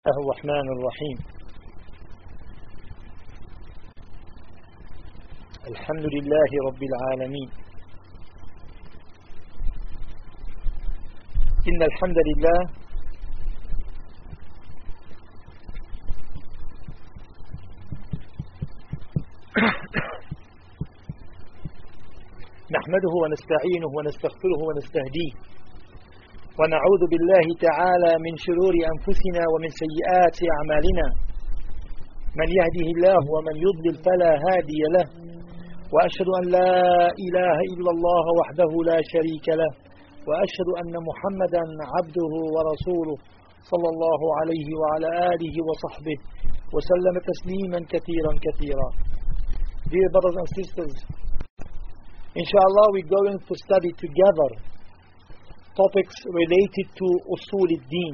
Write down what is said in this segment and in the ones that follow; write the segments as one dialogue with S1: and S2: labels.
S1: الرحمن الرحيم. الحمد لله رب العالمين. إن الحمد لله نحمده ونستعينه ونستغفره ونستهديه، ونعوذ بالله تعالى من شرور أنفسنا ومن سيئات أعمالنا، من يهده الله ومن يضلل فلا هادي له، وأشهد أن لا إله إلا الله وحده لا شريك له، وأشهد أن محمدا عبده ورسوله صلى الله عليه وعلى آله وصحبه وسلم تسليما كثيرا كثيرا. Dear brothers and sisters, inshallah we're going to study together topics related to Usul al-Din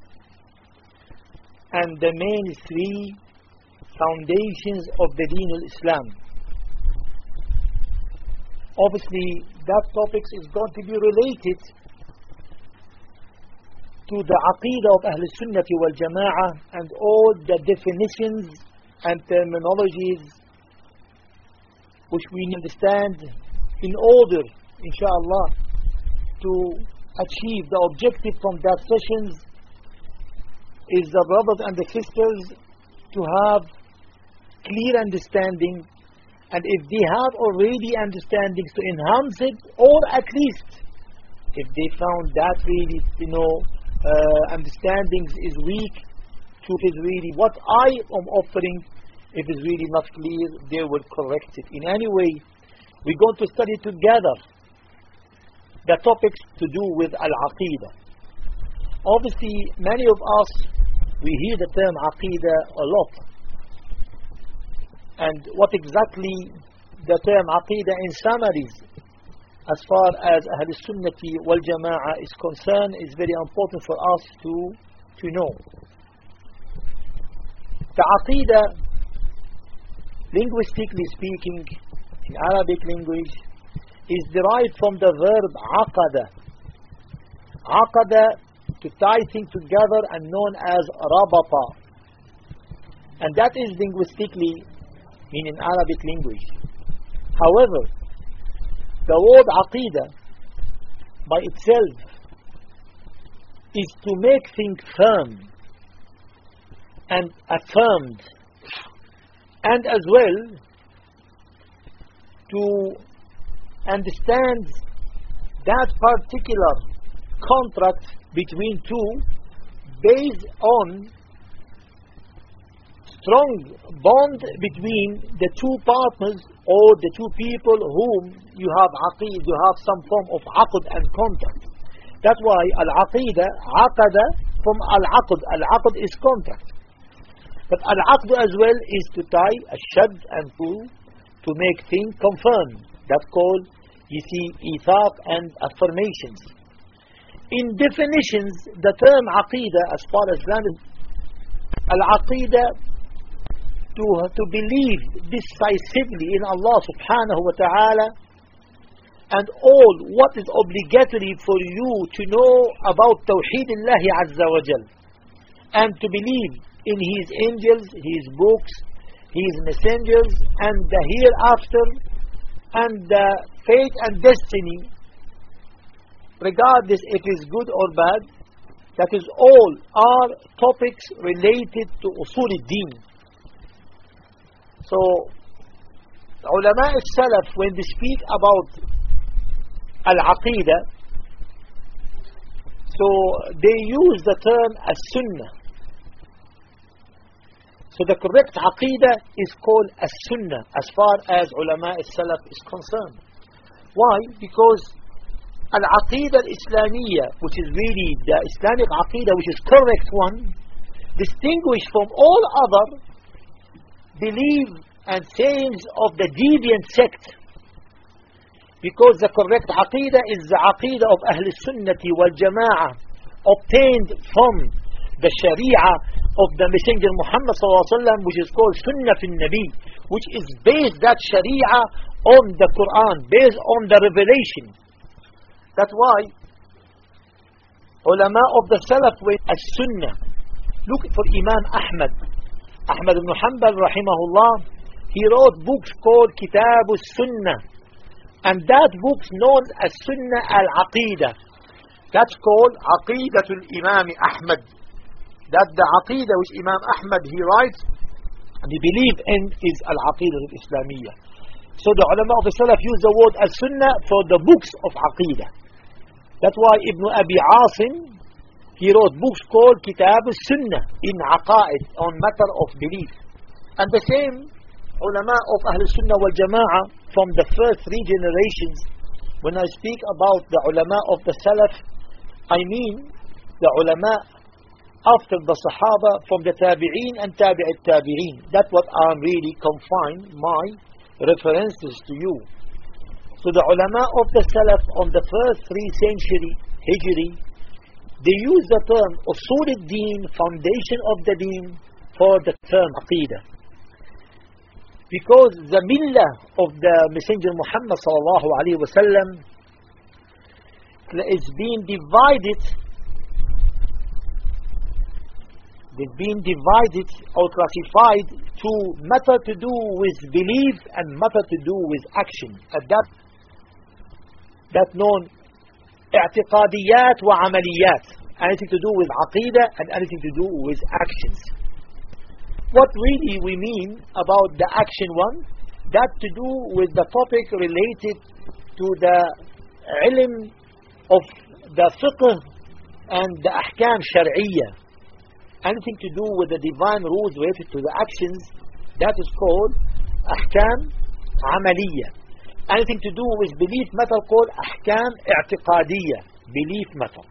S1: and the main three foundations of the Deen al-Islam. Obviously that topic is going to be related to the Aqidah of Ahl Sunnah wal Jama'ah and all the definitions and terminologies which we understand in order, inshallah, to achieve the objective from that sessions is the brothers and the sisters to have clear understanding, and if they have already understandings to enhance it, or at least if they found that really understandings is weak, truth is really what I am offering, if it's really not clear, they will correct it. In any way, we're going to study together the topics to do with Al-Aqidah. Obviously, many of us, we hear the term Aqidah a lot. And what exactly the term Aqidah in summaries, as far as Ahl Sunnati wal Jama'ah is concerned, is very important for us to know. The Aqidah, linguistically speaking, in Arabic language, is derived from the verb aqada. Aqada, to tie things together, and known as rabata. And that is linguistically meaning Arabic language. However, the word aqidah by itself is to make things firm and affirmed, and as well to understand that particular contract between two based on strong bond between the two partners or the two people whom you have some form of aqd and contract. That's why al-aqidah, aqada from al-aqd. Al-aqd is contract. But al-aqd as well is to tie a shad and to make things confirm. That's called, you see, ithaq and affirmations. In definitions, the term aqidah, as far as Islam is, al-aqidah, to believe decisively in Allah subhanahu wa ta'ala and all what is obligatory for you to know about Tawheed Allah Azza wa Jal, and to believe in His angels, His books, His messengers, and the hereafter, and the fate and destiny, regardless if it is good or bad. That is all are topics related to Usul al-Din. So, ulama al-Salaf, when they speak about al-Aqidah, so they use the term as-Sunnah. So the correct Aqidah is called as-Sunnah, as far as ulama al-Salaf is concerned. Why? Because al-Aqidah al-Islamiyya, which is really the Islamic Aqidah, which is correct one, distinguished from all other belief and sayings of the deviant sect. Because the correct Aqidah is the Aqidah of Ahl Sunnati wal Jama'ah, obtained from the Sharia of the Messenger Muhammad ﷺ, which is called Sunnah fil Nabi, which is based, that Sharia, on the Quran, based on the revelation. That's why ulama of the Salaf with as-Sunnah. Look for Imam Ahmad. Ahmad ibn Hanbal rahimahullah, he wrote books called Kitab al-Sunnah, and that book's known as Sunnah al-Aqidah. That's called Aqidatul Imam Ahmad. That the Aqidah which Imam Ahmad he writes and he believe in is al-Aqidah al-Islamiyah. So the ulama of the Salaf use the word al-Sunnah for the books of Aqidah. That's why Ibn Abi Asim, he wrote books called Kitab al-Sunnah in Aqa'id, on matter of belief. And the same ulama of Ahl Sunnah wal Jama'ah from the first 3 generations. When I speak about the ulama of the Salaf, I mean the ulama after the Sahaba, from the Tabi'een and Tabi'at Tabi'een. That's what I'm really confine my references to you. So the ulama of the Salaf on the first 3 century Hijri, they use the term Usul al-Deen, foundation of the Deen, for the term Aqidah. Because the millah of the Messenger Muhammad sallallahu alaihi wasallam is being divided. They've been divided or classified to matter to do with belief and matter to do with action. And that known i'tiqadiyat wa amaliyat, anything to do with aqidah and anything to do with actions. What really we mean about the action one, that to do with the topic related to the ilm of the fiqh and the ahkam shar'iyyah. Anything to do with the divine rules related to the actions, that is called ahkam amaliyah. Anything to do with belief matter called ahkam i'tiqadiyah, belief matter.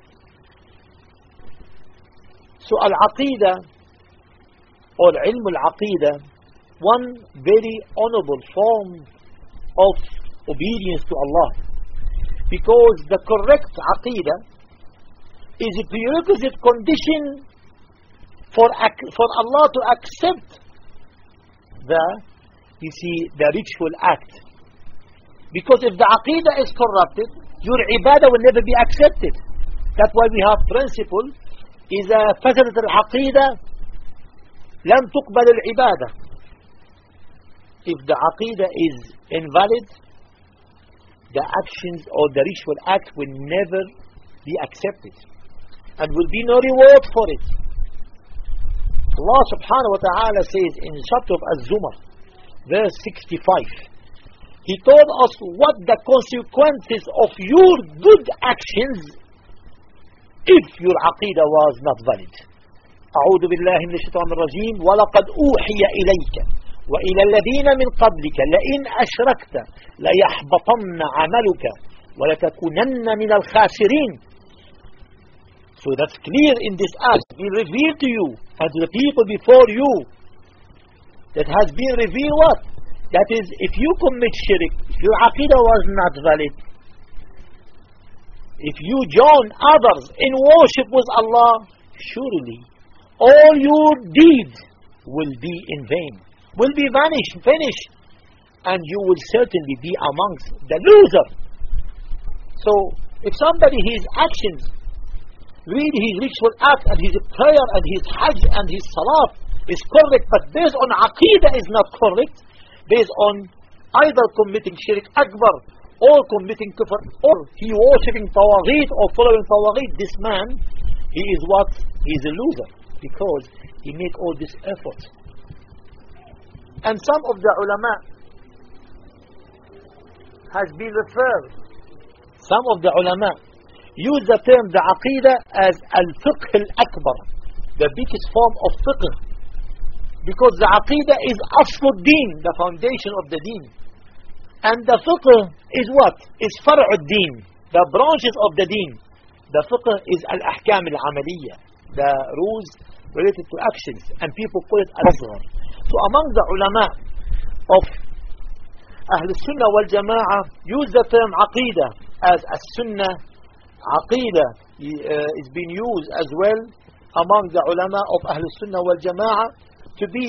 S1: So al-aqidah or ilm al-aqidah, one very honorable form of obedience to Allah, because the correct aqidah is a prerequisite condition for Allah to accept the ritual act. Because if the aqidah is corrupted, your ibadah will never be accepted. That's why we have principle: إذا فسدت العقيدة لم تقبل العبادة. If the aqidah is invalid, the actions or the ritual act will never be accepted, and will be no reward for it. Allah subhanahu wa ta'ala says in chapter of Az-Zumar, verse 65, He told us what the consequences of your good actions if your aqidah was not valid. أعوذ بالله من الشيطان الرجيم ولقد أوحي إليك وإلى الذين من قبلك لئن أشركت ليحبطن عملك ولتكونن من الخاسرين. So that's clear in this ayah. We reveal to you and to the people before you that has been revealed what? That is, if you commit shirk, if your aqidah was not valid, if you join others in worship with Allah, surely all your deeds will be in vain, will be vanished, finished, and you will certainly be amongst the loser. So if somebody, his actions, read his ritual act and his prayer and his hajj and his salat is correct, but based on aqidah is not correct, based on either committing shirk akbar or committing kufr, or he worshipping tawaghit or following tawaghit, this man, he is what? He is a loser, because he make all this effort. And some of the ulama has been referred, some of the ulama use the term the aqidah as al-fiqh al-akbar, the biggest form of fiqh, because the aqidah is asl-ud-din, the foundation of the deen, and the fiqh is what? Is far'ud-din, the branches of the deen. The fiqh is al-ahkam al-amaliyah, the rules related to actions, and people call it al-azhar. So among the ulama of Ahl Sunnah wal Jama'ah use the term aqidah as as-sunnah. Aqidah is being used as well among the ulama of Ahl Sunnah wal Jama'ah to be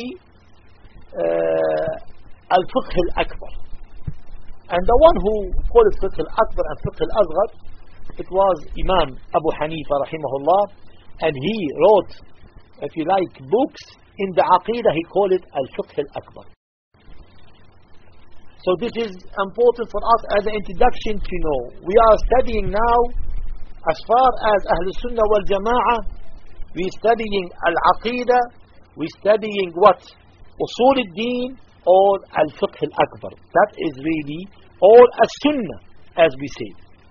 S1: al-fiqh al-akbar. And the one who called it fiqh al-akbar and fiqh al-azghar, it was Imam Abu Hanifa rahimahullah, and he wrote if you like, books in the Aqidah, he called it Al-Fiqh Al-Akbar. So this is important for us as an introduction to know. We are studying now, as far as Ahlul Sunnah wal Jama'ah, we're studying Al-Aqidah, we're studying what? Usul al-Deen or Al-Fiqh Al-Akbar. That is really all As-Sunnah, as we say.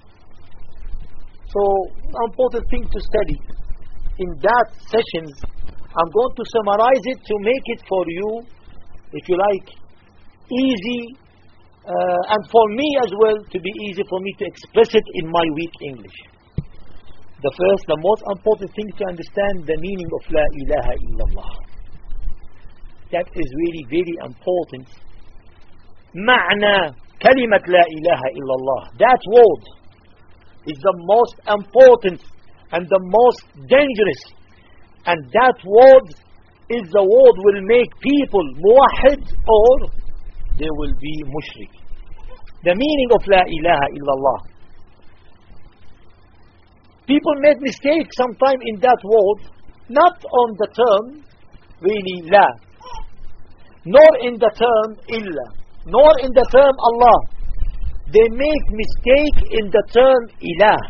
S1: So, important thing to study. In that sessions, I'm going to summarize it to make it for you, if you like, easy, and for me as well, to be easy for me to express it in my weak English. The most important thing to understand the meaning of La ilaha illallah. That is really very important. Ma'na kalimat La ilaha illallah. That word is the most important and the most dangerous. And that word is the word will make people muwahhid or they will be mushrik. The meaning of La ilaha illallah. People make mistakes sometimes in that word, not on the term really La, nor in the term Illa, nor in the term Allah. They make mistake in the term Ilah.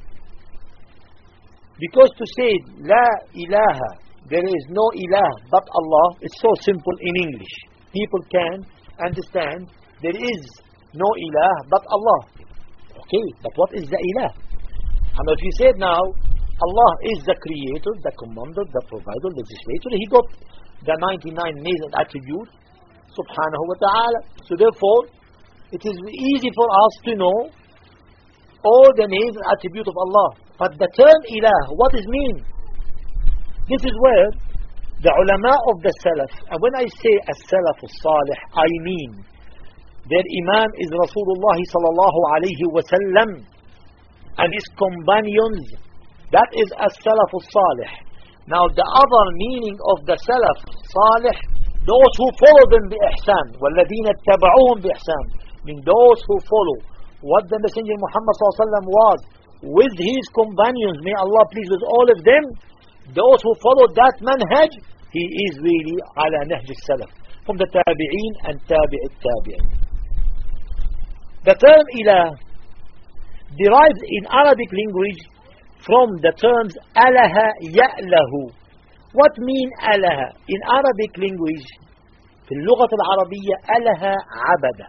S1: Because to say La ilaha, there is no Ilah but Allah, it's so simple in English. People can understand there is no Ilah but Allah. Okay, but what is the Ilah? And if you said now, Allah is the creator, the commander, the provider, the legislator, he got the 99 names and attributes, subhanahu wa ta'ala. So therefore, it is easy for us to know all the names and attributes of Allah. But the term Ilah, what does it mean? This is where the ulama of the Salaf, and when I say as-Salaf as-Salih, I mean their Imam is Rasulullah sallallahu alayhi wa sallam and his companions. That is as-Salaf as-Salih. Now the other meaning of the Salaf Salih, those who follow them bi-ihsan, وَالَّذِينَ اتَّبَعُوهُمْ بِإِحْسَانٍ, mean those who follow what the Messenger Muhammad sallallahu alaihi wasallam was with his companions, may Allah please with all of them. Those who follow that manhaj, he is really ala nahj as-salaf, from the tabi'een and tabi'it tabi'in. The term ilah derives in Arabic language from the terms alaha ya'lahu. What mean alaha? In Arabic language, في اللغة العربية, alaha abada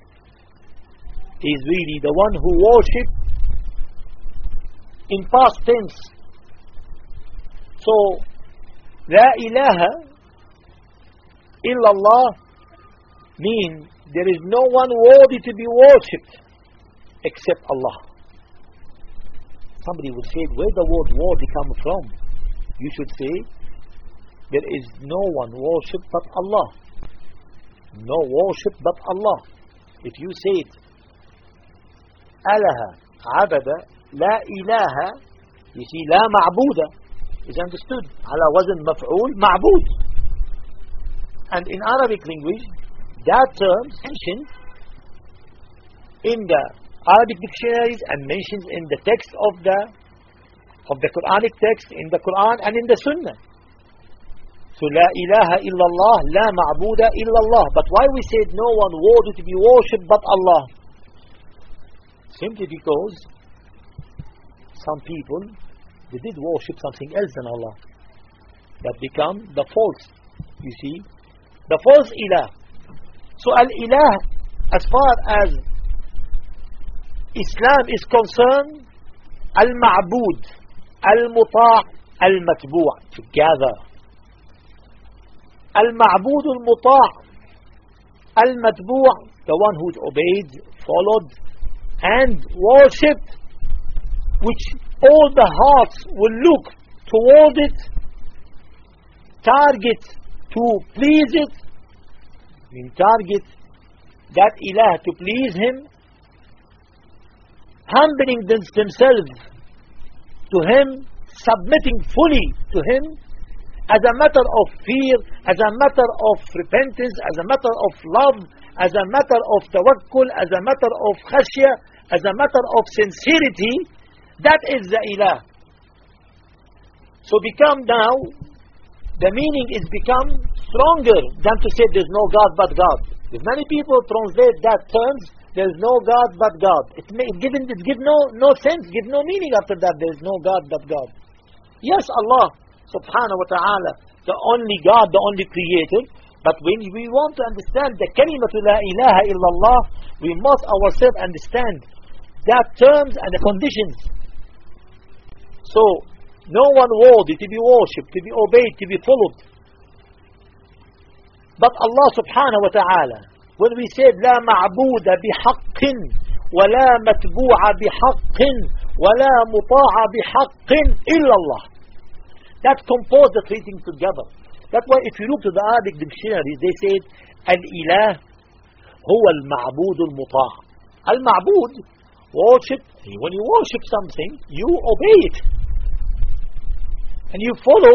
S1: is really the one who worship in past tense. So, La ilaha illallah mean there is no one worthy to be worshipped except Allah. Somebody would say, where the word worthy come from? You should say, there is no one worshipped but Allah. No worship but Allah. If you say it, alaha, abada, la ilaha, you see, la ma'buda is understood. Ala wasn't maf'ul, ma'bud. And in Arabic language, that term is mentioned in the Arabic dictionaries and mentioned in the text of the Quranic text, in the Quran and in the Sunnah. So la ilaha illallah, la ma'buda illallah. But why we said no one worthy to be worshipped but Allah? Simply because some people, they did worship something else than Allah. That become the false, you see, the false ilah. So al-ilah, as far as Islam is concerned, al-ma'bud, al-muta', al-matbu' together. Al-ma'bud al-muta', al-matbu', the one who is obeyed, followed and worshipped, which all the hearts will look toward it, target to please it, target that ilah to please him, humbling themselves to him, submitting fully to him, as a matter of fear, as a matter of repentance, as a matter of love, as a matter of tawakkul, as a matter of khashya, as a matter of sincerity. That is the ilah. So become now the meaning is become stronger than to say there's no God but God. If many people translate that terms, there's no God but God. It gives no sense, gives no meaning after that. There's no God but God. Yes, Allah subhanahu wa ta'ala, the only God, the only creator. But when we want to understand the kalimatu la ilaha illallah, we must ourselves understand that terms and the conditions. So, no one worthy to be worshipped, to be obeyed, to be followed. But Allah subhanahu wa ta'ala, when we said لا معبود بحق ولا متبوع بحق ولا مطاع بحق إلا الله, that composed the three things together. That's why if you look to the Arabic dictionaries, they said al-ilah huwa al-ma'bud al-muta'. Al-ma'bud, worship. When you worship something, you obey it, and you follow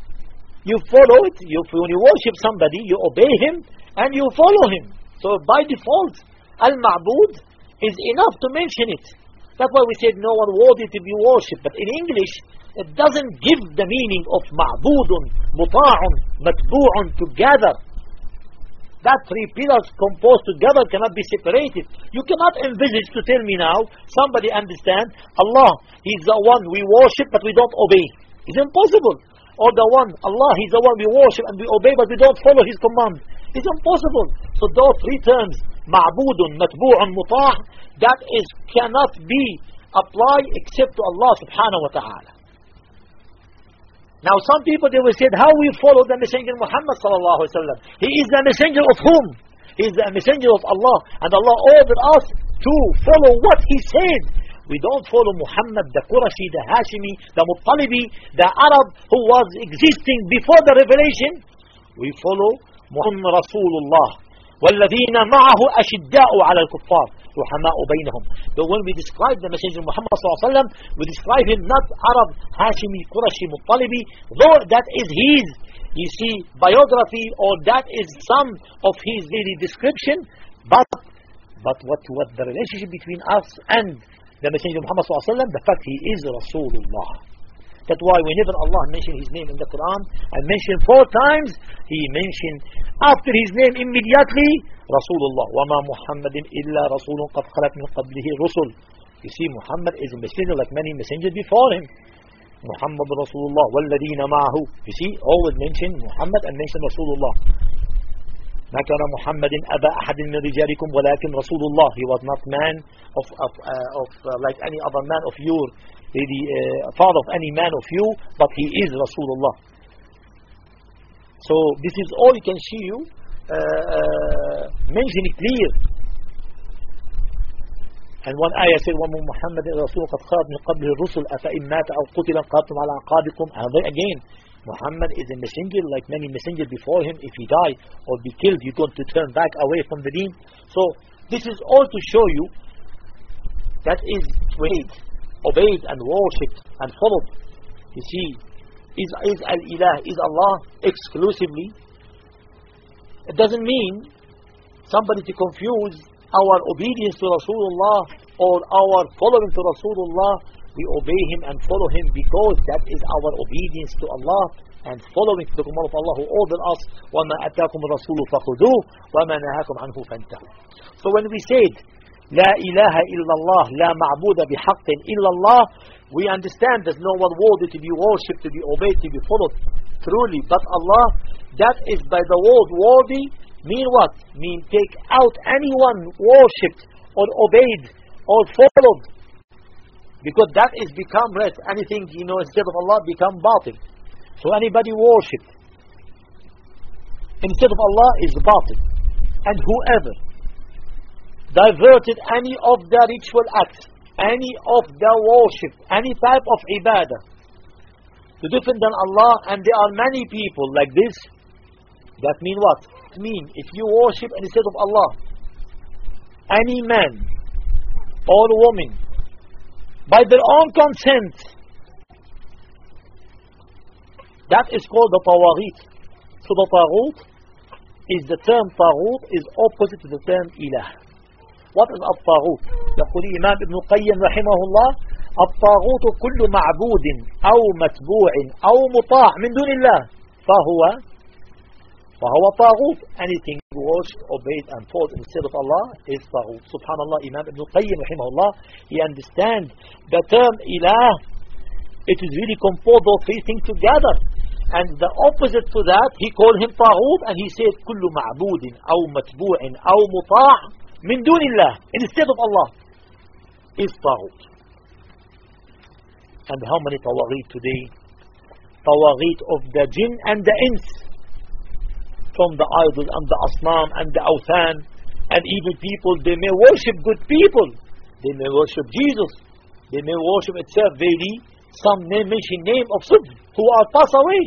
S1: it. When you worship somebody, you obey him and you follow him. So by default, al-ma'bud is enough to mention it. That's why we said no one worthy to be worshipped. But in English, it doesn't give the meaning of ma'budun, muta'un, matbu'un together. That three pillars composed together cannot be separated. You cannot envisage to tell me now, somebody understand, Allah, He's the one we worship but we don't obey. It's impossible. Or the one, Allah, He's the one we worship and we obey but we don't follow His command. It's impossible. So those three terms, ma'budun, matbu'un, muta', that cannot be applied except to Allah subhanahu wa ta'ala. Now some people, they will say, how we follow the Messenger Muhammad sallallahu alaihi wasallam? He is the messenger of whom? He is the messenger of Allah. And Allah ordered us to follow what He said. We don't follow Muhammad, the Qurashi, the Hashimi, the Muttalibi, the Arab who was existing before the revelation. We follow Muhammad Rasulullah. وَالَّذِينَ مَعَهُ أَشِدَّاءُ عَلَى الْكُفَّارِ رُحَمَاءُ بَيْنَهُم. So when we describe the Messenger Muhammad ﷺ, we describe him not Arab, Hashimi, Qurashi, Muttalibi, though that is his, you see, biography, or that is some of his daily description, but what the relationship between us and the Messenger Muhammad ﷺ, the fact he is Rasulullah. That's why whenever Allah mentioned His name in the Quran, and mentioned 4 times, He mentioned after His name immediately, Rasulullah. وَمَا مُحَمَّدٍ إِلَّا رَسُولٌ قَدْ خَلَتْ مِنْ قَبْلِهِ رُسُلٌ. You see, Muhammad is a messenger like many messengers before him. Muhammad Rasulullah, وَالَّذِينَ مَعَهُ. You see, always mention Muhammad and mention Rasulullah. ما كان محمد أبا أحد من رجالكم ولكن رسول الله. He was not man of like any other man of you, the father of any man of you, but he is Rasulullah. So this is all you can see you mention it clear. And one ayah said وَمُ مُحَمَّدٍ رَسُولٌ قَدْ خَلَتْ مِنْ قَبْلِهِ الرُّسُلُ أَفَإِنْ مَاتَ أَوْ قُتِلَ انقَلَبْتُمْ عَلَى أَعْقَابِكُمْ. Again, Muhammad is a messenger like many messengers before him. If he die or be killed, you're going to turn back away from the deen. So this is all to show you that is obeyed and worshipped and followed. You see, is al-ilah, is Allah exclusively. It doesn't mean somebody to confuse our obedience to Rasulullah or our following to Rasulullah. We obey him and follow him because that is our obedience to Allah and following the command of Allah who ordered us وَمَا أَتَاكُمُ الرَّسُولُ فَخُذُوهُ وَمَا نَهَاكُمْ عَنْهُ فَانْتَهُوا. So when we said لا إله إلا الله لا معبود بحق إلا الله, we understand there's no one worthy to be worshipped, to be obeyed, to be followed truly but Allah. That is by the word worthy mean what? Mean take out anyone worshipped or obeyed or followed, because that is become rest. Anything instead of Allah become batil. So anybody worshipped instead of Allah is batil. And whoever diverted any of the ritual acts, any of the worship, any type of ibadah to different than Allah, and there are many people like this, that mean what? It mean if you worship instead of Allah any man or woman by their own consent, that is called the tawaghit. So the taghut is the term taghut is opposite to the term ilah. What is الطاغوت؟ يقول الإمام ابن القيم رحمه الله الطاغوت كل معبود أو متبوع أو مطاع من دون الله فهو طاغوت. Anything worshipped, obeyed and followed instead of Allah is طاغوت. Subhanallah, Imam Ibn Qayyim rahimahullah, he understands the term ilah. It is really composed of three things together. And the opposite to that, he called him طاغوت, and he says كل معبود أو متبوع أو مطاع من دون الله instead of Allah is طاغوت. And how many tawagheet today? Tawagheet of the jinn and the ins, from the idols and the asnam and the awthan, and even people, they may worship good people, they may worship Jesus, they may worship itself really some mention name of Sud who are passed away,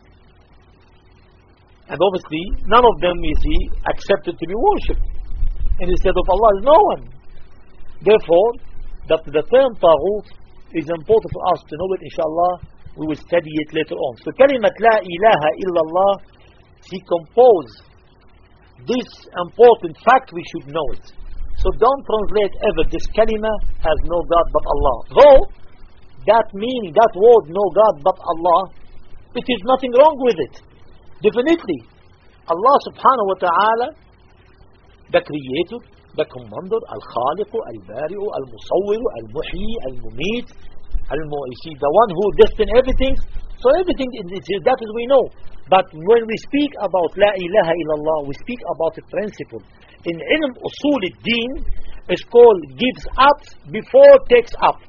S1: and obviously none of them is he accepted to be worshipped, and instead of Allah is no one. Therefore the term Taghut is important for us to know it. Inshallah we will study it later on. So kalimat la ilaha illallah, he composed this important fact, we should know it. So don't translate ever this kalima as no God but Allah. Though that meaning, that word no God but Allah, it is nothing wrong with it. Definitely Allah subhanahu wa ta'ala, the creator, the commander, al-khaliq, al-bari', al-musawwir, al-muhyi, al-mumit, the one who destined everything. So everything that is we know. But when we speak about la ilaha illallah, we speak about a principle. In ilm usul al-deen, it's called gives up before takes up.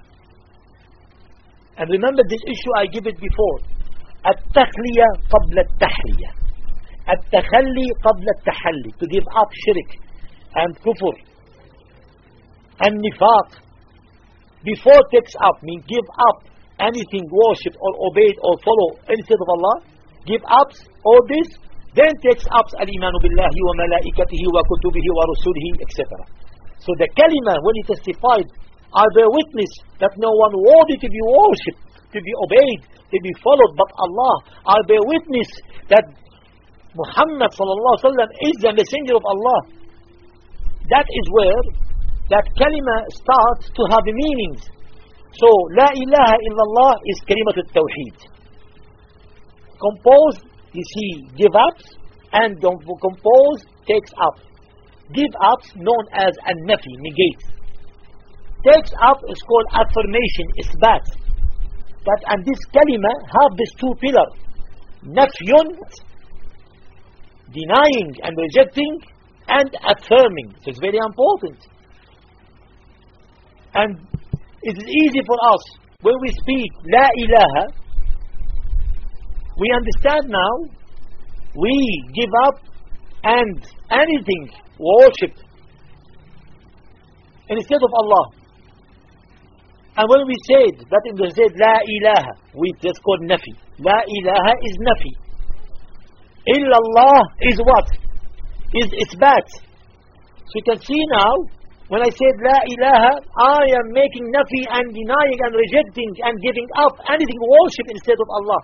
S1: And remember this issue, I give it before. التخلية قبل التحلية. التخلي قبل التحلي. To give up shirk and kufr and nifaq before takes up, means give up anything worshipped or obeyed or follow instead of Allah. Give up all this, then takes up al-iman billahi wa malaikatihi wa kutubihi wa rusulihi, etc. So the kalima, when he testified, I bear witness that no one worthy to be worshipped, to be obeyed, to be followed but Allah. I bear witness that Muhammad sallallahu alaihi wasallam is the messenger of Allah. That is where that kalima starts to have meanings. So la ilaha illallah is kalimat al-tawheed. Compose, you see, give up, and compose, takes up. Give up, known as an-nafi, negate. Takes up is called affirmation, isbat. That, and this kalima have these two pillars. Nafyun, denying and rejecting, and affirming. So it's very important. And it is easy for us when we speak la ilaha, we understand now, we give up and anything worshipped instead of Allah. And when we said that in the said la ilaha, we just called nafi. La ilaha is nafi. Illallah is what? Is isbat. So you can see now, when I said la ilaha, I am making nafi and denying and rejecting and giving up anything worship instead of Allah.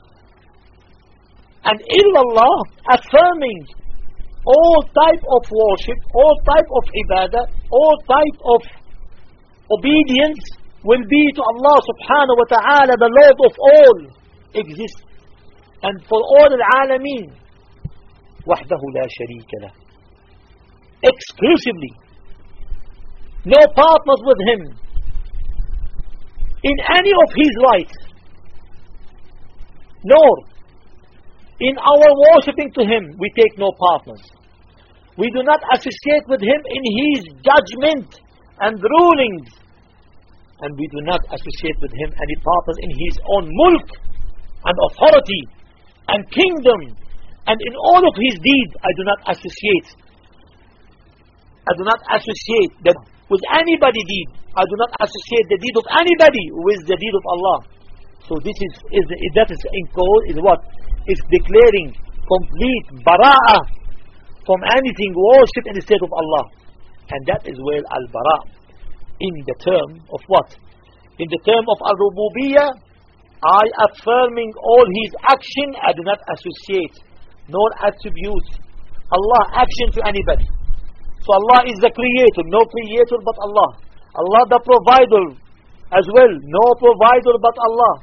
S1: And illallah, affirming all type of worship, all type of ibadah, all type of obedience will be to Allah subhanahu wa ta'ala, the Lord of all exists, and for all al-alameen, wahdahu la sharika lah, exclusively, no partners with him in any of his rights, nor in our worshipping to him we take no partners. We do not associate with him in his judgment and rulings, and we do not associate with him any partners in his own mulk and authority and kingdom, and in all of his deeds I do not associate that with anybody deed. I do not associate the deed of anybody with the deed of Allah. So this that is in code is what? Is declaring complete bara'ah from anything worshipped instead of Allah. And that is where al-bara' in the term of what? In the term of al-rububiyyah, I affirming all his action, I do not associate nor attribute Allah action to anybody. So Allah is the creator, no creator but Allah. Allah the provider as well, no provider but Allah.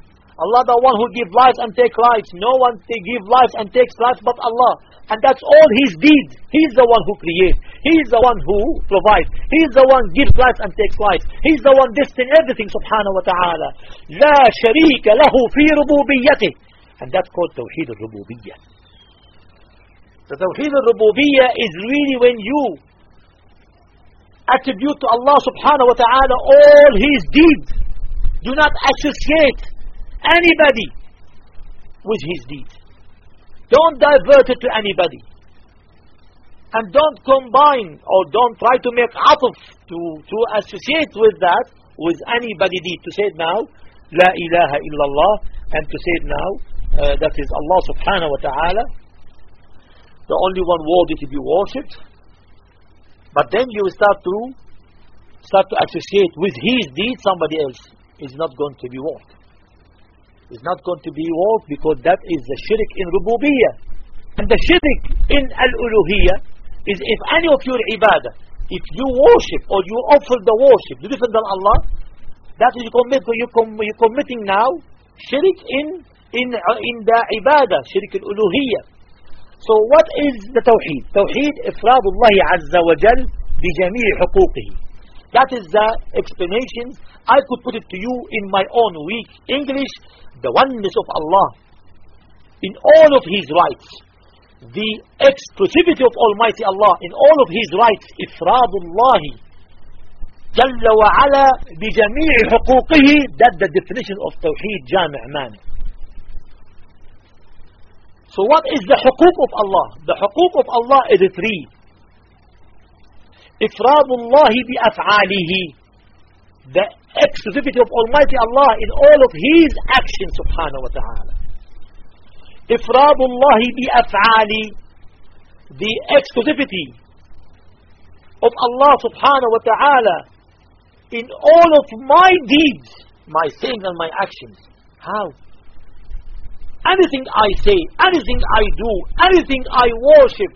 S1: Allah the one who gives life and takes life. No one gives life and takes life but Allah. And that's all His deed. He's the one who creates. He's the one who provides. He's the one who gives life and takes life. He's the one destined everything subhanahu wa ta'ala. لا شريك له في ربوبيته. And that's called Tawheed al-Rububiyyah. The Tawheed al-Rububiyyah is really when you attribute to Allah subhanahu wa ta'ala all His deeds. Do not associate anybody with His deeds. Don't divert it to anybody. And don't combine or don't try to make atf to associate with that with anybody deed. To say it now, La ilaha illallah, and to say it now, that is Allah subhanahu wa ta'ala, the only one worthy to be worshipped. But then you start to associate with His deed somebody else. Is not going to be worked. It's not going to be worked because that is the shirk in rububiyyah. And the shirk in al-uluhiyyah is if any of your ibadah, if you worship or you offer the worship to different than Allah, that is you're committing now shirk in the ibadah, shirk al-uluhiyyah. So what is the tawheed? Tawheed ifradullahi azza wa jal bi jami' huquqihi. That is the explanation. I could put it to you in my own weak English. The oneness of Allah in all of His rights. The exclusivity of Almighty Allah in all of His rights. Ifradullahi Jalla wa ala bi jami' huquqihi. That's the definition of Tawheed Jami' Man. So what is the huquq of Allah? The huquq of Allah is three. Ifradullahi bi af'alihi. The exclusivity of Almighty Allah in all of His actions subhanahu wa ta'ala. Ifradullahi bi af'ali. The exclusivity of Allah subhanahu wa ta'ala in all of my deeds, my sayings and my actions. How? Anything I say, anything I do, anything I worship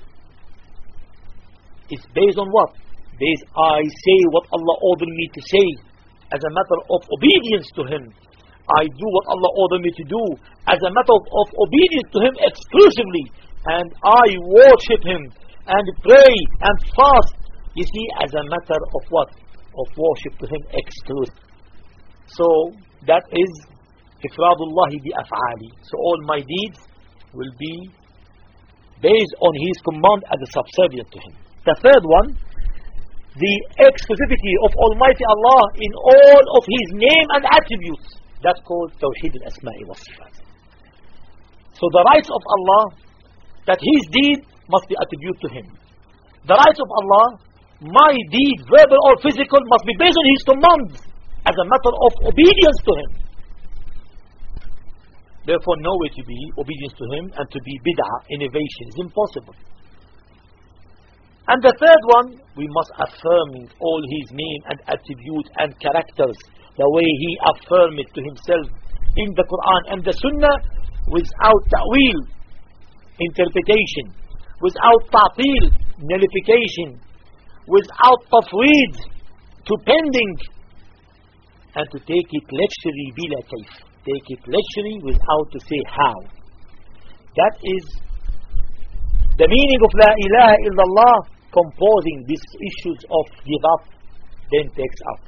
S1: is based on what? Based I say what Allah ordered me to say as a matter of obedience to Him. I do what Allah ordered me to do as a matter of obedience to Him exclusively. And I worship Him and pray and fast, you see, as a matter of what? Of worship to Him exclusively. So that is Ifradullahi bi af'ali. So all my deeds will be based on His command as a subservient to Him. The third one, the exclusivity of Almighty Allah in all of His name and attributes. That's called Tawheed al-Asma'i wa Sifat. So the rights of Allah, that His deed must be attributed to Him. The rights of Allah, my deed, verbal or physical, must be based on His commands as a matter of obedience to Him. Therefore, no way to be obedience to Him and to be bid'ah, innovation, is impossible. And the third one, we must affirm all His name and attribute and characters, the way He affirmed it to Himself in the Quran and the Sunnah, without ta'wil, interpretation, without ta'til, nullification, without tafweed, to pending, and to take it literally bila kayf. Take it literally without to say how. That is the meaning of La ilaha illallah, composing these issues of give up, then takes up.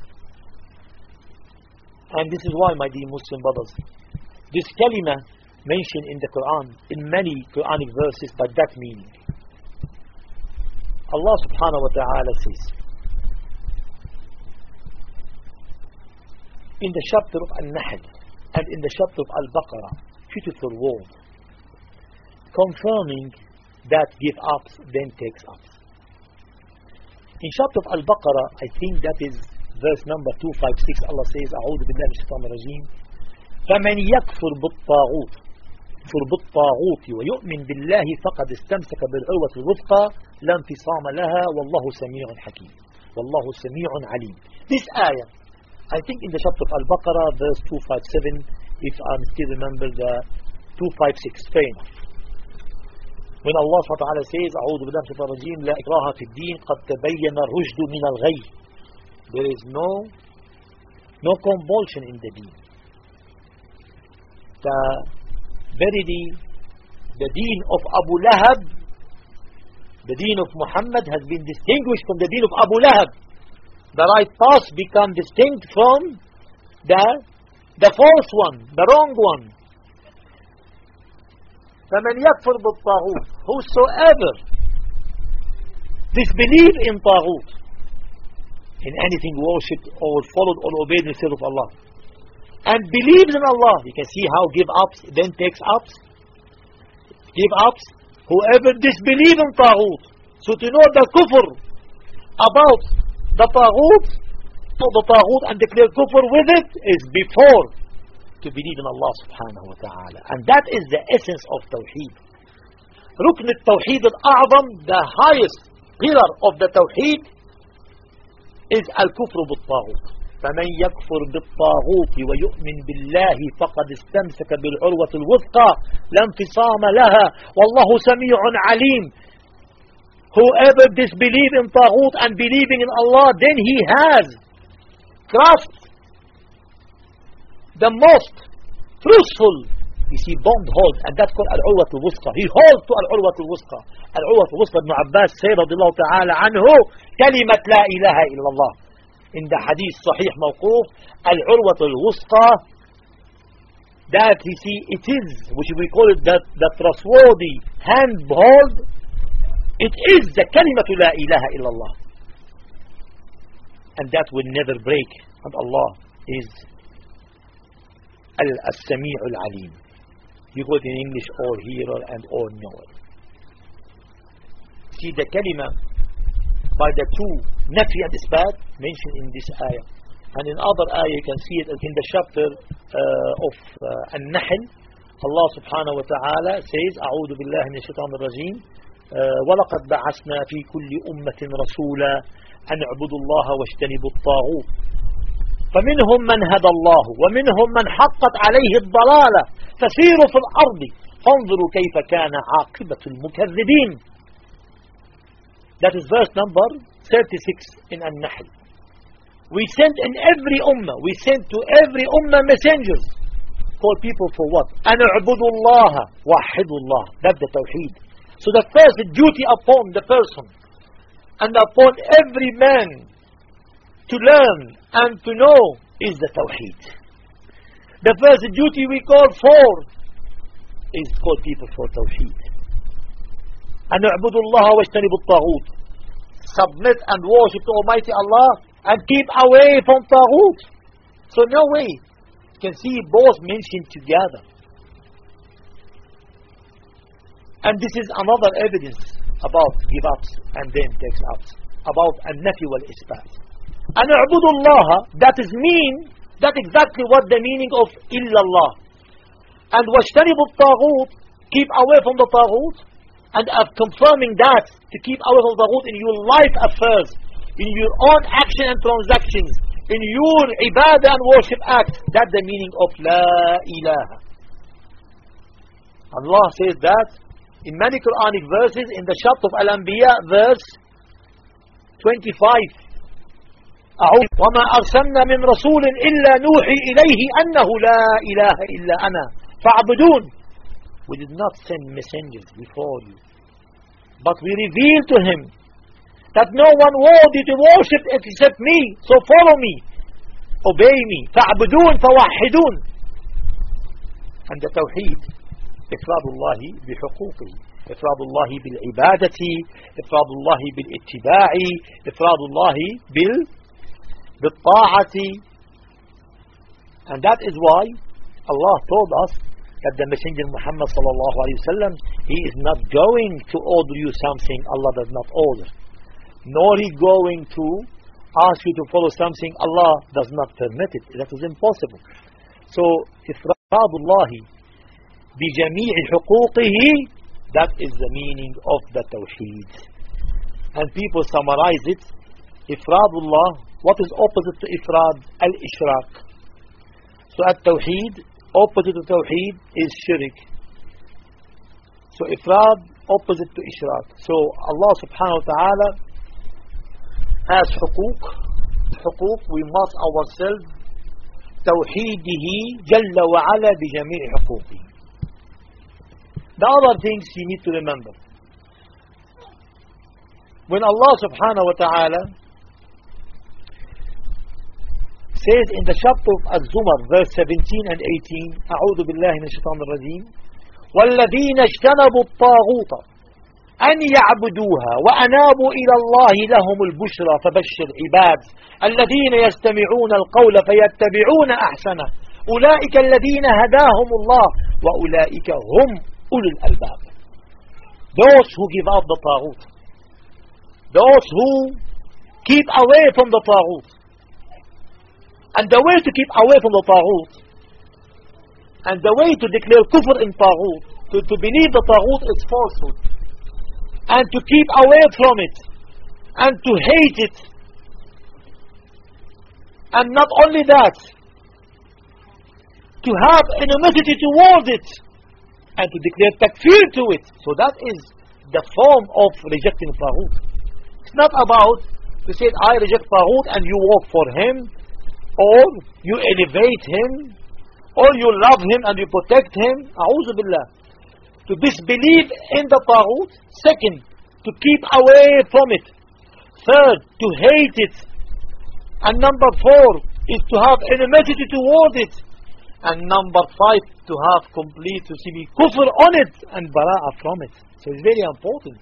S1: And this is why, my dear Muslim brothers, this kalima mentioned in the Quran, in many Quranic verses, by that meaning. Allah subhanahu wa ta'ala says, in the chapter of Al-Nahl and in the chapter of Al-Baqarah, beautiful word, confirming that give up then takes up. In chapter of Al-Baqarah, I think that is verse number 256, Allah says, أعوذ بالله من الشيطان الرجيم فمن يكفر بالطاغوت ويؤمن بالله فقد استمسك بالعروة الوثقى لا انفصام لها والله سميع حكيم والله سميع عليم. This ayah, I think in the chapter of Al-Baqarah, verse 257, if I still remember the 256, fair enough. When Allah subhanahu wa ta'ala says, أعوذ بالله من الشيطان الرجيم لا إكراه في الدين قد تبين الرشد من الغي. There is no compulsion in the deen. verily the deen of Abu Lahab, the deen of Muhammad has been distinguished from the deen of Abu Lahab. The right path become distinct from the false one, the wrong one. فَمَنْ يَكْفُرْ بِالطَّاغُوتِ, whosoever disbelieve in طاغوت, in anything worshipped or followed or obeyed instead of Allah, and believes in Allah. You can see how give ups then takes ups. Give ups. Whoever disbelieves in طاغوت. So to know the kufr about the طاغوت and declare kufr with it is before to believe in Allah subhanahu wa ta'ala. And that is the essence of Tawheed. Rukn al-Tawheed al-A'zam, the highest pillar of the Tawheed, is al-kufr bil-طاغوت. فمن يكفر بالطاغوت ويؤمن بالله فقد استمسك بالعروة الوثقى لا انفصام لها والله سميع عليم. Whoever disbelieves in طاغوت and believing in Allah, then he has grasped the most truthful, you see, bond hold, and that's called al-urwat al-wusqa. He holds to al-urwat al-wusqa. Al-urwat al-wusqa, Ibn Abbas said radiyallahu ta'ala anhu, kalimat la ilaha illallah. In the hadith sahih mawquf, al-urwat al-wusqa, that you see, it is, which we call it the trustworthy handhold, it is the kalimat la ilaha illallah. And that will never break. And Allah is al-Sami' al-Alim. You call it in English, all hearer and all knower. See the kalima by the two nafi and isbat mentioned in this ayah. And in other ayah you can see it in the chapter of An-Nahl. Allah subhanahu wa ta'ala says, أعوذ بالله من الشيطان الرجيم وَلَقَدْ بَعَثْنَا فِي كُلِّ أُمَّةٍ رَسُولًا أَنْ اعْبُدُوا اللَّهَ وَاجْتَنِبُوا الطَّاغُوتَ فمنهم من هدى الله ومنهم من حقت عليه الضلالة فسيروا في الأرض فانظروا كيف كان عاقبة المكذبين. That is verse number 36 in An-Nahl. We sent in every ummah, we sent to every ummah messengers. Call people for what? أَنْ اعْبُدُوا اللَّهَ وَحِدُوا اللَّهِ. That's the Tawheed. So the first duty upon the person and upon every man to learn and to know is the Tawheed. The first duty we call for is call people for Tawheed. أَنْ اعْبُدُوا اللَّهَ وَاجْتَنِبُوا الطَّاغُوتِ. Submit and worship to Almighty Allah and keep away from Taghut. So no way you can see both mentioned together. And this is another evidence about give ups and then takes ups, about an-nafi wal-isbat. And a'budullaha, that is mean, that exactly what the meaning of illallah. And wajtanibu at-taghut, keep away from the taghut, and of confirming that, to keep away from the taghut in your life affairs, in your own action and transactions, in your ibadah and worship act. That's the meaning of la ilaha. Allah says that in many Quranic verses, in the chapter of Al-Anbiya, verse 25. وَمَا أَرْسَلْنَا مِنْ رَسُولٍ إِلَّا نُوحِي إِلَيْهِ أَنَّهُ لَا إِلَهَ إِلَّا أَنَا فَاعْبُدُونَ. We did not send messengers before you, but we revealed to him that no one worthy to worship except me, so follow me, obey me. فَاعْبُدُونَ فَوَحِّدُونَ. And the Tawheed, إفراد الله بحقوقه، إفراد الله بالعبادة، إفراد الله بالاتباع، إفراد الله بالطاعة. And that is why Allah told us that the Messenger Muhammad sallallahu alaihi wasallam, he is not going to order you something Allah does not order, nor he going to ask you to follow something Allah does not permit it. That is impossible. So إفراد الله بجميع حقوقه, that is the meaning of the Tawheed. And people summarize it, Ifradullah, what is opposite to Ifrad? Al-Ishraq. So at-Tawheed, opposite to Tawheed is Shirk. So Ifrad, opposite to Ishraq. So Allah subhanahu wa ta'ala has حقوق. We must ourselves توحيده جل وعلا بجميع حقوقه. The other things you need to remember. When Allah subhanahu wa ta'ala says in the chapter of Az-Zumar, verse 17 and 18, أعوذ بالله من الشيطان الرجيم والذين اجتنبوا الطاغوت أن يعبدوها وأنابوا إلى الله لهم البشرى فبشر عباد الذين يستمعون القول فيتبعون أحسنه أولئك الذين هداهم الله وأولئك هم أولو الألباب. Those who give up the طاغوت, those who keep away from the طاغوت. And the way to keep away from the طاغوت, and the way to declare kufr in طاغوت, to believe the طاغوت is falsehood, and to keep away from it, and to hate it, and not only that, to have animosity towards it, and to declare takfir to it. So that is the form of rejecting طاغوت. It's not about to say I reject طاغوت and you work for him, or you elevate him, or you love him and you protect him. أعوذ بالله. To disbelieve in the طاغوت. Second, to keep away from it. Third, to hate it. And number four is to have animosity towards it. And number five, to have complete, to see kufr on it and bara'ah from it. So it's very important.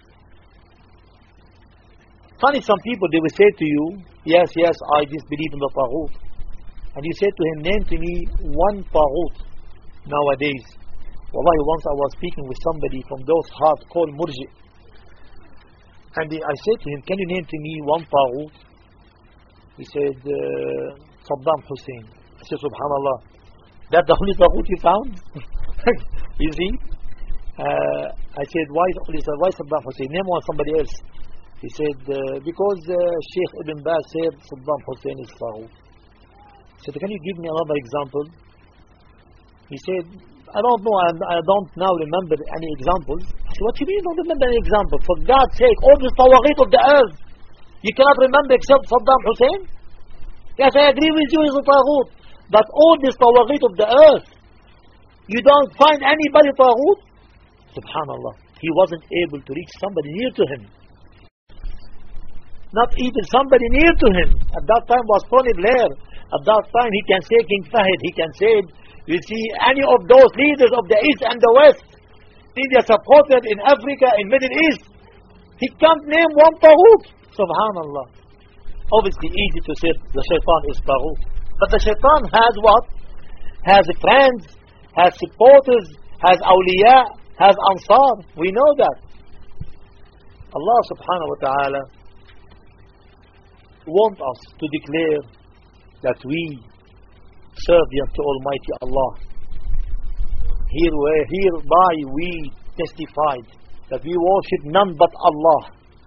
S1: Funny, some people, they will say to you, yes, I disbelieve in the طاغوت. And you say to him, name to me one طاغوت nowadays. Wallahi, once I was speaking with somebody from those hardcore murji. And I said to him, can you name to me one طاغوت? He said, Saddam Hussein. I said, subhanallah, that's the only طاغوت you found? You see? I said, why Saddam Hussein? Name one somebody else. He said, because Sheikh Ibn Baz said Saddam Hussein is طاغوت. I said, can you give me another example? He said, I don't know, I don't now remember any examples. I said, what do you mean you don't remember any example? For God's sake, all the tawaghit of the earth, you cannot remember except Saddam Hussein? Yes, I agree with you, he's a طاغوت. But all these tawaghit of the earth, you don't find anybody طاغوت? Subhanallah, he wasn't able to reach somebody near to him. Not even somebody near to him. At that time was Tony Blair. At that time he can say King Fahd. He can say, you see, any of those leaders of the East and the West. India supported in Africa, in Middle East. He can't name one طاغوت. Subhanallah. Obviously easy to say the shaitan is طاغوت. But the shaitan has what? Has friends, has supporters, has awliya, has ansar. We know that. Allah subhanahu wa ta'ala want us to declare that we serve the Almighty Allah. Hereby we testified that we worship none but Allah.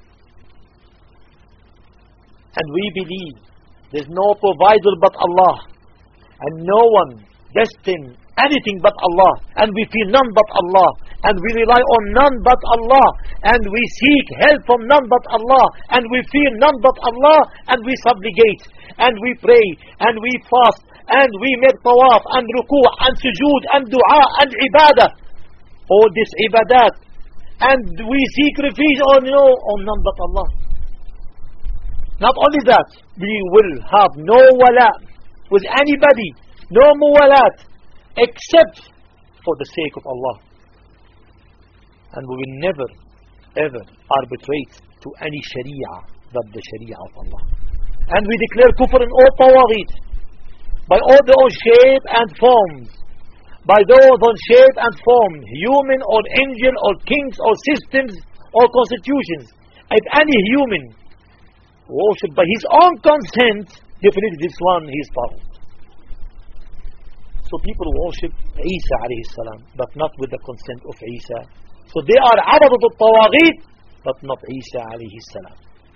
S1: And we believe there's no provider but Allah. And no one destined anything but Allah. And we fear none but Allah. And we rely on none but Allah. And we seek help from none but Allah. And we fear none but Allah. And we supplicate. And we pray. And we fast. And we make tawaf. And ruku' and sujood. And dua. And ibadah. All this ibadat. And we seek refuge on none but Allah. Not only that, we will have no wala with anybody. No muwalat. Except for the sake of Allah. And we will never ever arbitrate to any sharia but the sharia of Allah. And we declare kufr in all tawaghit, by all their own shape and forms, by their own shape and form, human or angel or kings or systems or constitutions. If any human worship by his own consent, definitely this one he is طاغوت. So people worship Isa alayhi salam, but not with the consent of Isa. So they are عبدة الطواغيت, but not Isa alayhi salam.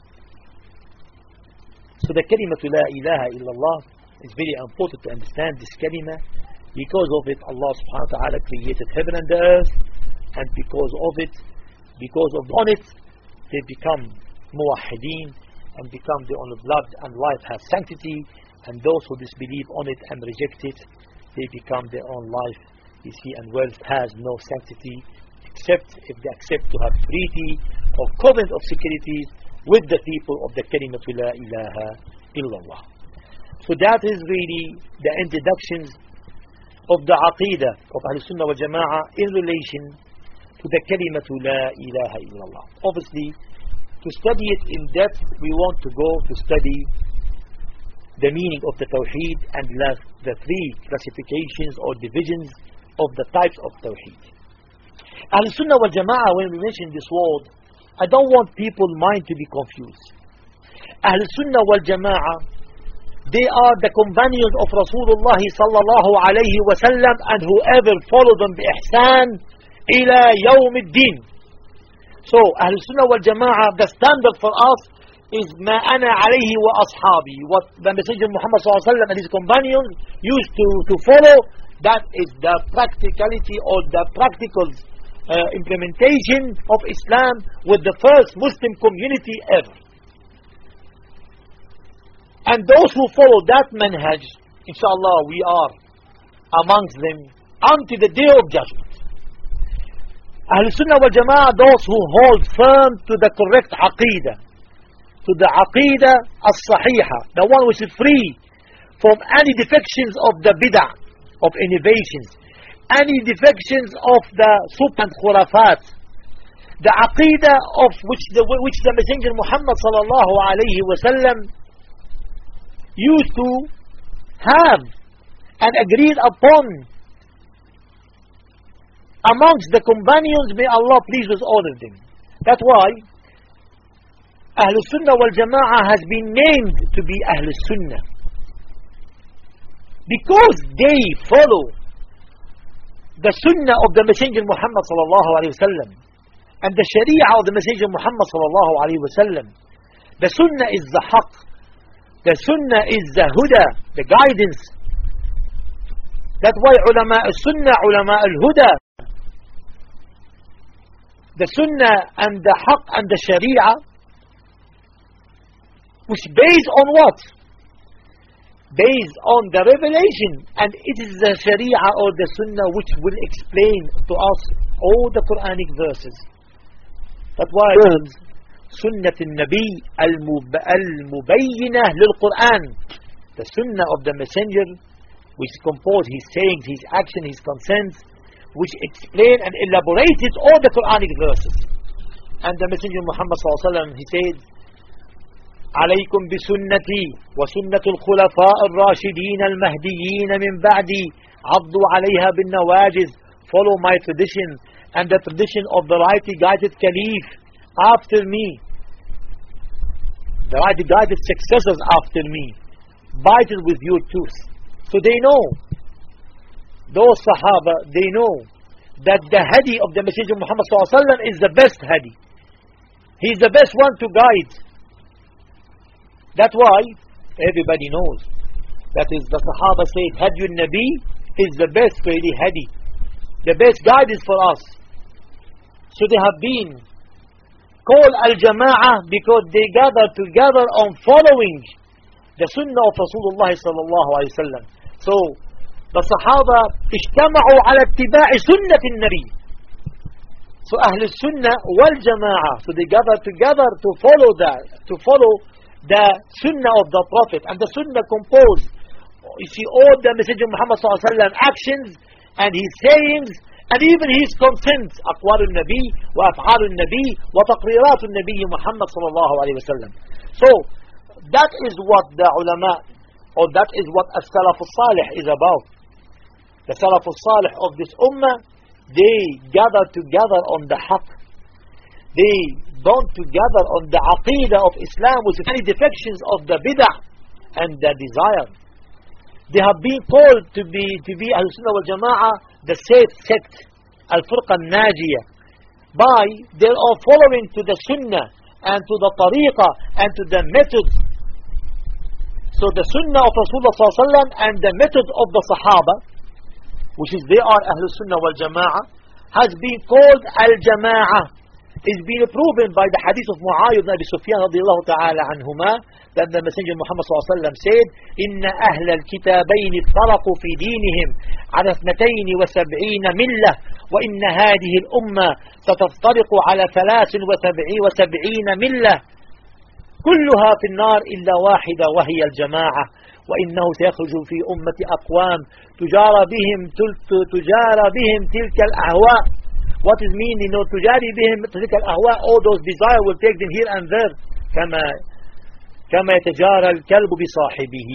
S1: So the kalimah la ilaha illallah is very important to understand this kalimah. Because of it, Allah subhanahu wa ta'ala created heaven and the earth. And because of it, on it, they become muwahideen, and become the only blood and life has sanctity. And those who disbelieve on it and reject it, they become their own life, you see, and wealth has no sanctity, except if they accept to have treaty or covenant of security with the people of the kalimatu la ilaha illallah. So that is really the introductions of the aqidah of Ahlul Sunnah wal Jama'ah in relation to the kalimatu la ilaha illallah. Obviously, to study it in depth, we want to go to study the meaning of the Tawheed and the three classifications or divisions of the types of Tawheed. Ahlul Sunnah wal Jama'ah, when we mention this word, I don't want people's mind to be confused. Ahlul Sunnah wal Jama'ah, they are the companions of Rasulullah sallallahu alayhi wa sallam, and whoever followed them bi ihsan ila yawm ad-din. So Ahlul Sunnah wal Jama'ah, the standard for us is ma ana alayhi wa ashabi, what the Messenger Muhammad sallallahu alayhi wa sallam and his companions used to follow. That is the practicality or the practical implementation of Islam with the first Muslim community ever. And those who follow that manhaj, inshallah, we are amongst them until the day of judgment. Ahlul Sunnah wal Jama'ah, those who hold firm to the correct aqidah, to the aqidah as-sahiha, the one which is free from any defections of the bid'ah, of innovations, any defections of the sub and khurafat, the aqidah of which the Messenger Muhammad sallallahu alayhi wa sallam used to have and agreed upon amongst the companions, may Allah please with all of them. That's why Ahlul Sunnah wal Jama'ah has been named to be Ahlul Sunnah, because they follow the Sunnah of the Messenger Muhammad sallallahu alayhi wa sallam and the Sharia of the Messenger Muhammad sallallahu alayhi wa sallam. The Sunnah is the haqq. The Sunnah is the huda, the guidance. That's why ulama al-Sunnah, ulama al-Huda, the Sunnah and the haqq and the Sharia, which based on what? Based on the revelation, and it is the Sharia or the Sunnah which will explain to us all the Quranic verses. That's why Sunnat al-Nabi al-Mubayyinah lil-Quran, the Sunnah of the Messenger, which compose his sayings, his action, his consents, which explain and elaborated all the Quranic verses. And the Messenger Muhammad sallallahu alaihi wasallam, he said, عليكم بسنتي وسنة الخلفاء الراشدين المهديين من بعدي عضوا عليها بالنواجذ. Follow my tradition and the tradition of the rightly guided caliph after me, the rightly guided successors after me. Bite it with your tooth. So they know, those Sahaba, they know that the hadi of the Messenger Muhammad sallallahu alaihi wasallam is the best hadi. He is the best one to guide. That's why everybody knows. That is, the Sahaba said, Hadiyun Nabi is the best really hadi, the best guidance for us. So they have been called Al-Jama'ah because they gather together on following the Sunnah of Rasulullah sallallahu alaihi wasallam. So the Sahaba اجتمعوا على اتباع سنة النبي. So Ahlul Sunnah wal Jama'ah, so they gather together to follow the Sunnah of the Prophet. And the Sunnah composed, you see, all the Messenger Muhammad sallallahu alaihi wasallam actions and his sayings and even his consents, أقوال النبي وأفعال النبي وتقريرات النبي محمد صلى الله عليه وسلم. So that is what the ulama, or that is what as-Salaf al-Salih is about. The Salaf al-Salih of this ummah, they gather together on the haqq. They bound together on the aqidah of Islam with any defections of the bid'ah and the desire. They have been called to be Ahlul Sunnah wal Jama'ah, the safe sect, Al-Furqa al-Najiyah, by they are following to the Sunnah and to the tariqah and to the methods. So the Sunnah of Rasulullah sallallahu alaihi wasallam and the method of the Sahaba, which is they are Ahlul Sunnah wal Jama'ah, has been called Al-Jama'ah. is being proven by the hadith of Muawiyah ibn Abi Sufyan radiyallahu ta'ala anhuma, that the Messenger Muhammad sallallahu alaihi wasallam said, "Inna ahla al-kitabayn iftaraqu fi dinihim ala 72 millah, wa inna hadhihi al-umma sataftariqu ala 73 millah, كلها في النار إلا واحدة وهي الجماعة وإنه سيخرج في أمة أقوام تجارى بهم تلك الأهواء." What is meaning? تجاري بهم تلك الأهواء, all those desires will take them here and there, كما يتجارى الكلب بصاحبه.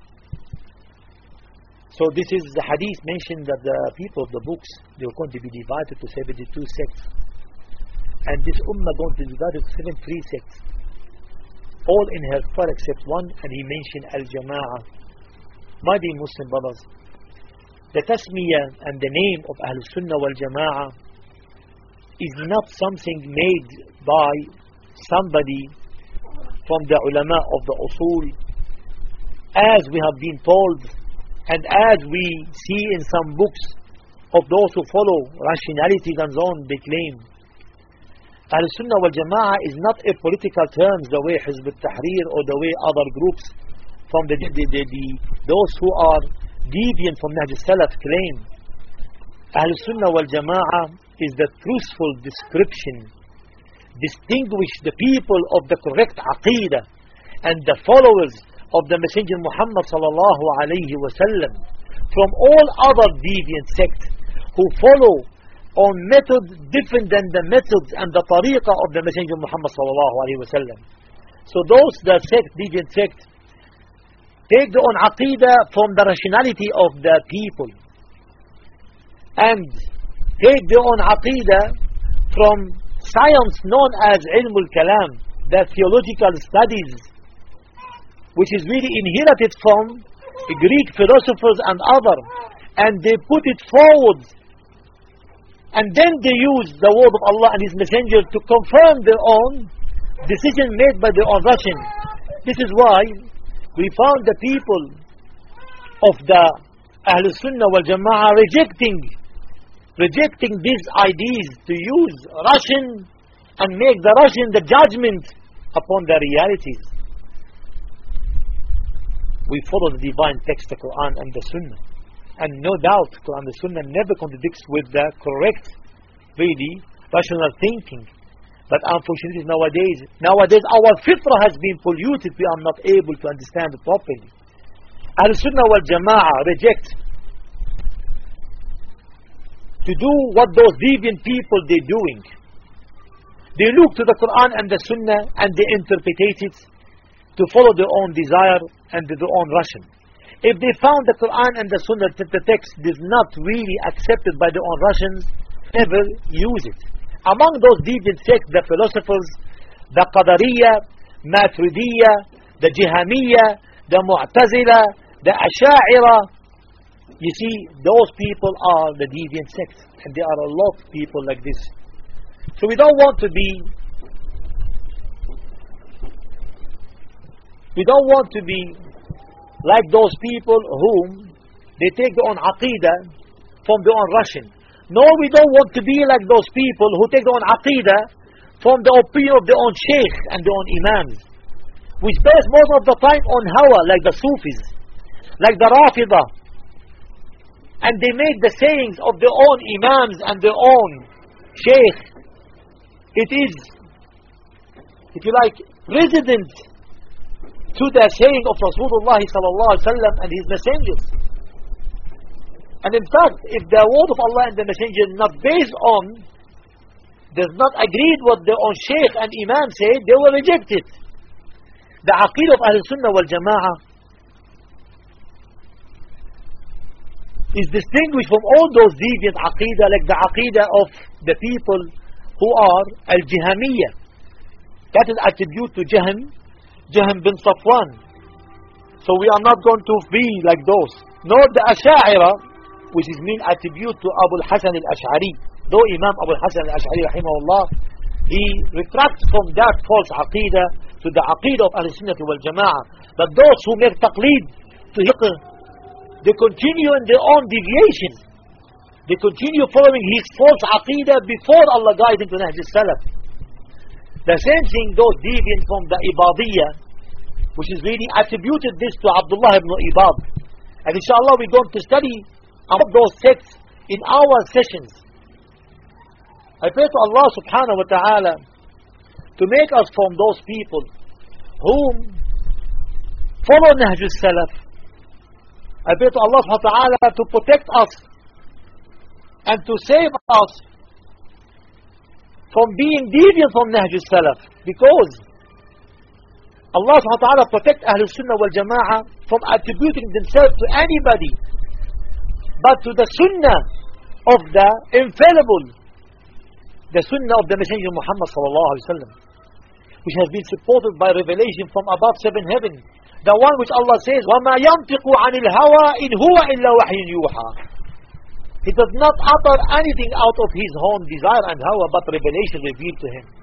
S1: So this is the hadith mentioned that the people of the books, they are going to be divided to 72 sects, and this ummah going to be divided to 73 sects, all in hellfire except one, and he mentioned Al-Jama'ah. My dear Muslim brothers, the tasmiyah and the name of Ahlul Sunnah wal Jama'ah is not something made by somebody from the ulama of the usul, as we have been told and as we see in some books of those who follow rationalities and so on, they claim. Ahlul Sunnah wal Jama'ah is not a political term the way Hizb al-Tahrir or the way other groups from those who are deviant from Nahj al-Salaf claim. Ahlul Sunnah wal Jama'ah is the truthful description, distinguish the people of the correct aqeedah and the followers of the Messenger Muhammad sallallahu alayhi wasallam from all other deviant sects who follow on methods different than the methods and the tariqah of the Messenger Muhammad sallallahu alayhi wasallam. So those the sect, deviant sect, take their own aqeedah from the rationality of the people and take their own aqeedah from science known as ilm al-kalam, the theological studies, which is really inherited from Greek philosophers and other, and they put it forward, and then they use the word of Allah and His Messenger to confirm their own decision made by their own Russian. This is why we found the people of the Ahlul Sunnah wal Jama'ah rejecting these ideas to use Russian and make the Russian the judgment upon the realities. We follow the divine text, the Quran and the Sunnah, and no doubt Quran and the Sunnah never contradicts with the correct, really rational thinking. But unfortunately nowadays our fitrah has been polluted. We are not able to understand it properly. Ahlul Sunnah wal Jama'ah reject to do what those deviant people they're doing. They look to the Quran and the Sunnah and they interpret it to follow their own desire and their own ration. If they found the Quran and the Sunnah that the text is not really accepted by their own rations, never use it. Among those deviant sects, the philosophers, the Qadariyah, Maturidiyah, the Jahmiyah, the Mu'tazila, the Asha'ira, you see, those people are the deviant sects, and there are a lot of people like this. So we don't want to be like those people whom they take their own aqeedah from their own ration. No, we don't want to be like those people who take their own aqeedah from the opinion of their own sheikh and their own imams, which base most of the time on hawa, like the Sufis, like the Rafidah, and they make the sayings of their own imams and their own sheikh, it is, if you like, resident to the saying of Rasulullah sallallahu alaihi wasallam and his messengers. And in fact, if the word of Allah and the messenger is not based on, does not agree with their own sheikh and imam say, they will reject it. The aqeedah of Ahlul Sunnah wal Jama'ah is distinguished from all those deviant aqeedah, like the aqeedah of the people who are al-Jahmiyah. That is attribute to Jahm bin Safwan. So we are not going to be like those. Nor the Asha'ira, which is mean attribute to Abu al-Hasan al-Ash'ari. Though Imam Abu al-Hasan al-Ash'ari rahimahullah, he retracts from that false aqeedah to the aqeedah of Ahl-Sunnah wal Jama'ah. But those who make taqleed to fiqh, they continue in their own deviations. They continue following his false aqeedah before Allah guides them to Nahj al-Salaf. The same thing, those deviants from the Ibadiyya, which is really attributed this to Abdullah ibn Ibad. And inshallah we're going to study about those sects in our sessions. I pray to Allah subhanahu wa ta'ala to make us from those people whom follow Nahj al-Salaf. I pray to Allah subhanahu wa ta'ala to protect us and to save us from being deviant from Nahj al-Salaf, because Allah subhanahu wa ta'ala protect Ahlul Sunnah wal Jama'ah from attributing themselves to anybody but to the Sunnah of the infallible, the Sunnah of the Messenger Muhammad sallallahu alaihi wasallam, which has been supported by revelation from above 7 heaven, the one which Allah says, وَمَا يَنْطِقُ عَنِ الْهَوَىٰ إِنْ هُوَ إِلَّا وَحْيٌ يُوحَىٰ. He does not utter anything out of his own desire and hawa, but revelation revealed to him.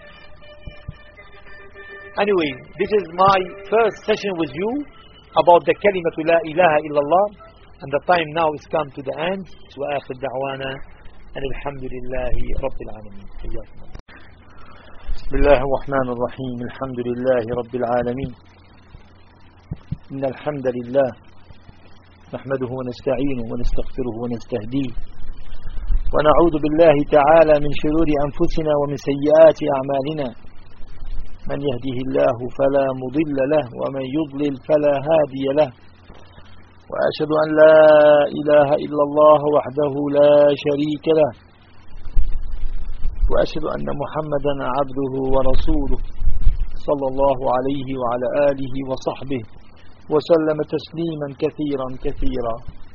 S1: Anyway, this is my first session with you about the kalimatu la ilaha illallah, and the time now is come to the end. Wa akhir da'wana and alhamdulillahi rabbil alamin. Bismillahir rahmanir rahim. Alhamdulillahi rabbil alamin. Innal hamdalillah نحمده ونستعينه ونستغفره ونستهديه ونعوذ بالله تعالى من شرور أنفسنا ومن سيئات أعمالنا. من يهده الله فلا مضل له ومن يضلل فلا هادي له. وأشهد أن لا إله إلا الله وحده لا شريك له. وأشهد أن محمدا عبده ورسوله صلى الله عليه وعلى آله وصحبه وسلم تسليما كثيرا كثيرا.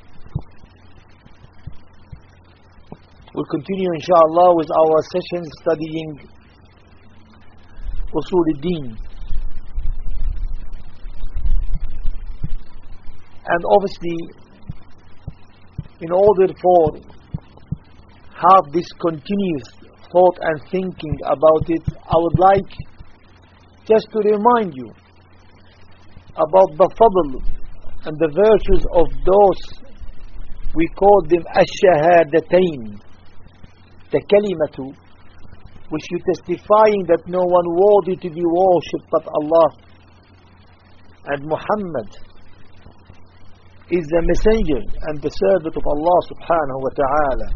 S1: We'll continue inshallah with our sessions studying Usul al-Din. And obviously, in order for have this continuous thought and thinking about it, I would like just to remind you about the fadl and the virtues of those, we call them ash-shahadatain, the kalimatu, which you testifying that no one worthy to be worshipped but Allah, and Muhammad is the messenger and the servant of Allah subhanahu wa ta'ala.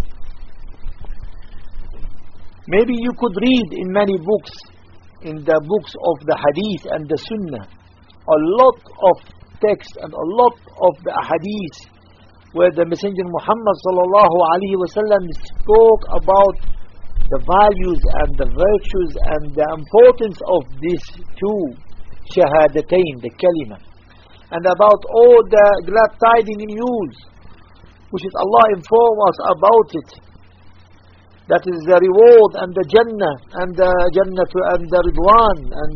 S1: Maybe you could read in many books, in the books of the hadith and the sunnah, a lot of text and a lot of the hadith where the Messenger Muhammad sallallahu alaihi wasallam spoke about the values and the virtues and the importance of these two shahadatain, the kalima, and about all the glad tidings news which is Allah inform us about it. That is the reward and the Jannah and the Jannah and the Ridwan and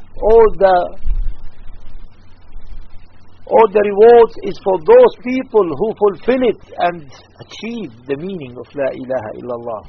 S1: all the rewards is for those people who fulfill it and achieve the meaning of La ilaha illallah.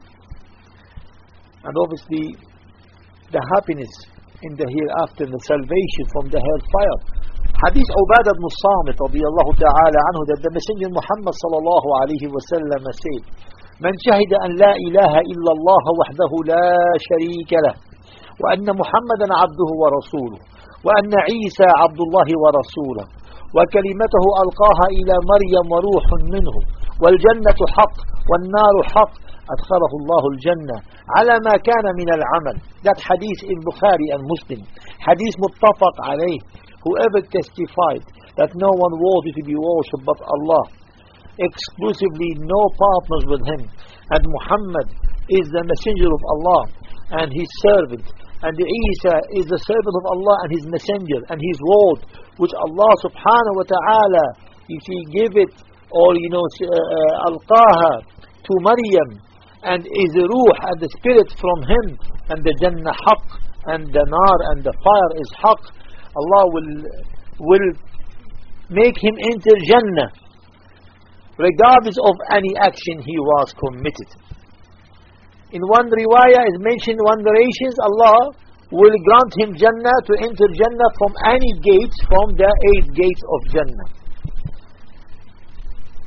S1: And obviously the happiness in the hereafter, the salvation from the hellfire. Hadith Ubadah ibn Samit radiyallahu ta'ala anhu, that the Messenger Muhammad sallallahu alayhi wa sallam said, من شهد أن لا إله إلا الله وحده لا شريك له وأن محمدا عبده ورسوله وأن عيسى عبد الله ورسوله وكلمته ألقاها إلى مريم وروح منه والجنة حق والنار حق أدخله الله الجنة على ما كان من العمل. That hadith in Bukhari and Muslim, hadith muttafaq alayh. Whoever testified that no one worthy to be worshipped but Allah, exclusively no partners with him, and Muhammad is the messenger of Allah and his servant, and Isa is the servant of Allah and his messenger and his word, which Allah subhanahu wa ta'ala, if he give it, or alqaha to Maryam, and is the ruh and the spirit from him, and the Jannah haq, and the nar and the fire is haq, Allah will make him enter Jannah regardless of any action he was committed. In one riwayah is mentioned, one narrations, Allah will grant him Jannah, to enter Jannah from any gates from the 8 gates of Jannah.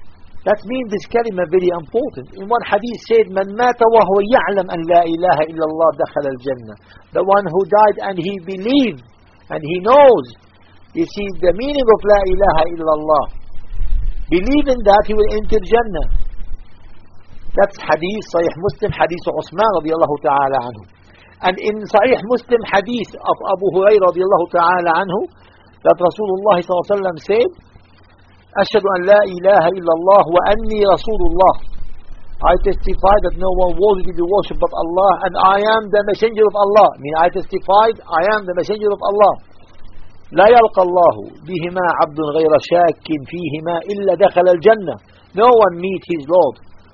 S1: That means this kalima very important. In one hadith said, "Man mata wa huwa ya'lam an la ilaha illallah dakhala al-jannah." The one who died and he believed and he knows. You see the meaning of la ilaha illallah. Believing that he will enter Jannah. That's hadith Sahih Muslim, hadith Uthman radiyallahu ta'ala anhu. And in Sahih Muslim hadith of Abu Hurairah radiyallahu ta'ala anhu, that Rasulullah sallallahu alaihi wasallam said, "Ashhadu an la ilaha illallah wa anni Rasulullah." I testify that no one worthy to be worshipped but Allah, and I am the messenger of Allah. I mean, I testified, I am the messenger of Allah. لا يلقى الله بهما عبد غير شاك فيهما إلا دخل الجنة. No one meet his Lord.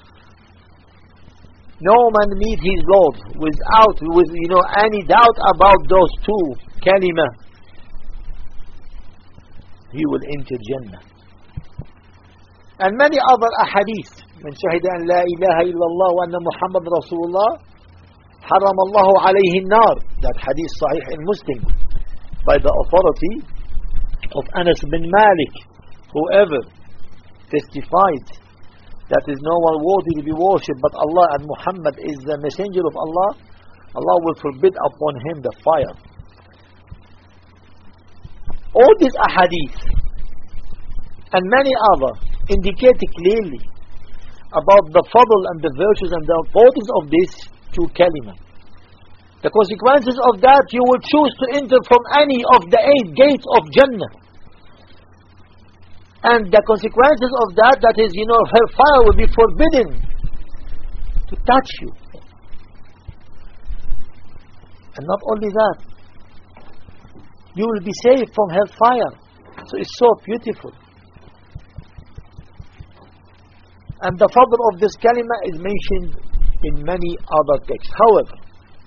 S1: No man meet his Lord without any doubt about those two kalima. He will enter Jannah. And many other ahadith. من شهد أن لا إله إلا الله وأن محمد رسول الله حرم الله عليه النار. That hadith Sahih in Muslim by the authority of Anas bin Malik. Whoever testified that is no one worthy to be worshipped but Allah and Muhammad is the messenger of Allah, Allah will forbid upon him the fire. All these ahadith and many other indicate clearly about the fadl and the virtues and the importance of this two kalima. The consequences of that, you will choose to enter from any of the 8 gates of Jannah. And the consequences of that, that is, hellfire will be forbidden to touch you. And not only that, you will be saved from hellfire. So it's so beautiful. And the fadl of this kalima is mentioned in many other texts. However,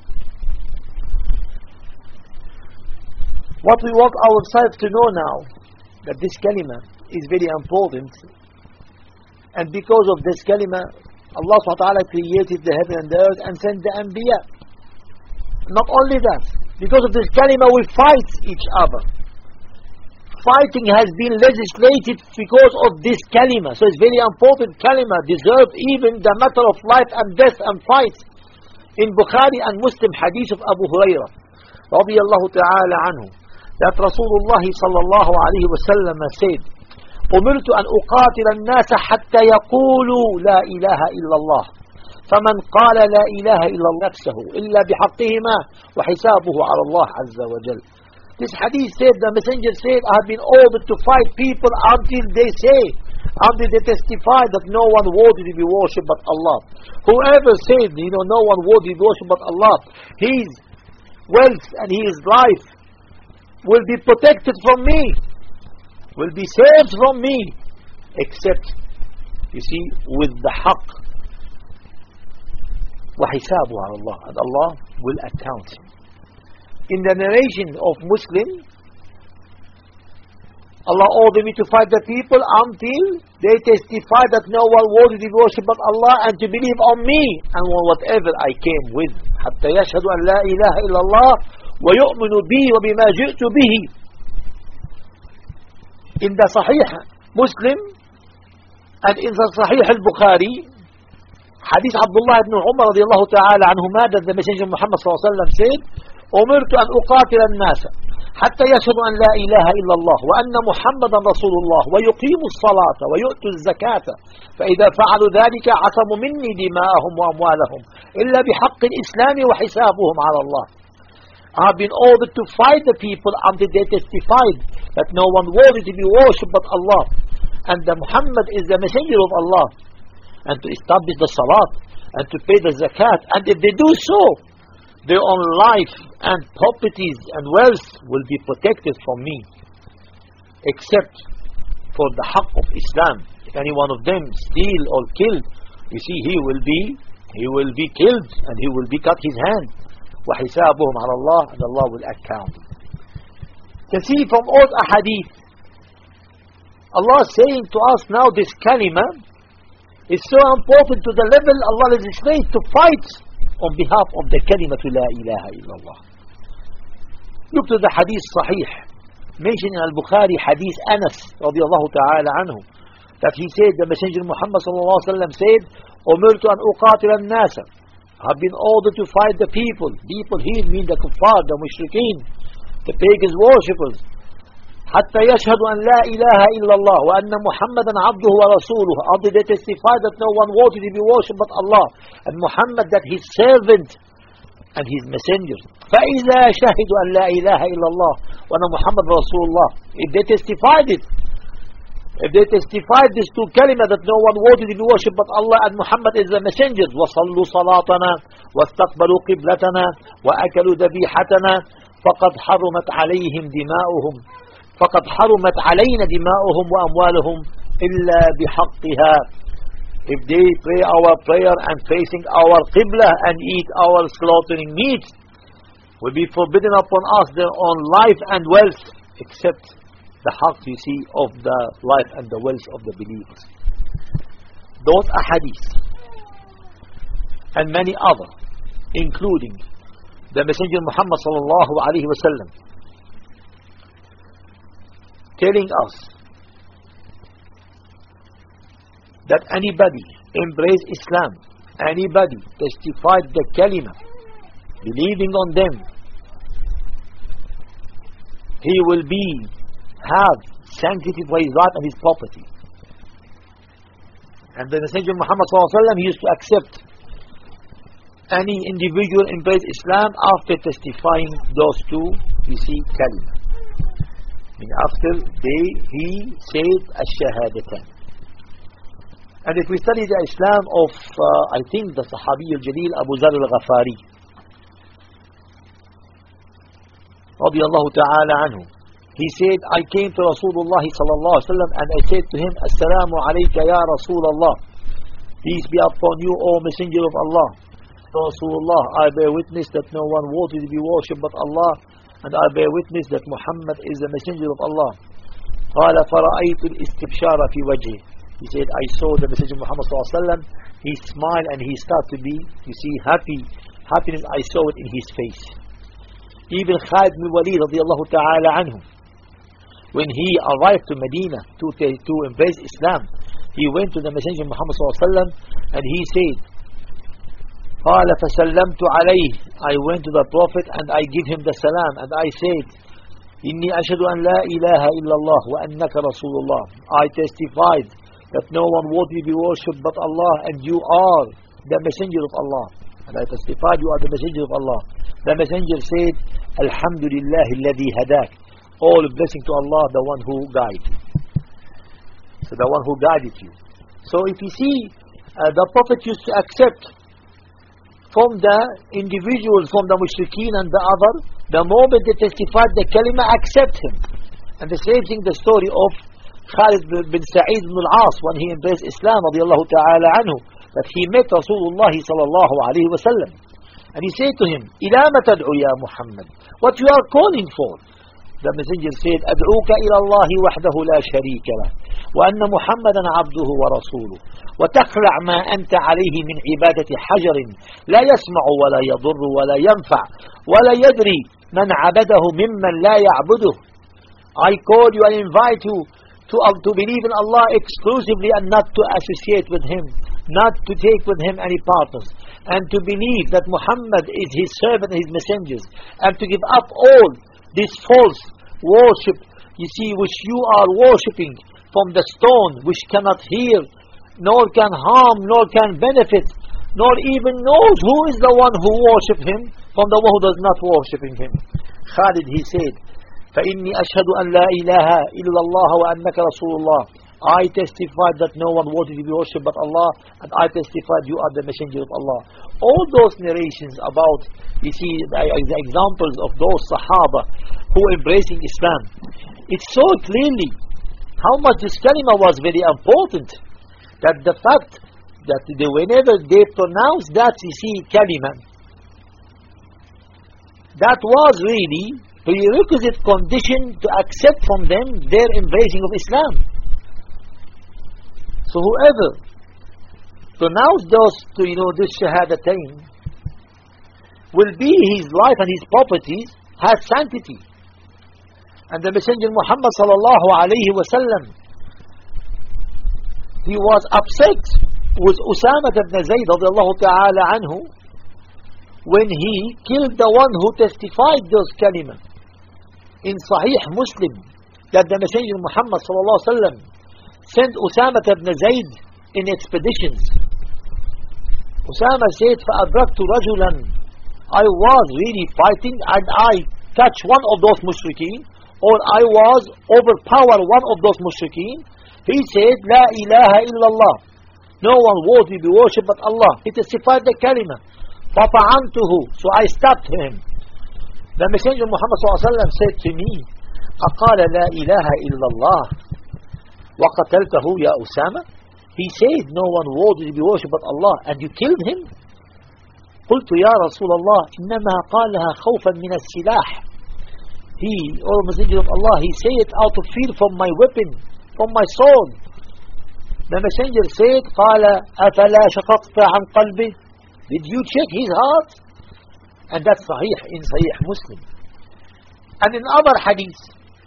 S1: what we want ourselves to know now, that this kalima is very important, and because of this kalima, Allah subhanahu wa ta'ala created the heaven and the earth and sent the anbiya. Not only that, because of this kalima we fight each other. Fighting has been legislated because of this kalima. So it's very important. Kalima deserve even the matter of life and death and fight. In Bukhari and Muslim hadith of Abu Hurairah radiyallahu ta'ala anhu, that Rasulullah sallallahu alayhi wa sallam said, "أمرت أن أقاتل الناس حتى يقولوا لا إله إلا الله فمن قال لا إله إلا الله نفسه إلا بحقهما وحسابه على الله عز وجل." This hadith said, the messenger said, "I have been ordered to fight people until they testify that no one worthy to be worshipped but Allah." Whoever said, no one worthy to be worshipped but Allah, his wealth and his life will be protected from me, will be saved from me, except, you see, with the haqq. وَحِسَابُهُ عَلَى اللَّهِ, and Allah will account. In the narration of Muslim, Allah ordered me to fight the people until they testify that no one worthy to be worshipped but Allah, and to believe on me and on whatever I came with. حتى يشهدوا أن لا إله إلا الله ويؤمنوا بي وبما جئت به. In the Sahih Muslim and in the Sahih al-Bukhari, hadith Abdullah ibn Umar radiyallahu ta'ala anhuma, that the Messenger Muhammad sallallahu alaihi wasallam said, "أمرت أن أقاتل الناس حتى يشهدوا أن لا إله إلا الله وأن محمدا رسول الله ويقيموا الصلاة ويؤتوا الزكاة فإذا فعلوا ذلك عصموا مني دماءهم وأموالهم إلا بحق الإسلام وحسابهم على الله." I have been ordered to fight the people until they testified that no one worthy to be worshipped but Allah, and that Muhammad is the messenger of Allah, and to establish the salat and to pay the zakat. And if they do so, their own life and properties and wealth will be protected from me, except for the haqq of Islam. If any one of them steal or kill, you see, he will be killed and he will be cut his hand. وَحِسَابُهُمْ عَلَى اللَّهِ, and Allah will account. You see, from all ahadith, Allah is saying to us now, this kalima is so important to the level Allah legislates to fight on behalf of the kalima to la ilaha illallah. Look to the hadith sahih mentioned in al-Bukhari, hadith Anas radiyallahu ta'ala anhu, that he said, the Messenger Muhammad sallallahu alaihi wasallam said, "Umirtu an uqatil an-nas." Have been ordered to fight the people. People here mean the kuffar, the mushrikeen, the pagans worshippers. حتى يشهد أن لا إله إلا الله وأن محمدا عبده ورسوله, until they testify that no one worthy to be worshipped but Allah, and Muhammad that his servant and his messenger. فإذا شهدوا أن لا إله إلا الله وأن محمد رسول الله, if they testified it, if they testified this to kalima that no one worthy to be worshipped but Allah and Muhammad is the messenger, وصلوا صلاتنا واستقبلوا قبلتنا وأكلوا ذبيحتنا فقد حرمت عليهم دماؤهم فقد حرمت علينا دماؤهم وأموالهم إلا بحقها. If they pray our prayer and facing our qibla and eat our slaughtering meat, will be forbidden upon us their own life and wealth, except the haqq, you see, of the life and the wealth of the believers. Those ahadith and many other, including the Messenger Muhammad sallallahu alaihi wasallam telling us that anybody embrace Islam, anybody testified the kalima, believing on them, he will have sanctity for his life and his property. And the Messenger Muhammad sallallahu alaihi wasallam used to accept any individual embrace Islam after testifying those two, you see, kalima. After he said ash-shahadatan. And if we study the Islam of I think the Sahabi al-Jalil Abu Zar al-Ghafari radiyallahu ta'ala anhu, he said, I came to Rasulullah sallallahu alaihi wasallam and I said to him, Assalamu alayka ya Rasulullah, peace be upon you, O Messenger of Allah. Rasulullah, I bear witness that no one worthy to be worshipped but Allah, and I bear witness that Muhammad is the messenger of Allah. قال فرأيت الاستبشار في وجهه. He said, I saw the Messenger Muhammad sallallahu alaihi wasallam. He smiled and he started to be, you see, happiness. I saw it in his face. Even Khalid bin Walid radiyallahu ta'ala anhu, when he arrived to Medina to embrace Islam, he went to the Messenger Muhammad sallallahu alaihi wasallam and he said, قال فسلمت عليه, I went to the Prophet and I give him the salam and I said, إني أشهد أن لا إله إلا الله وأنك رسول الله. I testified that no one worthy to be worshipped but Allah, and you are the messenger of Allah. And I testified you are the messenger of Allah. The messenger said, Alhamdulillah alladhi hadak. All blessing to Allah, the one who guided you. So the one who guided you. So if you see, the Prophet used to accept from the individuals, from the mushrikeen and the other, the moment they testified the kalima, accept him. And the same thing, the story of Khalid bin Sa'id ibn al-As, when he embraced Islam radiyallahu ta'ala anhu, that he met Rasulullah sallallahu alayhi wa sallam, and he said to him, إِلَى مَ تَدْعُ يَا Muhammad, what you are calling for? The messenger said, أدعوك إلى الله وحده لا شريك له وأن محمدا عبده ورسوله وتخلع ما أنت عليه من عبادة حجر لا يسمع ولا يضر ولا ينفع ولا يدري من عبده ممن لا يعبده. I call you and invite you to believe in Allah exclusively and not to associate with Him, not to take with Him any partners, and to believe that Muhammad is His servant and His messengers, and to give up all this false worship, you see, which you are worshipping from the stone, which cannot hear, nor can harm, nor can benefit, nor even knows who is the one who worship him from the one who does not worshiping him. Khalid, he said, فَإِنِّي أَشْهَدُ أَنْ لَا إِلَهَ إِلَّا اللَّهُ وَأَنَّكَ رَسُولُ اللَّهِ. I testified that no one worthy to be worshipped but Allah, and I testified you are the messenger of Allah. All those narrations about, you see, the examples of those Sahaba who embracing Islam, it showed clearly how much this kalima was very important. That the fact that whenever they pronounce that, you see, kalima, that was really prerequisite condition to accept from them their embracing of Islam. So whoever pronounce those, this shahadatain, will be his life and his properties has sanctity. And the Messenger Muhammad sallallahu alayhi wa sallam he was upset with Usama ibn Zayd radiallahu ta'ala anhu when he killed the one who testified those kalima. In Sahih Muslim, that the Messenger Muhammad sallallahu alaihi wasallam sent Usama ibn Zayd in expeditions. Usama said, فَأَدْرَكْتُ رَجُلًا, I was really fighting and I catch one of those mushrikeen, or I was overpower one of those mushrikeen. He said, La ilaha illallah, no one worthy be worshipped but Allah. He testified the kalima. فَطَعَنْتُهُ, so I stabbed him. The Messenger Muhammad sallallahu alaihi wasallam said to me, أَقَالَ لَا إِلَهَ إِلَّا اللَّهِ وَقَتَلْتَهُ يَا أُسَامَةَ. He said, no one worthy to be worshipped but Allah, and you killed him? قلت يا رسول الله إنما قالها خوفا من السلاح. He, O Messenger of Allah, he said it out of fear from my weapon, from my sword. The Messenger said, قال أفلا شققت عن قلبه, did you check his heart? And that's Sahih in Sahih Muslim. And in other hadith,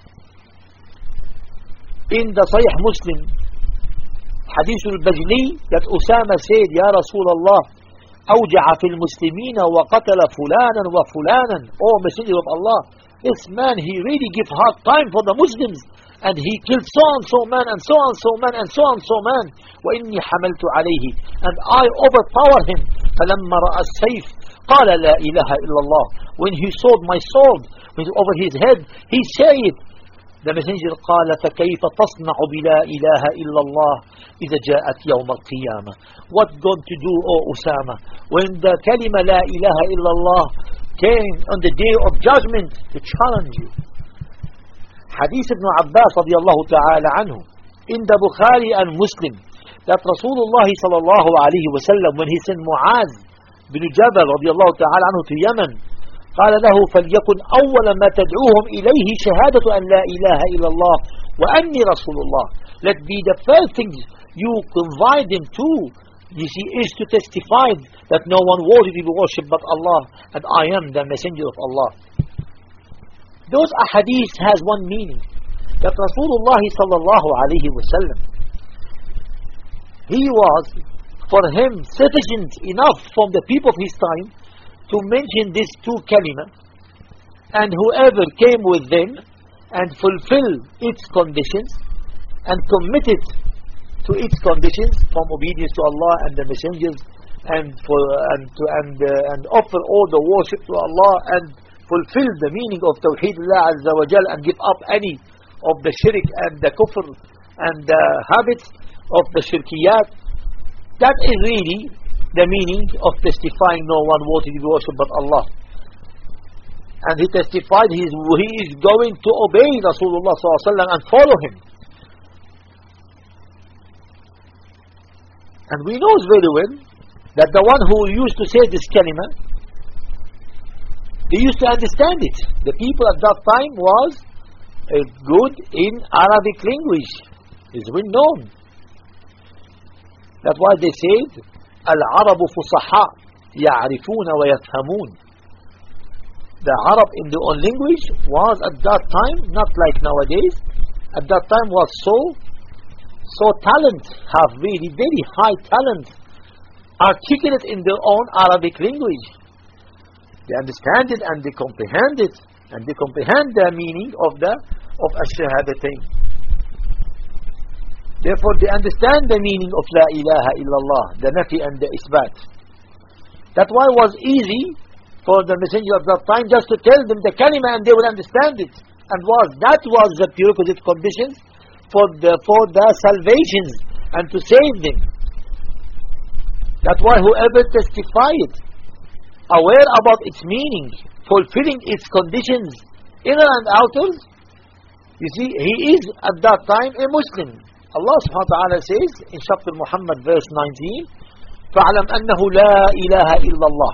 S1: in the Sahih Muslim, Hadith al-Bajli, that Usama said, Ya Rasulullah, أوجع في المسلمين وقتل فلانا وفلانا. Oh Messenger of Allah, this man, he really give hard time for the Muslims, and he killed so and so man and so and so man and so and so man. وإني حملت عليه, and I overpower him. فلما رأى السيف قال لا إله إلا الله. When he saw my sword over his head, he said, the Messenger قال فكيف تصنع بلا إله إلا الله إذا جاءت يوم القيامة. What going to do, O Usama, when the kalima لا إله إلا الله came on the day of judgment to challenge you? Hadith ibn Abbas رضي الله تعالى عنه in the Bukhari and Muslim, that Rasulullah sallallahu alayhi wa sallam, when he sent Muaz bin Jabal رضي الله تعالى عنه to Yemen, قال له فليكن أول ما تدعوهم إليه شهادة أن لا إله إلا الله وأني رسول الله. Let be the first thing you invite them to, you see, is to testify that no one worthy to be worshipped but Allah, and I am the messenger of Allah. Those ahadith has one meaning, that Rasulullah sallallahu alayhi wa sallam, he was for him sufficient enough from the people of his time to mention these two kalima, and whoever came with them and fulfill its conditions and committed to its conditions from obedience to Allah and the messengers, and offer all the worship to Allah and fulfill the meaning of Tawheed Allah Azza wa Jal, and give up any of the shirk and the kufr and the habits of the shirkiyat. That is really the meaning of testifying no one worthy to be worshipped but Allah. And he testified he is going to obey Rasulullah sallallahu alaihi wasallam and follow him. And we know very well that the one who used to say this kalima, they used to understand it. The people at that time was good in Arabic language. It's well known. That's why they said, العرب فصحاء يعرفون ويفهمون. The Arab in their own language was at that time, not like nowadays, at that time was so talent, have really very high talent, articulate in their own Arabic language. They understand it and they comprehend it, and they comprehend the meaning of ash-shahadatain. Therefore they understand the meaning of La ilaha illallah, the nafi and the isbat. That's why it was easy for the messenger of that time just to tell them the kalima and they would understand it. And that was the prerequisite conditions for the salvations and to save them. That's why whoever testified, aware about its meaning, fulfilling its conditions, inner and outer, you see, he is at that time a Muslim. Allah subhanahu wa ta'ala says in chapter Muhammad verse 19, فَاعْلَمْ أَنَّهُ لَا إِلَهَ إِلَّا اللَّهِ.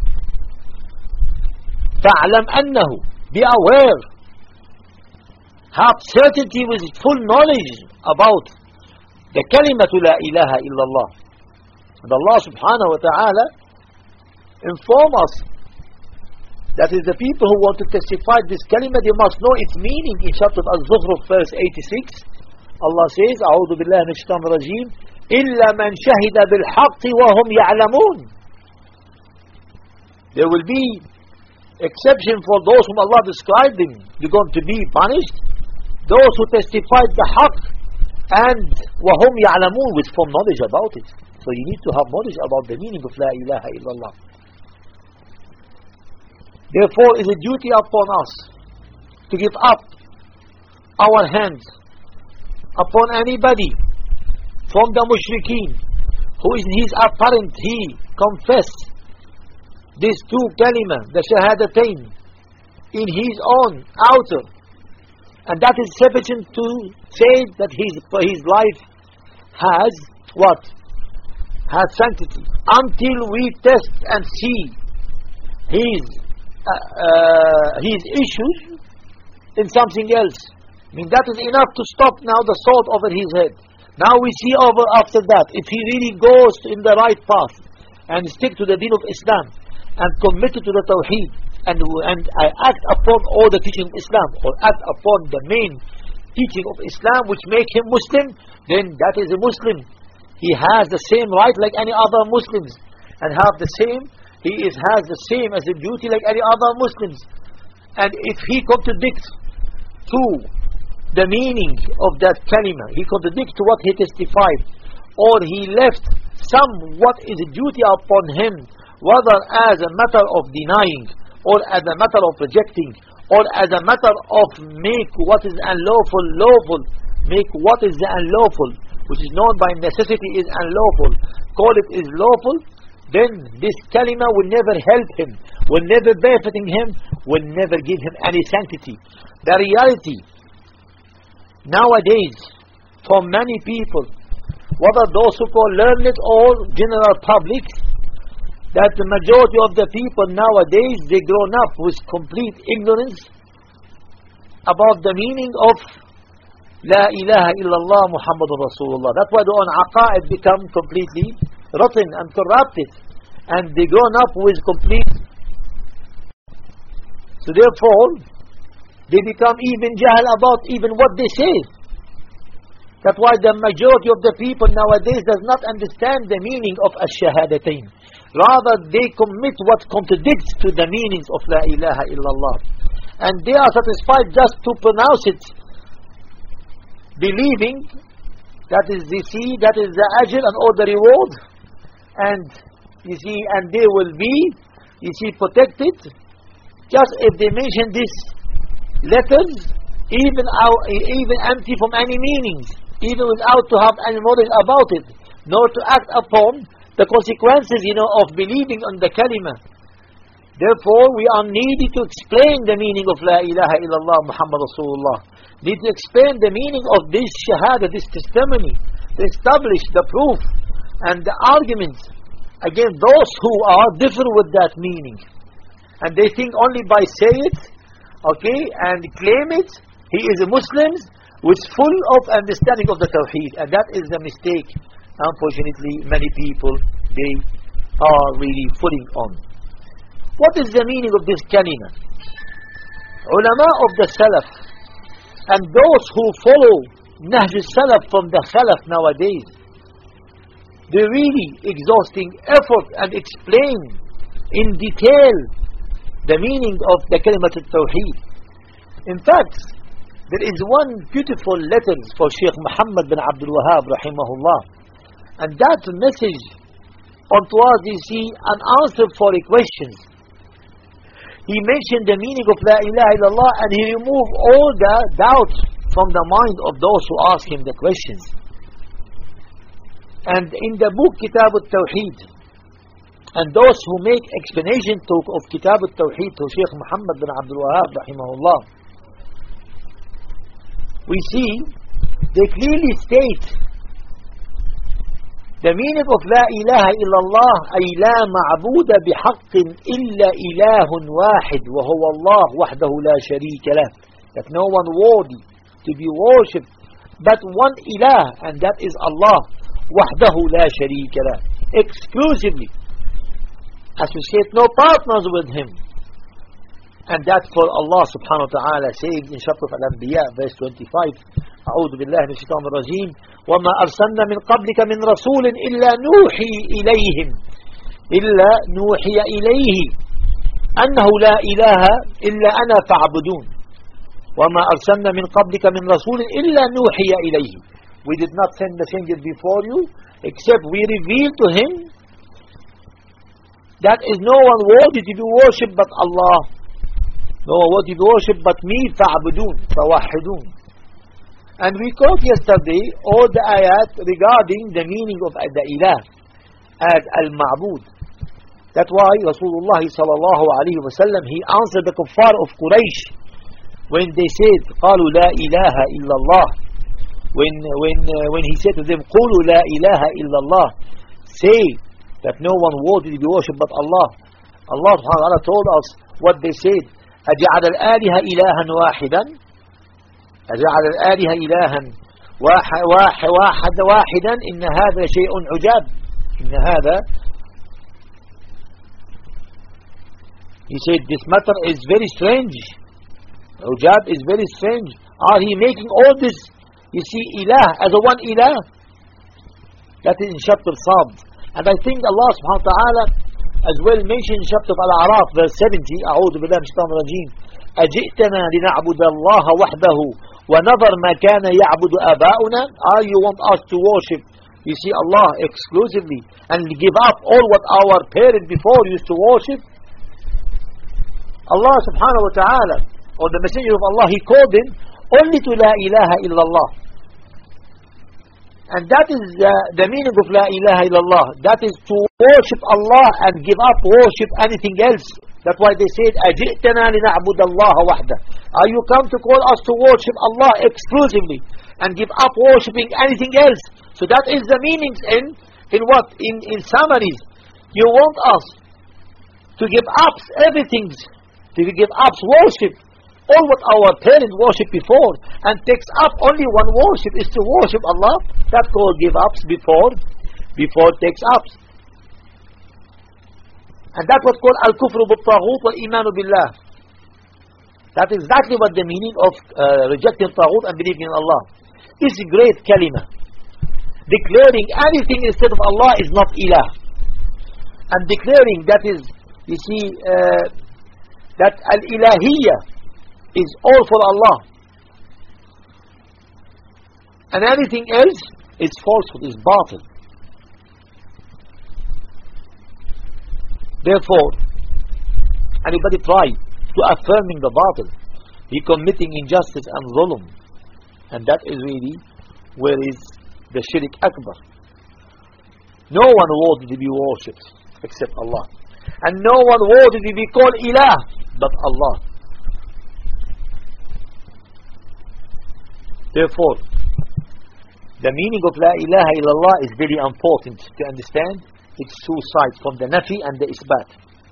S1: فَاعْلَمْ أَنَّهُ, be aware, have certainty with full knowledge about the kalimatu la ilaha illallah. And Allah subhanahu wa ta'ala inform us that is the people who want to testify this kalima, they must know its meaning. In chapter Al-Zukhruf verse 86, Allah says, أعوذ بالله من الشيطان الرجيم إلا من شهد بالحق وهم يعلمون. There will be exception for those whom Allah described them. They're going to be punished. Those who testified the haqq and وهم يعلمون, with full knowledge about it. So you need to have knowledge about the meaning of La ilaha illallah. Therefore, it is a duty upon us to give up our hands upon anybody from the mushrikeen who is his apparent, he confess these two kalima, the shahadatain, in his own outer, and that is sufficient to say that his life has what? Has sanctity, until we test and see his issues in something else. I mean, that is enough to stop now the sword over his head. Now we see over after that, if he really goes in the right path and stick to the deen of Islam and committed to the Tawheed and act upon all the teaching of Islam, or act upon the main teaching of Islam which make him Muslim, then that is a Muslim. He has the same right like any other Muslims, and have the same, has the same as a duty like any other Muslims. And if he contradicts to the meaning of that kalima, he contradicts to what he testified, or he left some what is a duty upon him, whether as a matter of denying, or as a matter of rejecting, or as a matter of make what is unlawful lawful, make what is unlawful, which is known by necessity is unlawful, call it is lawful, then this kalima will never help him, will never benefiting him, will never give him any sanctity. The reality nowadays for many people, whether those who call learned or general public, that the majority of the people nowadays, they grown up with complete ignorance about the meaning of La ilaha illallah Muhammadur Rasulullah. That's why their own aqa'id become completely rotten and corrupted, and they grown up with complete. So therefore, they become even jahl about even what they say. That's why the majority of the people nowadays does not understand the meaning of ash-shahadatain. Rather, they commit what contradicts to the meanings of La ilaha illallah. And they are satisfied just to pronounce it, believing that is the ajr and all the reward, and you see, and they will be, you see, protected. Just if they mention these letters, even empty from any meanings, even without to have any knowledge about it, nor to act upon the consequences, of believing on the kalima. Therefore, we are needed to explain the meaning of La ilaha illallah Muhammad Rasulullah. Need to explain the meaning of this shahada, this testimony, to establish the proof and the arguments against those who are different with that meaning. And they think only by saying it, okay, and claim it, he is a Muslim with full of understanding of the Tawheed. And that is the mistake, unfortunately, many people, they are really falling on. What is the meaning of this kalima? Ulama of the Salaf and those who follow Nahj al-Salaf from the Khalaf nowadays, they really exhausting effort and explain in detail the meaning of the kalimat al-Tawheed. In fact, there is one beautiful letter for Sheikh Muhammad bin Abdul Wahhab rahimahullah, and that message unto us, you see, an answer for the questions. He mentioned the meaning of La ilaha illallah, and he removed all the doubts from the mind of those who ask him the questions. And in the book Kitab al-Tawheed, and those who make explanation of Kitab al-Tawheed to Sheikh Muhammad bin Abdul Wahhab rahimahullah, we see they clearly state the meaning of La ilaha illallah, ay la ma'buda bihaqqin illa ilahun wahid, wa huwa Allah wahdahu la sharika lah. That no one worthy to be worshipped but one ilah, and that is Allah wahdahu la sharika lah, exclusively, associate no partners with him. And that for Allah subhanahu wa ta'ala says in chapter of Al-Anbiya verse 25, أعوذ بالله من الشيطان الرجيم وما أرسلنا من قبلك من رسول إلا نوحي إليه أنه لا إله إلا أنا فاعبدون. وما أرسلنا من قبلك من رسول إلا نوحي إليه. We did not send messengers before you except we revealed to him that is no one worthy to be worshipped but Allah, no one worthy to be worshipped but me, فاعبدون, فوحدون. And we quote yesterday all the ayat regarding the meaning of the ilah as al-ma'bud. That's why Rasulullah sallallahu alayhi wa sallam, he answered the kuffar of Quraysh when they said قالوا لا إله إلا الله. When he said to them قولوا لا إله إلا الله, say that no one worthy to be worshipped but Allah. Allah subhanahu wa ta'ala told us what they said. أجعل الآلهة إلها واحدا أجعل الآلهة إلها واحدا إن هذا شيء عجاب. إن هذا, he said, this matter is very strange. Ujab is very strange. Are he making all this, you see, ilah as a one ilah? That is in chapter Sad. And I think Allah subhanahu wa ta'ala as well mentioned in chapter Al-A'raf verse 70, أعوذ بالله من الشيطان الرجيم أجئتنا لنعبد الله وحده وَنَظَرْ مَا كَانَ يَعْبُدُ آبَاؤُنَا. You want us to worship, you see, Allah exclusively and give up all what our parents before used to worship? Allah subhanahu wa ta'ala, or the messenger of Allah, he called him only to La ilaha illallah. And that is the meaning of La ilaha illallah. That is to worship Allah and give up worship anything else. That's why they said أَجِئْتَنَا لِنَعْبُدَ اللَّهَ وَحْدَهُ. Are you come to call us to worship Allah exclusively and give up worshipping anything else? So that is the meanings in what? In summaries. You want us to give up everything, to give up worship, all what our parents worshipped before, and takes up only one worship is to worship Allah. That's called give ups before takes ups. And that's what's called al-kufru bil-taghut wal-imanu billah. That is exactly what the meaning of rejecting taghut and believing in Allah. This great kalima, declaring anything instead of Allah is not ilah, and declaring that is, you see, that al-ilahiyya is all for Allah, and anything else is falsehood, is batil. Therefore, anybody try to affirming the batil, he committing injustice and zulm, and that is really where is the shirk akbar. No one worthy to be worshipped except Allah, and no one worthy to be called ilah but Allah. Therefore, the meaning of La ilaha illallah is very important to understand. It's two sides, from the nafi and the isbat.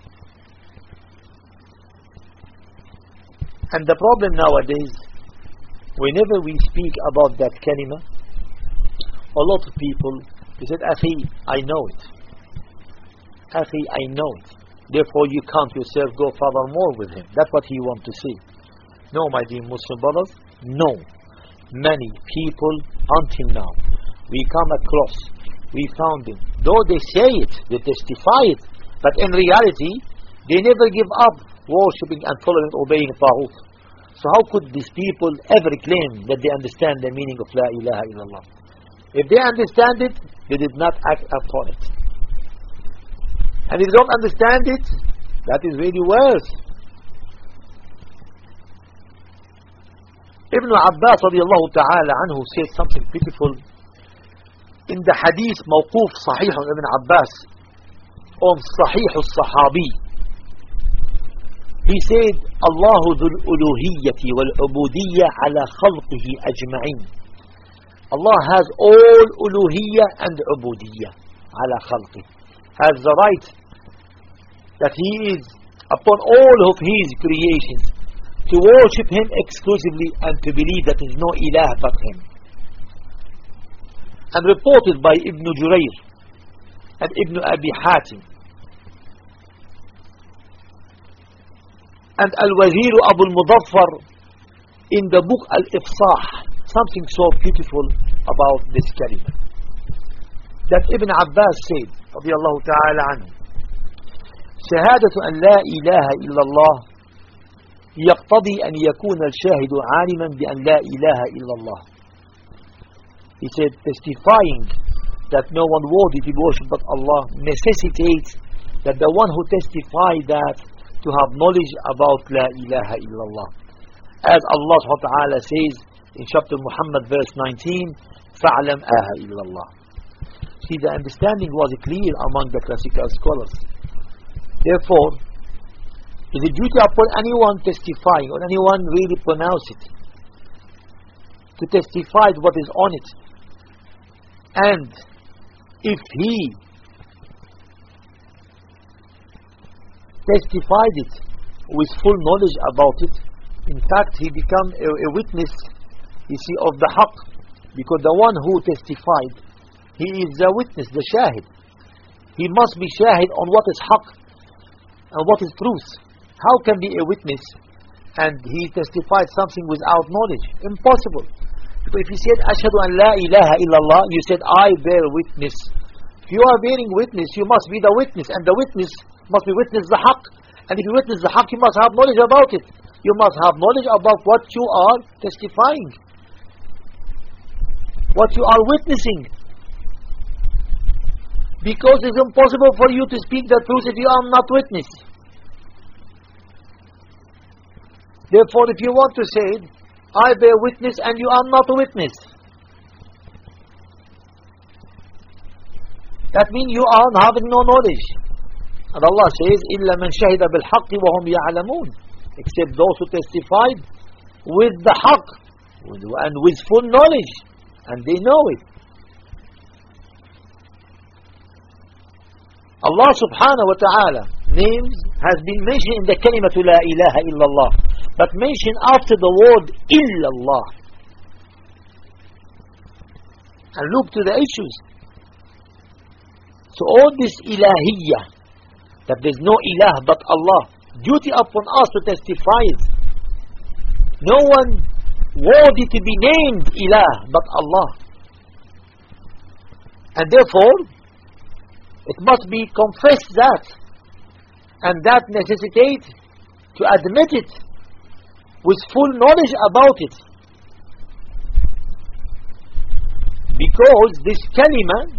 S1: And the problem nowadays, whenever we speak about that kalima, a lot of people, they said, Akhi, I know it. Akhi, I know it. Therefore you count yourself, go furthermore with him. That's what he wants to say. No, my dear Muslim brothers, no. Many people until now, we come across, we found them, though they say it, they testify it, but in reality, they never give up worshipping and following, obeying Taghut. So how could these people ever claim that they understand the meaning of La ilaha illallah? If they understand it, they did not act upon it. And if they don't understand it, that is really worse. Ibn Abbas radiallahu ta'ala anhu said something beautiful in the hadith mawquf Sahih of Ibn Abbas on Sahih al-Sahabi. He said, Allahu dhul uluhiyyati wal ubudiyya ala khalqihi ajma'in. Allah has all uluhiyya and ubudiyya ala khalqihi, has the right that He is upon all of His creations to worship Him exclusively and to believe that there is no ilah but Him. And reported by Ibn Jurayr and Ibn Abi Hatim and Al-Wazir Abu Al-Mudaffar in the book Al-Ifsah something so beautiful about this kalima. That Ibn Abbas said, رضي الله تعالى عنه, شهادة أن لا إله إلا الله يقتضي أن يكون الشاهد عالما بأن لا إله إلا الله. He said, testifying that no one worthy to be worshipped but Allah necessitates that the one who testifies that to have knowledge about La ilaha illallah. As Allah subhanahu wa ta'ala says in chapter Muhammad verse 19, فَعْلَمْ آهَ illallah. See, the understanding was clear among the classical scholars. Therefore, it is a duty upon anyone testifying, or anyone really pronounce it, to testify what is on it. And if he testified it with full knowledge about it, in fact he become a witness, you see, of the haqq, because the one who testified, he is the witness, the shahid. He must be shahid on what is haqq and what is truth. How can be a witness and he testified something without knowledge? Impossible. Because if you said ashhadu an la ilaha illallah, you said I bear witness. If you are bearing witness, you must be the witness, and the witness must be witness the haqq. And if you witness the haqq, you must have knowledge about it. You must have knowledge about what you are testifying, what you are witnessing. Because it's impossible for you to speak the truth if you are not witness. Therefore, if you want to say, I bear witness, and you are not a witness, that means you are having no knowledge. And Allah says, إِلَّا مَنْ شَهِدَ بِالْحَقِّ وَهُمْ يَعْلَمُونَ, except those who testified with the haqq and with full knowledge, and they know it. Allah subhanahu wa ta'ala names has been mentioned in the kalimatu la ilaha illallah, but mentioned after the word illallah. And look to the issues. So all this ilahiyya, that there is no ilah but Allah, duty upon us to testify it. No one worthy to be named ilah but Allah. And therefore, it must be confessed that, and that necessitates to admit it with full knowledge about it. Because this kalima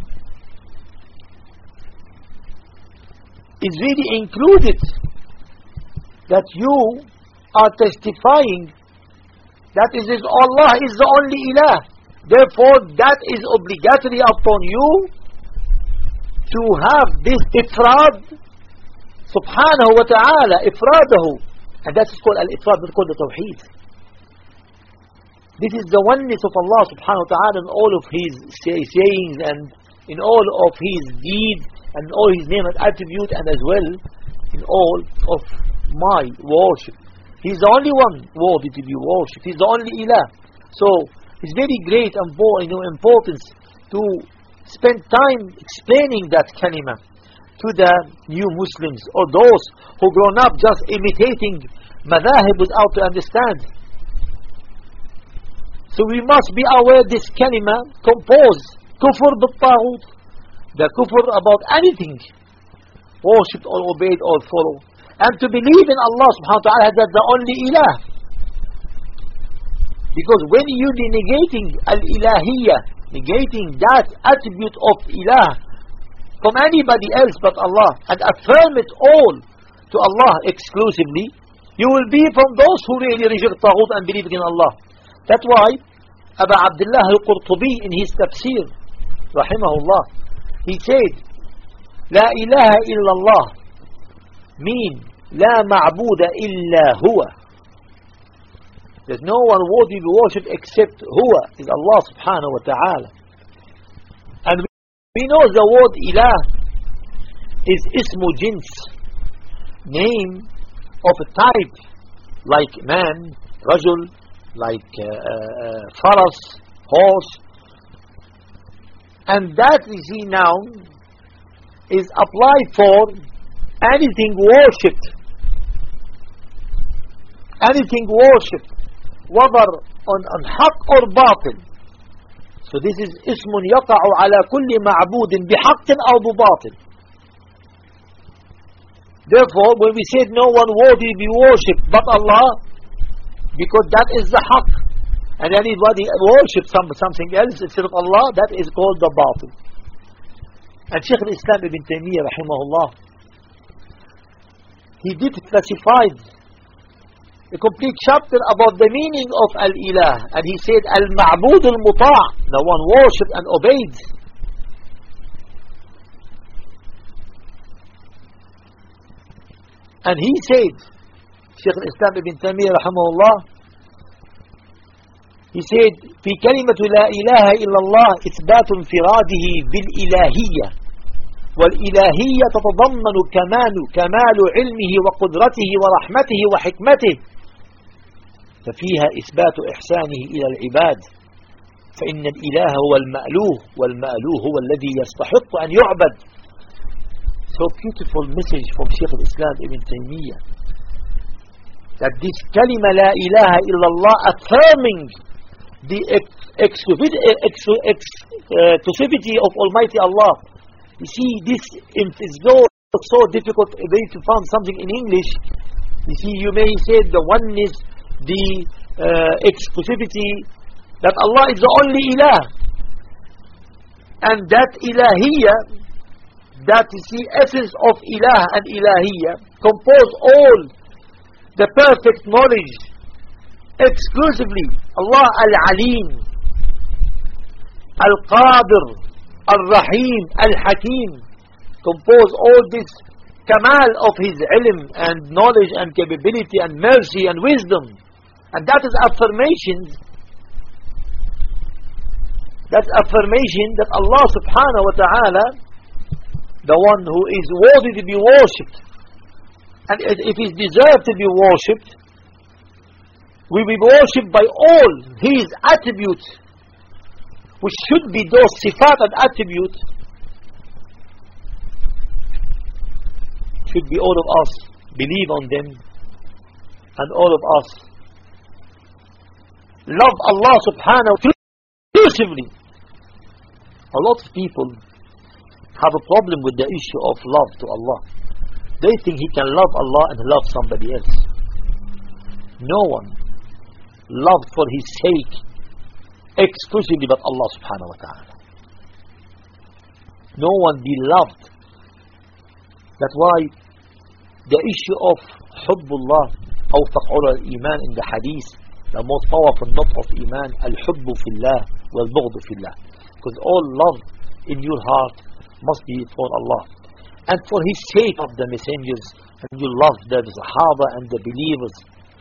S1: is really included, that you are testifying that it is Allah is the only ilah. Therefore, that is obligatory upon you to have this ifrad subhanahu wa ta'ala, ifradahu, and that is called al-ifrad, that's called the tawheed. This is the oneness of Allah subhanahu wa ta'ala in all of His sayings and in all of His deeds and all His name and attribute, and as well in all of my worship. He's the only one worthy to be worshipped. He's the only ilah. So it's very great and importance to spend time explaining that kalima to the new Muslims, or those who grown up just imitating madhahib without to understand. So we must be aware this kalima composed kufr bil-taghut, the kufr about anything worshipped or obeyed or followed, and to believe in Allah subhanahu wa ta'ala that the only ilah. Because when you negating al-ilahiyya, negating that attribute of ilah from anybody else but Allah, and affirm it all to Allah exclusively, you will be from those who really reject taghut and believe in Allah. That's why Abu Abdullah al-Qurtubi in his tafsir, rahimahullah, he said, La ilaha illallah mean La ma'buda illa huwa. There's no one worthy to worship except huwa, is Allah subhanahu wa ta'ala. And we know the word ilah is ismu jins, name of a type, like man, rajul, like faras, horse. And that, you see, noun is applied for anything worshipped. Anything worshipped. whether on haq or batil. So this is اسم يقع على كل معبود بحق أو بباطل. Therefore, when we said no one worthy to be worshipped but Allah, because that is the haq, and anybody worships something else instead of Allah, that is called the batil. And Shaykh al-Islam Ibn Taymiyyah rahimahullah, he did classify a complete chapter about the meaning of al-ilah, and he said al-ma'bud al-muta', the one worshipped and obeyed. And he said, Shaykh al-Islam Ibn Taymiyyah rahimahullah, he said في كلمة لا إله إلا الله إثبات انفراده بالإلهية، والإلهية تتضمن كمال علمه وقدرته ورحمته وحكمته، ففيها إثبات إحسانه إلى العباد، فإن الإله هو المألوه، والمألوه هو الذي يستحق أن يعبد. So beautiful message from Shaykh al-Islam Ibn Taymiyyah, that this kalima la ilaha illallah affirming the exclusivity of Almighty Allah. You see, this is so difficult to find something in English. You see, you may say the oneness, the exclusivity, that Allah is the only ilah, and that ilahiyya, that is the essence of ilah and ilahiyya, compose all the perfect knowledge exclusively. Allah al-Alim, al-Qadir, al-Rahim, al-Hakim, compose all this kamal of His ilm and knowledge and capability and mercy and wisdom. And that is affirmation. That's affirmation that Allah subhanahu wa ta'ala, the one who is worthy to be worshipped, and if He deserves to be worshipped, will be worshipped by all His attributes, which should be those sifat and attributes, should be all of us believe on them, and all of us love Allah subhanahu wa ta'ala exclusively. A lot of people have a problem with the issue of love to Allah. They think he can love Allah and love somebody else. No one loved for His sake exclusively but Allah subhanahu wa ta'ala. No one beloved. That's why the issue of Hubbullah أو تقول الإيمان in the hadith, the most powerful knot of Iman, al-hubbu fillah wal-bughdu fillah, because all love in your heart must be for Allah and for His sake of the messengers, and you love the Sahaba and the believers,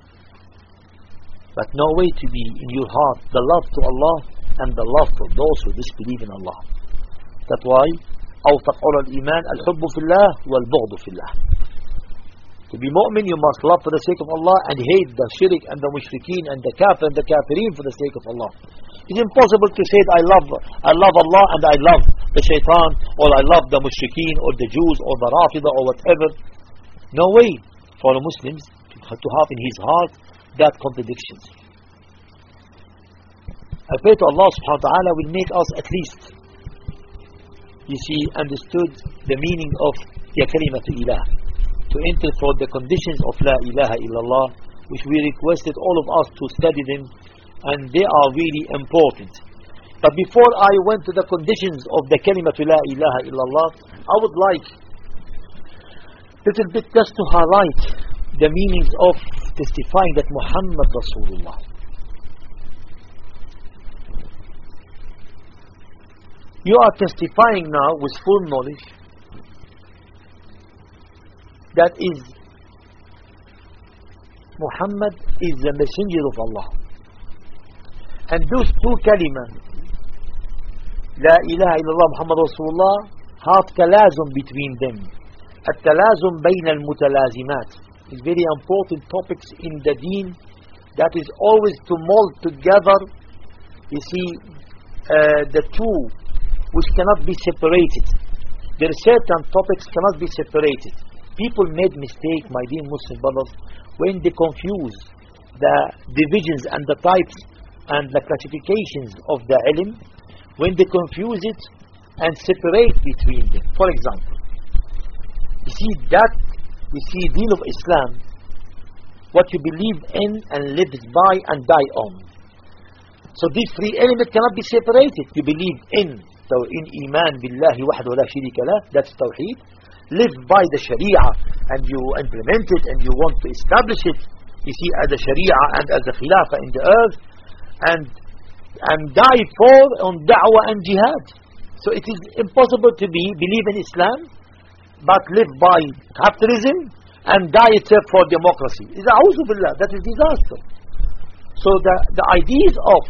S1: but no way to be in your heart the love to Allah and the love for those who disbelieve in Allah. That's why أو تقول الإيمان الحب في الله والبغض في الله. To be mu'min, you must love for the sake of Allah and hate the shirk and the mushrikeen and the kafir and the kafirin for the sake of Allah. It's impossible to say I love Allah and I love the shaitan, or I love the mushrikeen or the Jews or the Rafida or whatever. No way for the Muslims to have in his heart that contradictions. I pray to Allah subhanahu wa ta'ala will make us at least, you see, understood the meaning of Ya Kalimatu Ilah, to enter for the conditions of La ilaha illallah, which we requested all of us to study them, and they are really important. But before I went to the conditions of the Kalimatu La ilaha illallah, I would like a little bit just to highlight the meanings of testifying that Muhammad Rasulullah. You are testifying now with full knowledge that is Muhammad is the messenger of Allah, and those two kalima La ilaha illallah Muhammad Rasulullah have talazum between them. At-talazum bayna al-mutalazimat is very important topics in the deen, that is always to mold together, you see, the two which cannot be separated. There are certain topics cannot be separated. People made mistake, my dear Muslim brothers, when they confuse the divisions and the types and the classifications of the ilm, when they confuse it and separate between them. For example, you see deen of Islam, what you believe in and live by and die on. So these three elements cannot be separated. You believe in iman billahi wahdahu la sharika lah, that's tawheed. Live by the sharia and you implement it and you want to establish it, you see, as a sharia and as a khilafah in the earth, and die for on da'wah and jihad. So it is impossible to believe in Islam but live by capitalism and die itself for democracy. A'udhu billah, that is disaster. So the ideas of,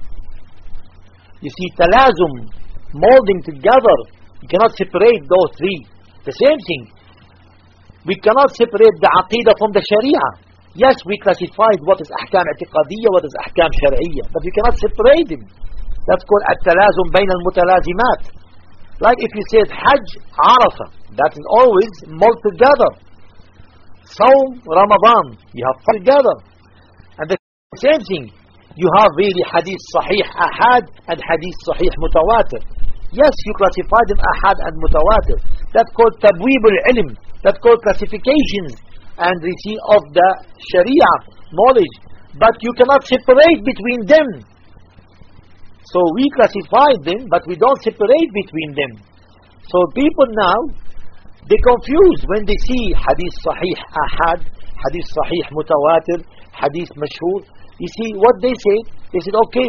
S1: you see, talazum, molding together, you cannot separate those three. The same thing, we cannot separate the aqidah from the sharia. Yes, we classified what is ahkam i'tiqadiyya, what is ahkam shar'iyya, but we cannot separate them. That's called at-talazum bayn al-mutalazimat. Like if you said Hajj, Arafah, that is always mold together. Sawm, Ramadan, you have together. And the same thing, you have really hadith sahih ahad and hadith sahih mutawatir. Yes, you classify them ahad and mutawatir. That's called tabweeb al-ilm. That's called classifications and receipt of the sharia knowledge. But you cannot separate between them. So we classify them, but we don't separate between them. So people now, they confuse when they see hadith sahih ahad, hadith sahih mutawatir, hadith mashhur. You see what they said okay,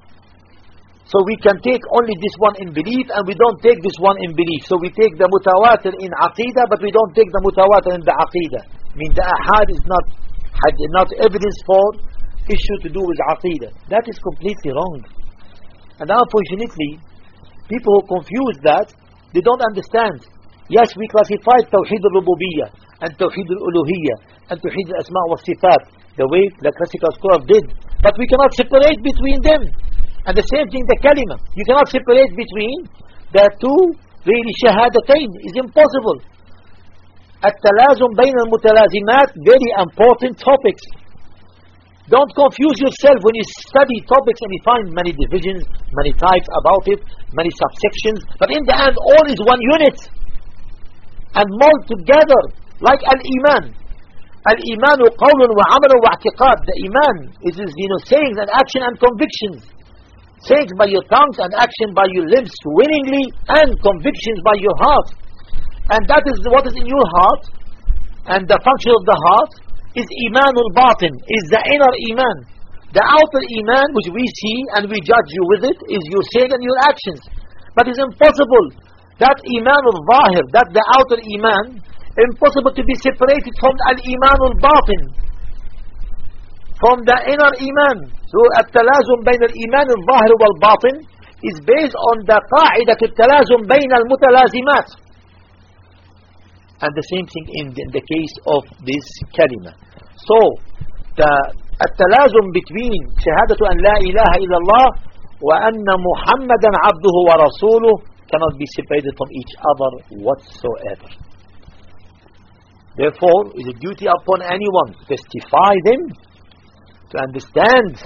S1: so we can take only this one in belief and we don't take this one in belief. So we take the mutawatir in aqidah, but we don't take the mutawatir in the aqidah. I mean, the ahad is not evidence for issue to do with aqidah. That is completely wrong. And unfortunately, people who confuse that, they don't understand. Yes, we classify Tawheed al-Rububiyyah and Tawheed al-Uluhiyyah and Tawheed al-Asma' wa Sifat, the way the classical scholars did. But we cannot separate between them. And the same thing, the kalima. You cannot separate between the two really shahadatain. It's impossible. At-talazum bayn al-mutalazimat, very important topics. Don't confuse yourself when you study topics and you find many divisions, many types about it, many subsections. But in the end, all is one unit. And mold together, like al-iman. Al-imanu qawlun wa amalun wa i'tiqad. The iman is, sayings and action and convictions. Sayings by your tongues and action by your lips willingly, and convictions by your heart. And that is what is in your heart. And the function of the heart is imanul batin, is the inner iman. The outer iman which we see and we judge you with it is your saying and your actions. But it's impossible that imanul zahir, that the outer iman, impossible to be separated from al-imanul batin, from the inner iman. So at-talazum bayn al-iman al-zahir wal-batin is based on the qa'idat at-talazum bayn al-mutalazimat. And the same thing in the case of this kalima. So the at-talazum between shahadatu an la ilaha illallah wa anna muhammadan abduhu wa rasuluh cannot be separated from each other whatsoever. Therefore, it is a duty upon anyone to testify them, to understand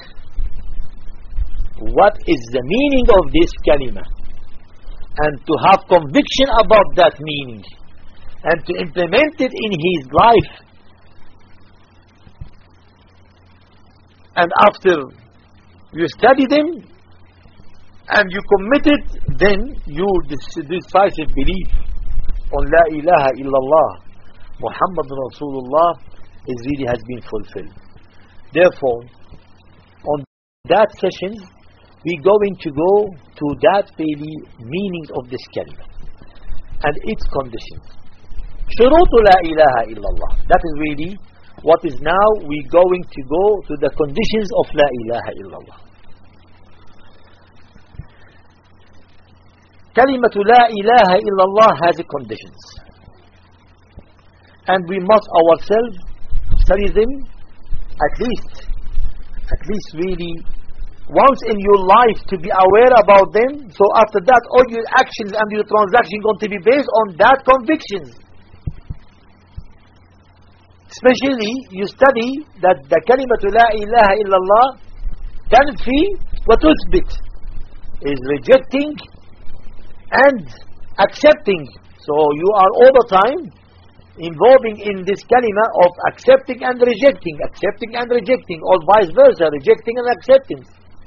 S1: what is the meaning of this kalima, and to have conviction about that meaning, and to implement it in his life. And after you study them and you commit it, then your decisive belief on La ilaha illallah Muhammad Rasulullah really has been fulfilled. Therefore, on that session, we're going to go to that really meaning of this kalima and its conditions. Shurutu la ilaha illallah. That is really what is now we're going to go to the conditions of la ilaha illallah. Kalimatu la ilaha illallah has conditions. And we must ourselves study them at least really once in your life to be aware about them. So after that, all your actions and your transactions are going to be based on that convictions. especially you study that the kalimatu la ilaha illallah tanfi wa tuthbit is rejecting and accepting. So you are all the time involving in this kalima of accepting and rejecting, or vice versa, rejecting and accepting.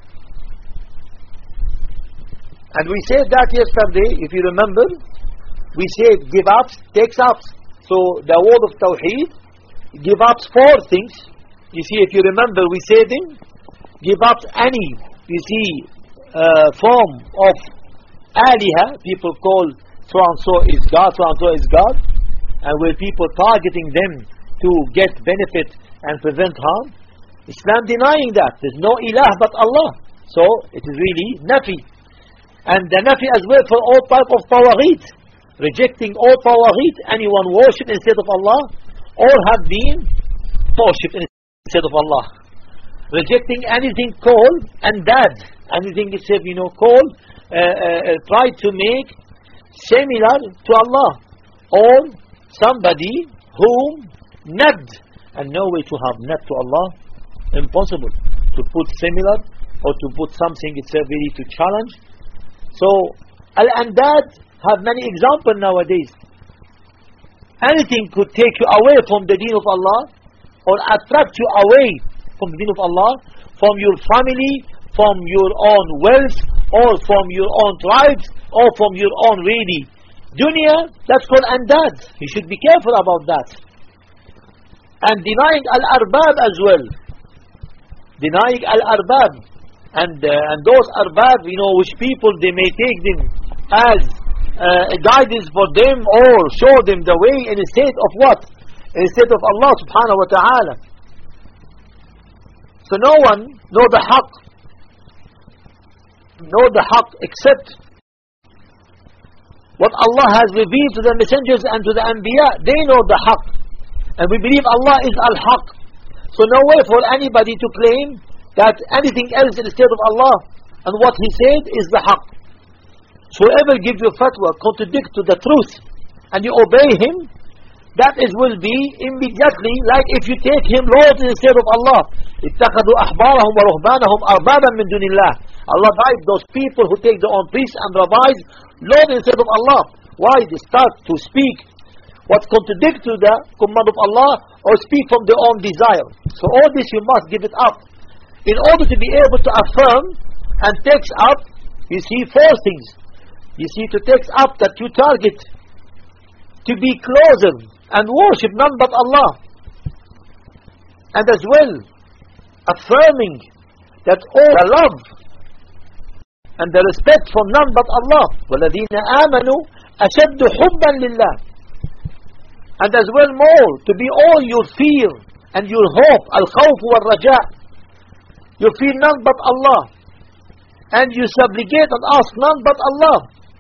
S1: And we said that yesterday, if you remember, we said give up, takes up. So the word of Tawheed, give up 4 things. You see, if you remember, we said give up any, you see, form of aliha, people call so and so is God, so and so is God, and where people targeting them to get benefit and prevent harm. Islam denying that. There's no ilah but Allah. So it is really nafi. And the nafi as well for all type of tawagheet. Rejecting all tawagheet, anyone worship instead of Allah, or have been worship instead of Allah. Rejecting anything called andad, anything itself, you know, called, try to make similar to Allah, or somebody whom nad, and no way to have nad to Allah, impossible to put similar or to put something itself really to challenge. So al-andad have many examples nowadays. Anything could take you away from the deen of Allah, or attract you away from the deen of Allah, from your family, from your own wealth, or from your own tribes, or from your own really dunya. That's called andad. You should be careful about that. And denying al-arbab as well. Denying al-arbab. And those arbab, you know, which people they may take them as a guidance for them, or show them the way instead of what? Instead of Allah subhanahu wa ta'ala. So no one know the haqq except what Allah has revealed to the messengers and to the anbiya. They know the haqq, and we believe Allah is al-haqq. So no way for anybody to claim that anything else instead of Allah and what He said is the haqq. So whoever gives you fatwa contradict to the truth and you obey him, that is will be immediately like if you take him Lord instead of Allah. اتخذوا أحبارهم ورهبانهم أربابا من دون الله. Allah died those people who take their own priests and rabbis Lord instead of Allah. Why? They start to speak what contradict to the command of Allah, or speak from their own desire. So all this you must give it up in order to be able to affirm and takes up, you see, 4 things. You see, to take up that you target to be closer and worship none but Allah, and as well affirming that all the love and the respect for none but Allah. وَالَّذِينَ آمَنُوا أَشَدُّ حُبًّا لِلَّهِ. And as well more to be all your fear and your hope, al-khawf wal-raja'. You fear none but Allah, and you supplicate and ask none but Allah.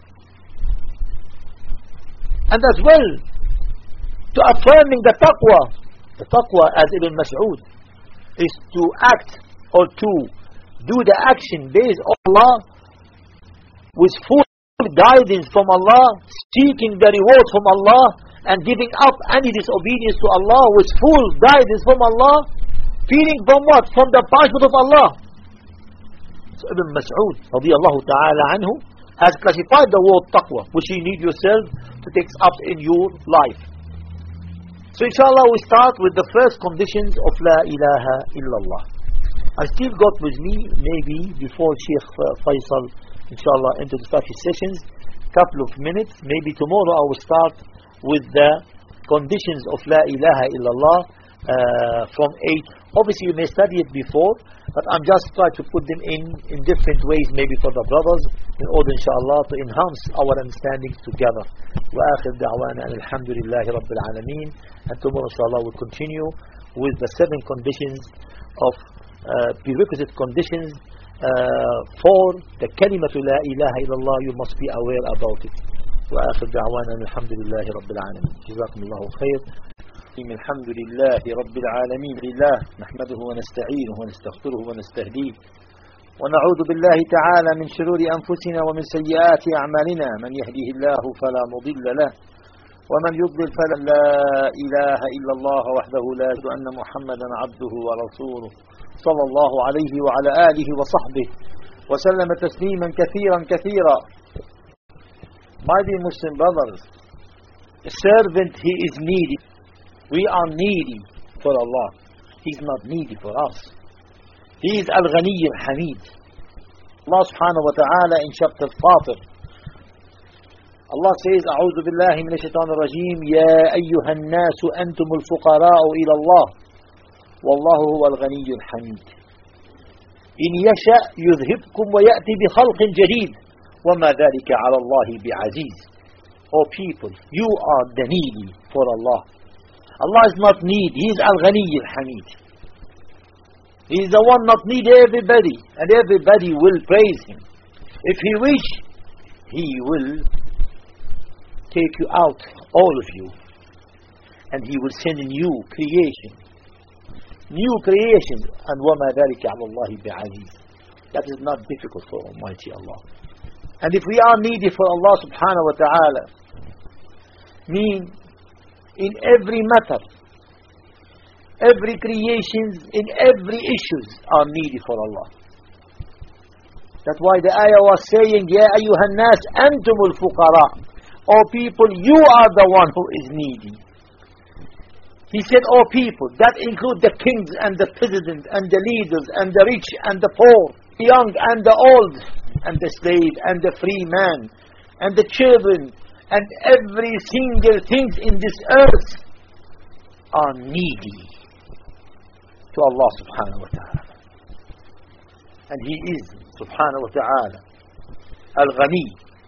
S1: And as well to affirming the taqwa. The taqwa, as Ibn Mas'ud, is to act or to do the action based on Allah, with full guidance from Allah, seeking the reward from Allah, and giving up any disobedience to Allah with full guidance from Allah, feeling from what? From the punishment of Allah. So Ibn Mas'ud radiyallahu ta'ala anhu has classified the word taqwa, which you need yourself to take up in your life. So inshallah we start with the first conditions of La ilaha illallah. I still got with me, maybe before Sheikh Faisal inshallah into the start his sessions, couple of minutes. Maybe tomorrow I will start with the conditions of La ilaha illallah from 8. Obviously you may study it before, but I'm just trying to put them in different ways, maybe for the brothers, in order inshallah to enhance our understanding together. وآخر دعوانا الحمد لله رب العالمين. And tomorrow inshallah we'll continue with the 7 conditions of prerequisite conditions for the kalimatu la ilaha illallah. You must be aware about it. وآخر دعوانا الحمد لله رب العالمين. جزاكم الله خير. الحمد لله رب العالمين. لله نحمده ونستعينه ونستغفره ونستهديه ونعوذ بالله تعالى من شرور أنفسنا ومن سيئات أعمالنا. من يهديه الله فلا مضل له ومن يضلل فلا لا إله إلا الله وحده لا شريك له أن محمدا عبده ورسوله صلى الله عليه وعلى آله وصحبه وسلم تسليما كثيرا كثيرا. My dear Muslim brothers, a servant, he is needy. We are needy for Allah. He's not needy for us. He is Al-Ghani Al-Hamid. Allah subhanahu wa ta'ala in chapter Fatir, Allah says, أعوذ بالله من الشيطان الرجيم يا أيها الناس أنتم الفقراء إلى الله والله هو الغني الحميد إن يشأ يذهبكم ويأتي بخلق جديد وما ذلك على الله بعزيز. O people, you are the needy for Allah. Allah is not need. He is Al-Ghani Al-Hamid. He is the one not need everybody, and everybody will praise Him. If He wish, He will take you out, all of you, and He will send a new creation. New creation. And وَمَا ذَلِكَ عَلَى اللَّهِ بِعَزِيزٍ. That is not difficult for Almighty Allah. And if we are needy for Allah subhanahu wa ta'ala, mean in every matter, every creations, in every issues are needy for Allah. That's why the ayah was saying, يَا أَيُّهَا النَّاسِ أَنْتُمُ الْفُقَرَاءِ. O people, you are the one who is needy. He said, O people, that include the kings and the presidents and the leaders and the rich and the poor, the young and the old, and the slave and the free man, and the children, and every single thing in this earth are needy to Allah subhanahu wa ta'ala. And He is subhanahu wa ta'ala Al-Ghani,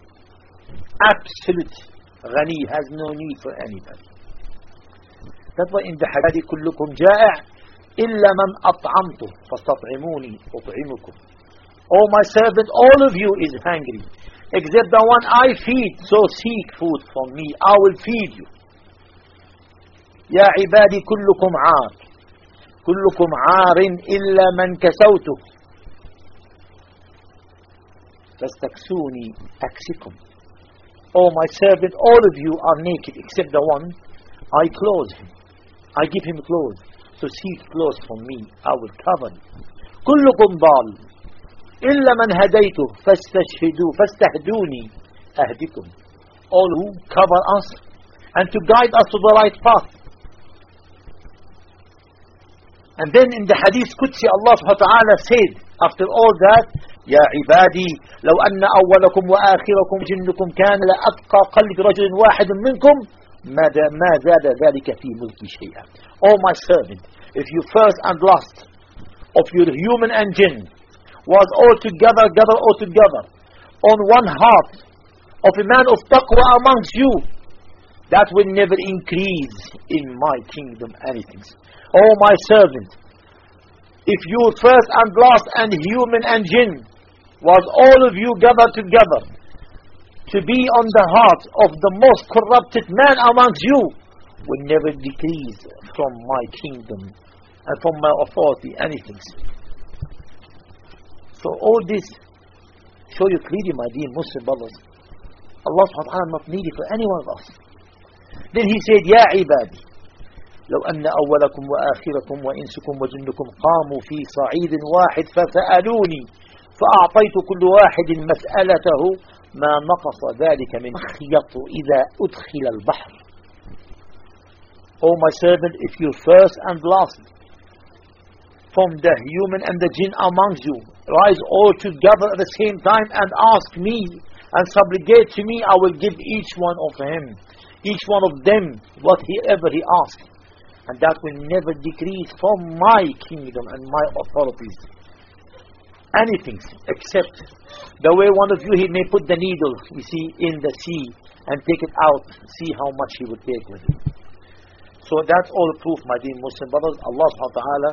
S1: absolute Ghani, has no need for anybody. That's why in the hadith كلكم جائع إلا من أطعمته فاستطعموني أطعمكم. Oh my servant, all of you is hungry except the one I feed, so seek food from me, I will feed you. يا عبادي كلكم عار كلكم عار إلا من كسوته فاستكسوني أكسكم. Oh my servant, all of you are naked except the one I clothe him, I give him clothes, so seek clothes from me, I will cover you. كلكم ضال إلا من هديته فاستهدوني أهدكم. All who cover us and to guide us to the right path. And then in the hadith Qudsi, Allah subhanahu wa ta'ala said, after all that, يا عبادي لو أن أولكم وآخركم جنكم كان لأتقى قلب رجل واحد منكم ما زاد ذلك في ملكي شيئا. Oh my servant, if you first and last of your human and jinn was all together on one heart of a man of taqwa amongst you, that will never increase in my kingdom anything. Oh my servant, if you first and last and human and jinn was all of you gathered together to be on the heart of the most corrupted man amongst you, will never decrease from my kingdom and from my authority anything. So all this show you clearly, my dear Muslim brothers, Allah subhanahu wa ta'ala not needy for any one of us. Then He said, يا عبادي لو أن أولكم وآخركم وإنسكم وجنكم قاموا في صعيد واحد فسألوني فأعطيت كل واحد مسألته ما نقص ذلك من خيط إذا أدخل البحر. Oh my servant, if you first and last from the human and the jinn amongst you rise all together at the same time and ask me and supplicate to me, I will give each one of them whatever he asks, and that will never decrease from my kingdom and my authorities anything, except the way one of you, he may put the needle, you see, in the sea and take it out, see how much he would take with it. So that's all proof, my dear Muslim brothers. Allah subhanahu wa ta'ala,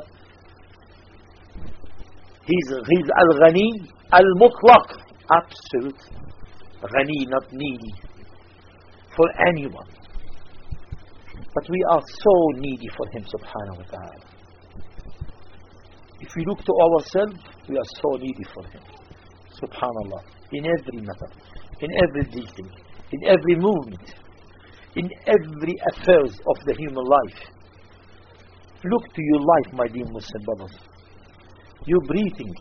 S1: He's Al-Ghani, Al-Mutlaq, absolute Ghani, not needy for anyone. But we are so needy for Him subhanahu wa ta'ala. If we look to ourselves, we are so needy for Him subhanallah, in every matter, in every detail, in every movement, in every affairs of the human life. Look to your life, my dear Muslim brothers. You're breathing.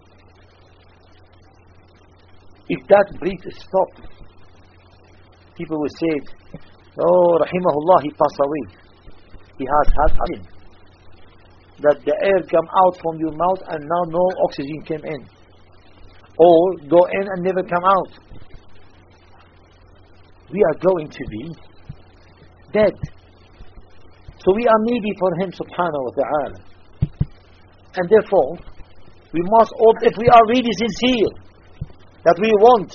S1: If that breath is stopped, people will say, oh, rahimahullah, he passed away. He has had oxygen. That the air come out from your mouth and now no oxygen came in. Or go in and never come out. We are going to be dead. So we are needy for him subhanahu wa ta'ala. And therefore, we must, if we are really sincere, that we want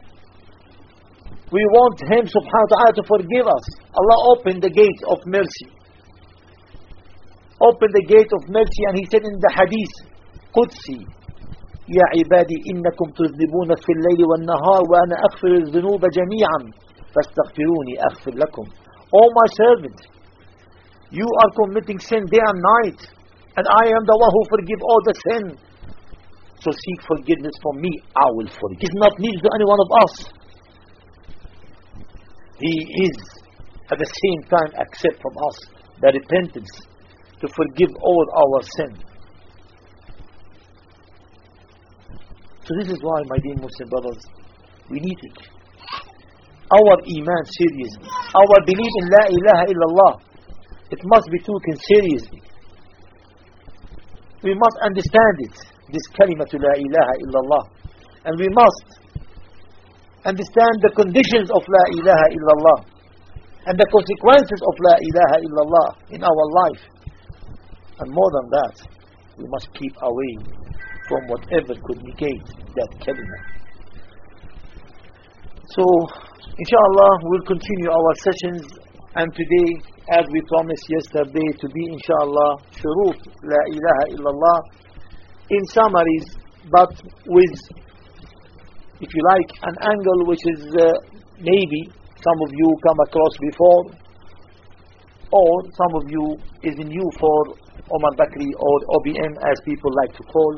S1: him subhanahu wa ta'ala to forgive us. Allah opened the gate of mercy. Opened the gate of mercy, and he said in the hadith, Qudsi, يا عبادي إنكم تذنبون في الليل والنهار وأنا أغفر الذنوب جميعا فاستغفروني أغفر لكم. Oh my servant, you are committing sin day and night, and I am the one who forgive all the sin. So seek forgiveness from me, I will forgive. It's not needed to any one of us. He is at the same time accept from us the repentance to forgive all our sin. So this is why, my dear Muslim brothers, we need it. Our iman seriously, our belief in La ilaha illallah, it must be taken seriously. We must understand it, this kalimatu La ilaha illallah, and we must understand the conditions of La ilaha illallah and the consequences of La ilaha illallah in our life. And more than that, we must keep away from whatever could negate that kalima. So, inshallah, we'll continue our sessions, and today, as we promised yesterday, to be inshallah shurut La ilaha illallah in summaries, but with, if you like, an angle which is maybe some of you come across before, or some of you is new for Omar Bakri or OBM, as people like to call,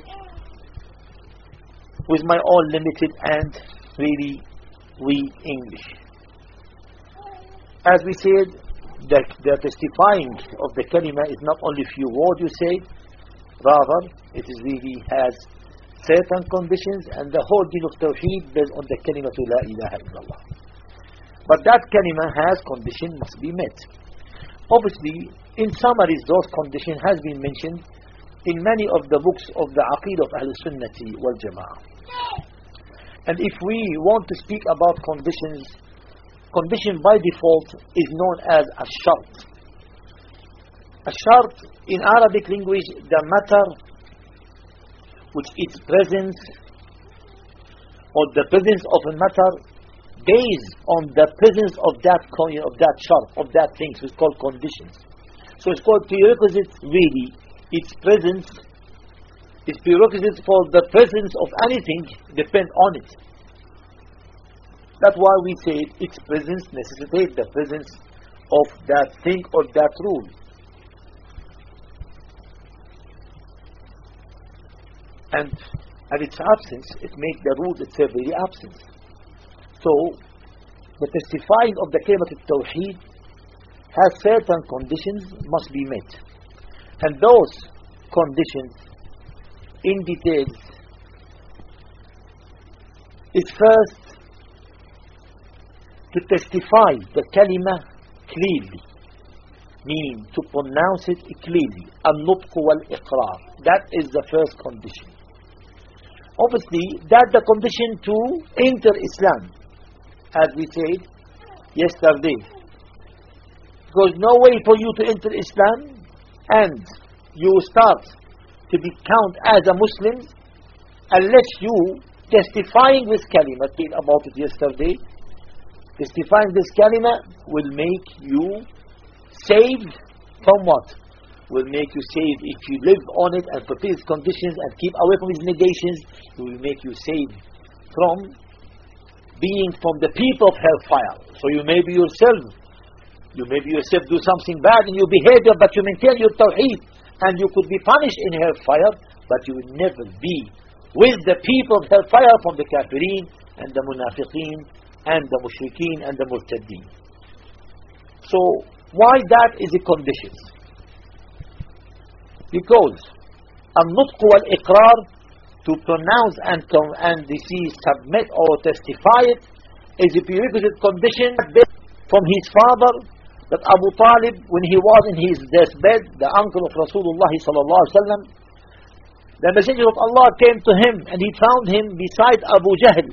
S1: with my own limited and really weak English. As we said, the testifying of the kalima is not only few words you say, rather it is really has certain conditions, and the whole deen of Tawheed based on the kalima to La ilaha illallah. But that kalima has condition must be met. Obviously, in summaries, those conditions has been mentioned in many of the books of the Aqeedah of Ahl Sunnati wal Jama'ah. And if we want to speak about conditions, condition by default is known as a shart. A shart in Arabic language, the matter which its presence or the presence of a matter based on the presence of that shart, of that thing, so it's called conditions. So it's called prerequisites really. Its presence, its prerequisites for the presence of anything depend on it. That's why we say its presence necessitates the presence of that thing or that rule. And at its absence, it makes the rule itself very absent. So, the testifying of the Kalimat al-Tawheed has certain conditions must be met. And those conditions, in details, is first to testify the kalima clearly, mean to pronounce it clearly, al-nutq wal-iqrar. That is the first condition. Obviously, that's the condition to enter Islam, as we said yesterday. Because no way for you to enter Islam and you start to be counted as a Muslim unless you testifying this kalima, talking about it yesterday, testifying this kalima will make you saved from what? Will make you saved if you live on it and fulfill its conditions and keep away from its negations. It will make you saved from being from the people of hellfire. So you may be yourself do something bad in your behavior, but you maintain your tawheed, and you could be punished in hellfire, but you will never be with the people of hellfire from the kafirin and the munafiqeen and the mushrikeen and the murtaddeen. So why that is a condition? Because النطق والإقرار, to pronounce and submit or testify it, is a prerequisite condition from his father, that Abu Talib, when he was in his deathbed, the uncle of Rasulullah sallallahu alaihi wasallam, the Messenger of Allah came to him and he found him beside Abu Jahl.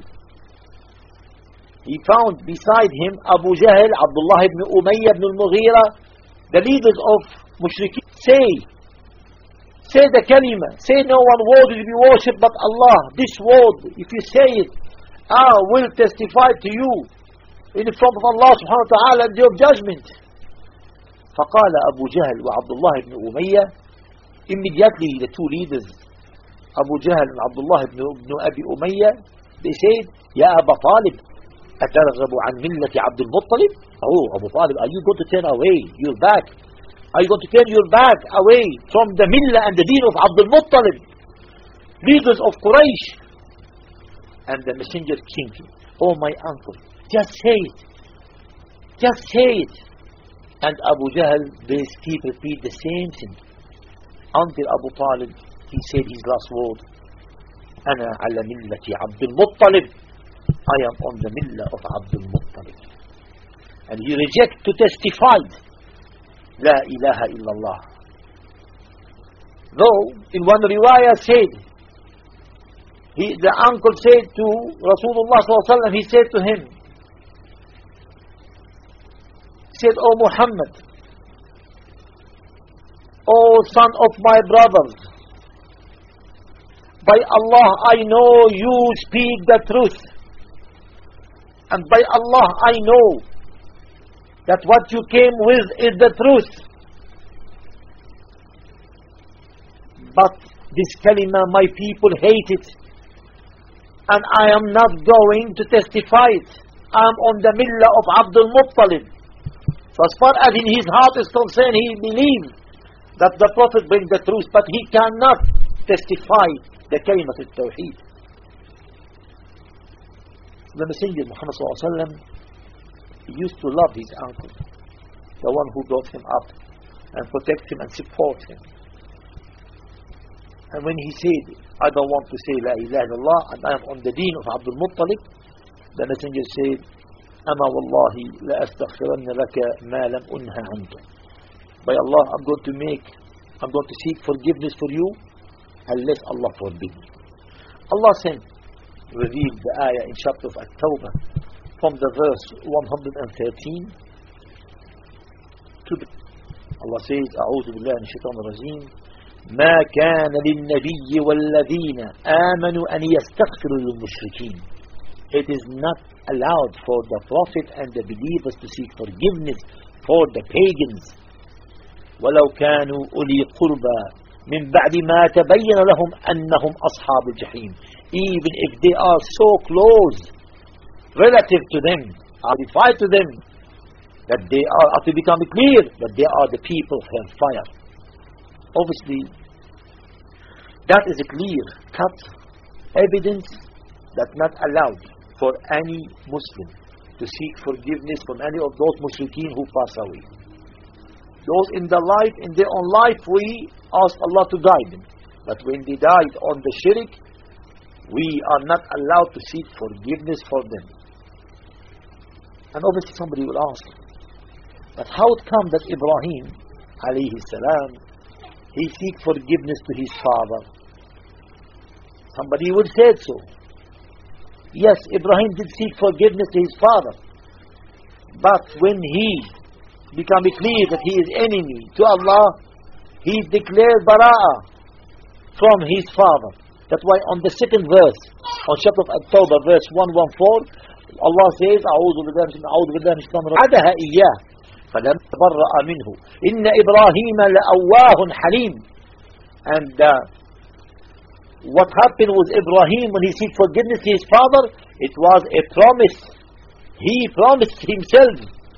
S1: He found beside him Abu Jahl, Abdullah ibn Umayyah ibn al-Mughira, the leaders of Mushrikeen. Say the kalima, say no one word will be worshipped but Allah. This word, if you say it, I will testify to you in front of Allah subhanahu wa ta'ala in the day of judgment. فقال Abu Jahl wa Abdullah ibn Umayyah, immediately the two leaders, Abu Jahl and Abdullah ibn Abi Umayyah, they said, Ya Abu Talib, أترغب عن ملة عبد المطلب? Oh, Abu Talib, are you going to turn away your back? Are you going to turn your back away from the millah and the deen of Abdul Muttalib, leaders of Quraysh? And the messenger thinking, oh my uncle, just say it. Just say it. And Abu Jahl, they still repeat the same thing. Until Abu Talib, he said his last word, أنا على ملة عبد المطلب. I am on the millah of Abdul Muttalib. And he rejected to testify, La ilaha illallah. Though, in one riwayah said, the uncle said to Rasulullah sallallahu alaihi wasallam, he said to him, he said, O Muhammad, O son of my brothers, by Allah I know you speak the truth. And by Allah I know that what you came with is the truth. But this kalima, my people hate it. And I am not going to testify it. I am on the millah of Abdul Muttalib. So as far as in his heart is concerned, he believes that the Prophet brings the truth, but he cannot testify the kalimat al-tawheed. The Messenger Muhammad sallallahu alaihi wasallam used to love his uncle, the one who brought him up and protect him and support him. And when he said, I don't want to say La ilaha illallah and I am on the deen of Abdul Muttalib, the Messenger said, Ama wallahi la astaghfiranna laka ma lam unha anka. By Allah, I'm going to seek forgiveness for you unless Allah forbid me. Allah revealed the ayah in chapter of At-Tawbah from the verse 113 to the Allah says, أعوذ بالله من الشيطان الرجيم ما كان للنبي والذين آمنوا أن يستغفروا للمشركين. It is not allowed for the Prophet and the believers to seek forgiveness for the pagans. ولو كانوا أولي قربى من بعد ما تبين لهم أنهم أصحاب الجحيم. Even if they are so close relative to them, identified to them, that they are to become clear that they are the people of hellfire. Obviously, that is a clear-cut evidence that not allowed for any Muslim to seek forgiveness from any of those mushrikeen who pass away. Those in their own life, we ask Allah to guide them. But when they died on the shirk, we are not allowed to seek forgiveness for them. And obviously somebody will ask, but how it come that Ibrahim alayhi salam, he seek forgiveness to his father? Somebody would say so. Yes, Ibrahim did seek forgiveness to his father. But when he became clear that he is enemy to Allah, he declared bara'ah from his father. That's why on the second verse, on chapter of At-Tawbah, verse 114, Allah says, أعوذ بالله من الشيطان الرجيم عدها إياه فلم تبرأ منه إن إبراهيم لأواه حليم. And what happened with Ibrahim when he seek forgiveness to his father? It was a promise. He promised himself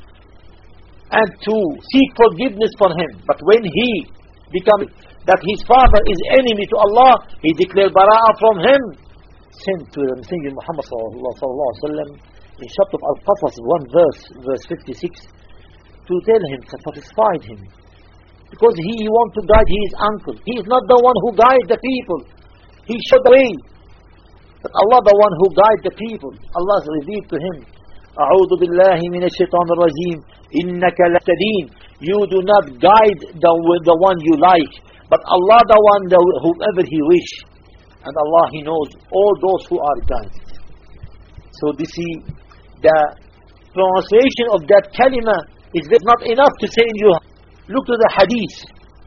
S1: and to seek forgiveness for him. But when he became that his father is enemy to Allah, he declared bara'ah from him. Sent to the Messenger Muhammad sallallahu alaihi wasallam in chapter of Al-Qasas, verse 56. to tell him, to satisfy him. Because he wants to guide his uncle. He is not the one who guides the people. He showed the way. But Allah the one who guides the people. Allah revealed to him, أعوذ بالله من الشيطان الرجيم إنك لا تهدين. You do not guide the one you like, but Allah the one, whoever He wish. And Allah, He knows all those who are guided. So this is the pronunciation of that kalima is not enough to say in your. Look to the hadith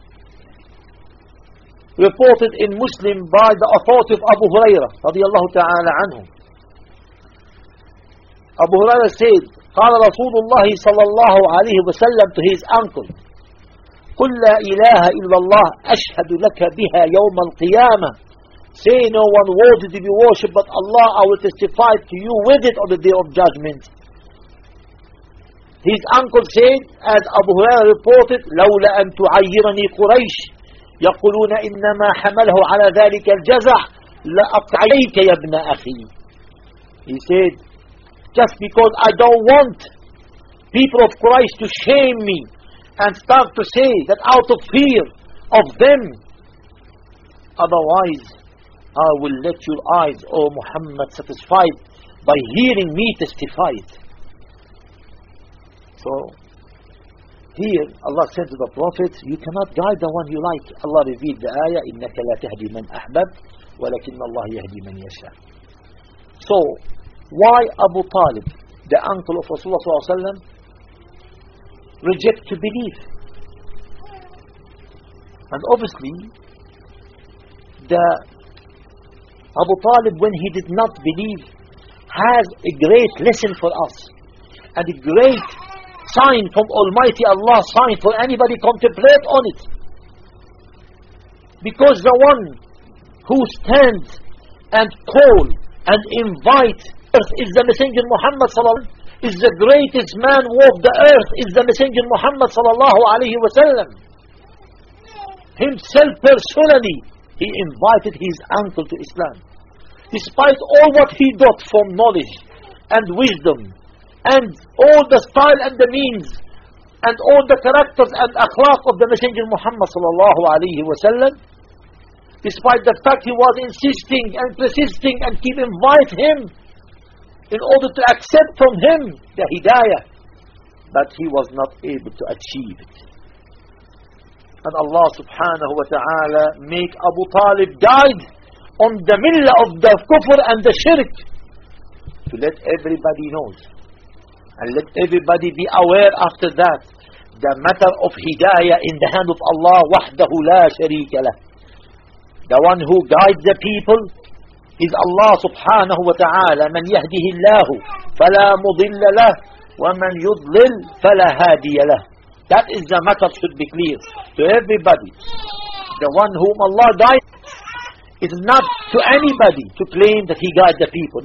S1: reported in Muslim by the authority of Abu Hurairah radiyallahu ta'ala anhu. Abu Hurairah said, قال رسول الله صلى الله عليه وسلم to his uncle, قل لا إله إلا الله أشهد لك بها يوم القيامة. Say no one worthy to be worshipped but Allah, I will testify to you with it on the day of judgment. His uncle said, as Abu Hurairah reported, لولا أن تعيرني قريش يقولون إنما حمله على ذلك الجزع لأقطعيك يا ابن أخي. He said, just because I don't want people of Quraysh to shame me and start to say that out of fear of them, otherwise I will let your eyes, O Muhammad, satisfied by hearing me testify it. So here Allah said to the Prophet, you cannot guide the one you like. Allah revealed the ayah, إِنَّكَ لَا تَهْدِي مَنْ أَحْبَبْتَ وَلَكِنَّ اللَّهَ يَهْدِي مَنْ يَشَاءُ. So why Abu Talib, the uncle of Rasulullah ﷺ, reject to believe? And obviously Abu Talib, when he did not believe, has a great lesson for us and a great sign from Almighty Allah, sign for anybody contemplate on it. Because the one who stands and call and invite is the Messenger Muhammad sallallahu alaihi wasallam, is the greatest man walk the earth, is the Messenger Muhammad sallallahu alaihi wasallam. Himself personally, he invited his uncle to Islam. Despite all what he got from knowledge and wisdom and all the style and the means and all the characters and akhlaq of the Messenger Muhammad sallallahu alaihi wasallam, despite the fact he was insisting and persisting and keep invite him in order to accept from him the hidayah, but he was not able to achieve it. And Allah subhanahu wa ta'ala make Abu Talib died on the millah of the kufr and the shirk, to let everybody knows and let everybody be aware after that the matter of hidayah in the hand of Allah wahdahu la sharika lah. The one who guides the people is Allah subhanahu wa ta'ala. Man yahdihi Allahu fala mudilla lah wa man yudlil fala hadiya lah. That is the matter, should be clear to everybody. The one whom Allah guides, it is not to anybody to claim that he guides the people.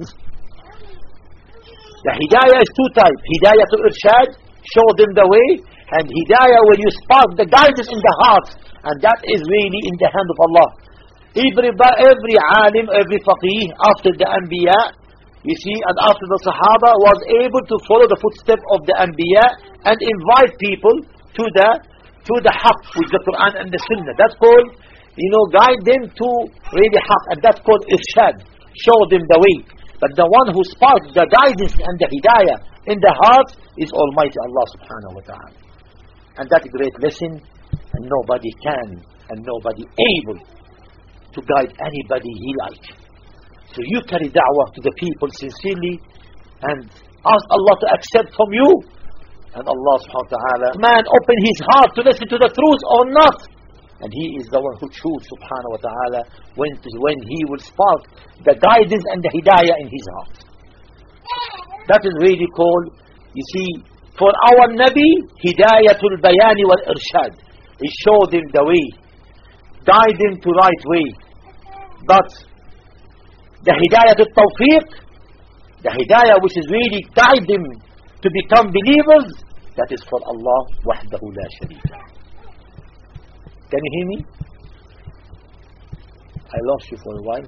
S1: The hidayah is two types: hidayah to irshad, show them the way, and hidayah where you spark the guidance in the heart, and that is really in the hand of Allah. Every alim, every faqih after the anbiya, you see, and after the Sahaba, was able to follow the footsteps of the anbiya and invite people to the haqq with the Quran and the Sunnah. That's called, guide them to really haqq, and that's called irshad, show them the way. But the one who sparks the guidance and the hidayah in the heart is Almighty Allah subhanahu wa ta'ala. And that great lesson, and nobody can and nobody able to guide anybody he like. So you carry da'wah to the people sincerely and ask Allah to accept from you, and Allah subhanahu wa ta'ala, man open his heart to listen to the truth or not, and he is the one who chooses subhanahu wa ta'ala when he will spark the guidance and the hidayah in his heart. That is really called, you see, for our Nabi, hidayatul bayani wal irshad. He showed them the way, guide them to right way. But the hidayah to tawfiq, the hidayah which is really guide them to become believers, that is for Allah wahdahu la sharika. Can you hear me? I lost you for a while.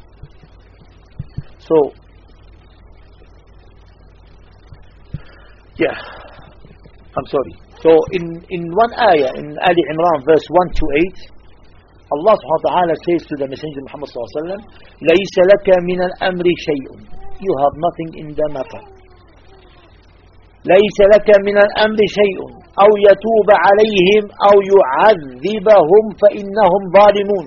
S1: So, yeah, I'm sorry. So in one ayah, in Ali Imran verse 1 to 8, Allah subhanahu wa ta'ala says to the Messenger Muhammad sallallahu alayhi wa sallam, لَيْسَ لَكَ مِنَ الْأَمْرِ شَيْءٌ. You have nothing in the matter. لَيْسَ لَكَ مِنَ الْأَمْرِ شَيْءٌ أَوْ يَتُوبَ عَلَيْهِمْ أَوْ يُعَذِّبَهُمْ فَإِنَّهُمْ ظَالِمُونَ.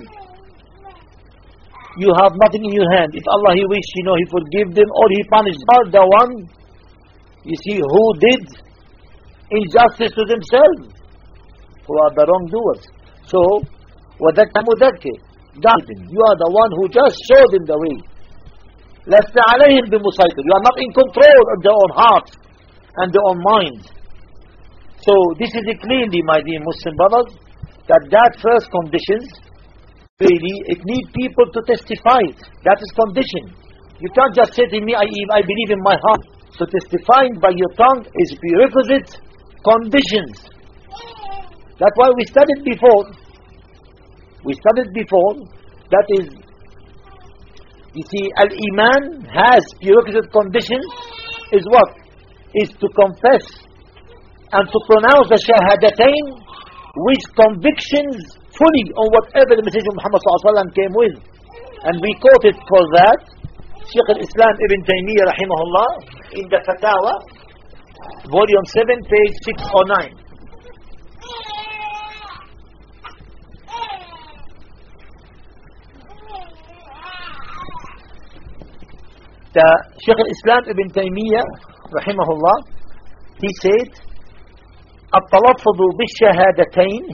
S1: You have nothing in your hand. If Allah He wish, He forgive them or He punish them. Are the one, you see, who did injustice to themselves, who are the wrongdoers. So, وَذَكَّ مُذَكِّرْ, guide them. You are the one who just showed them the way. لَسْتَ عَلَيْهِمْ بِمُسَيْطِرٍ. You are not in control of their own heart and their own mind. So this is clearly, my dear Muslim brothers, that first conditions, really, it needs people to testify it. That is condition. You can't just say to me, I believe in my heart. So testifying by your tongue is prerequisite conditions. That's why we studied before. That is, you see, Al-Iman has prerequisite conditions. Is what? Is to confess and to pronounce the Shahadatain with convictions fully on whatever the Messenger Muhammad ﷺ came with. And we quoted for that Shaykh al-Islam Ibn Taymiyyah rahimahullah in the Fatawa, volume 7, page 609. The Shaykh al-Islam Ibn Taymiyyah rahimahullah, he said, التلفظ بالشهادتين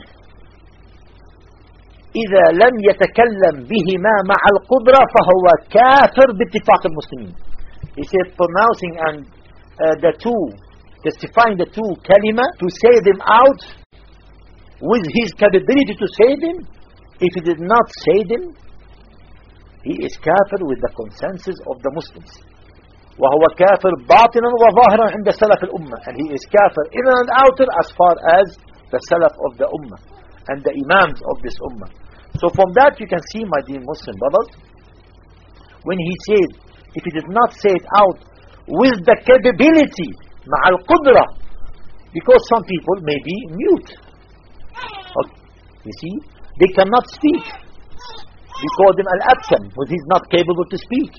S1: إذا لم يتكلم بهما مع القدرة فهو كافر باتفاق المسلمين. He said pronouncing and testifying the two kalima, to say them out with his capability to say them. If he did not say them, he is kafir with the consensus of the Muslims. وهو كافر باطنا وظاهرا عند سلف الأمة. And he is kafir inner and outer as far as the salaf of the ummah and the imams of this ummah. So from that you can see, my dear Muslim brothers, when he said, if he did not say it out with the capability, مع القدرة, because some people may be mute. Okay. You see, they cannot speak. We call them al-abkam, when he's not capable to speak.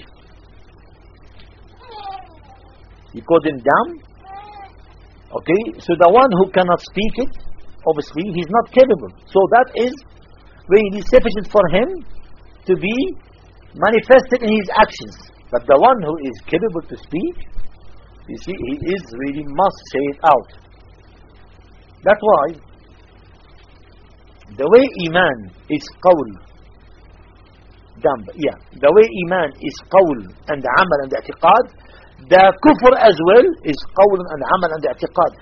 S1: You call them dumb. Okay, so the one who cannot speak it, obviously he's not capable. So that is really sufficient for him to be manifested in his actions. But the one who is capable to speak, you see, he is really must say it out. That's why the way Iman is qawl, the way Iman is qawl and amal and i'tiqad, the kufr as well is qawl and amal and i'tiqad.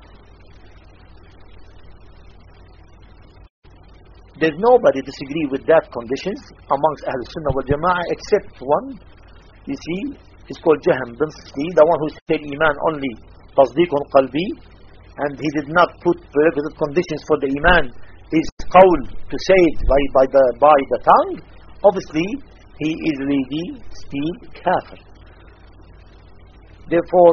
S1: There's nobody disagree with that conditions amongst Ahl Sunnah wal Jama'ah except one. You see, he's called Jahm bin Safwan, the one who said Iman only tasdeequn qalbi, and he did not put prerequisite conditions for the Iman. His qawl, to say it by the tongue, obviously he is really still kafir. Therefore,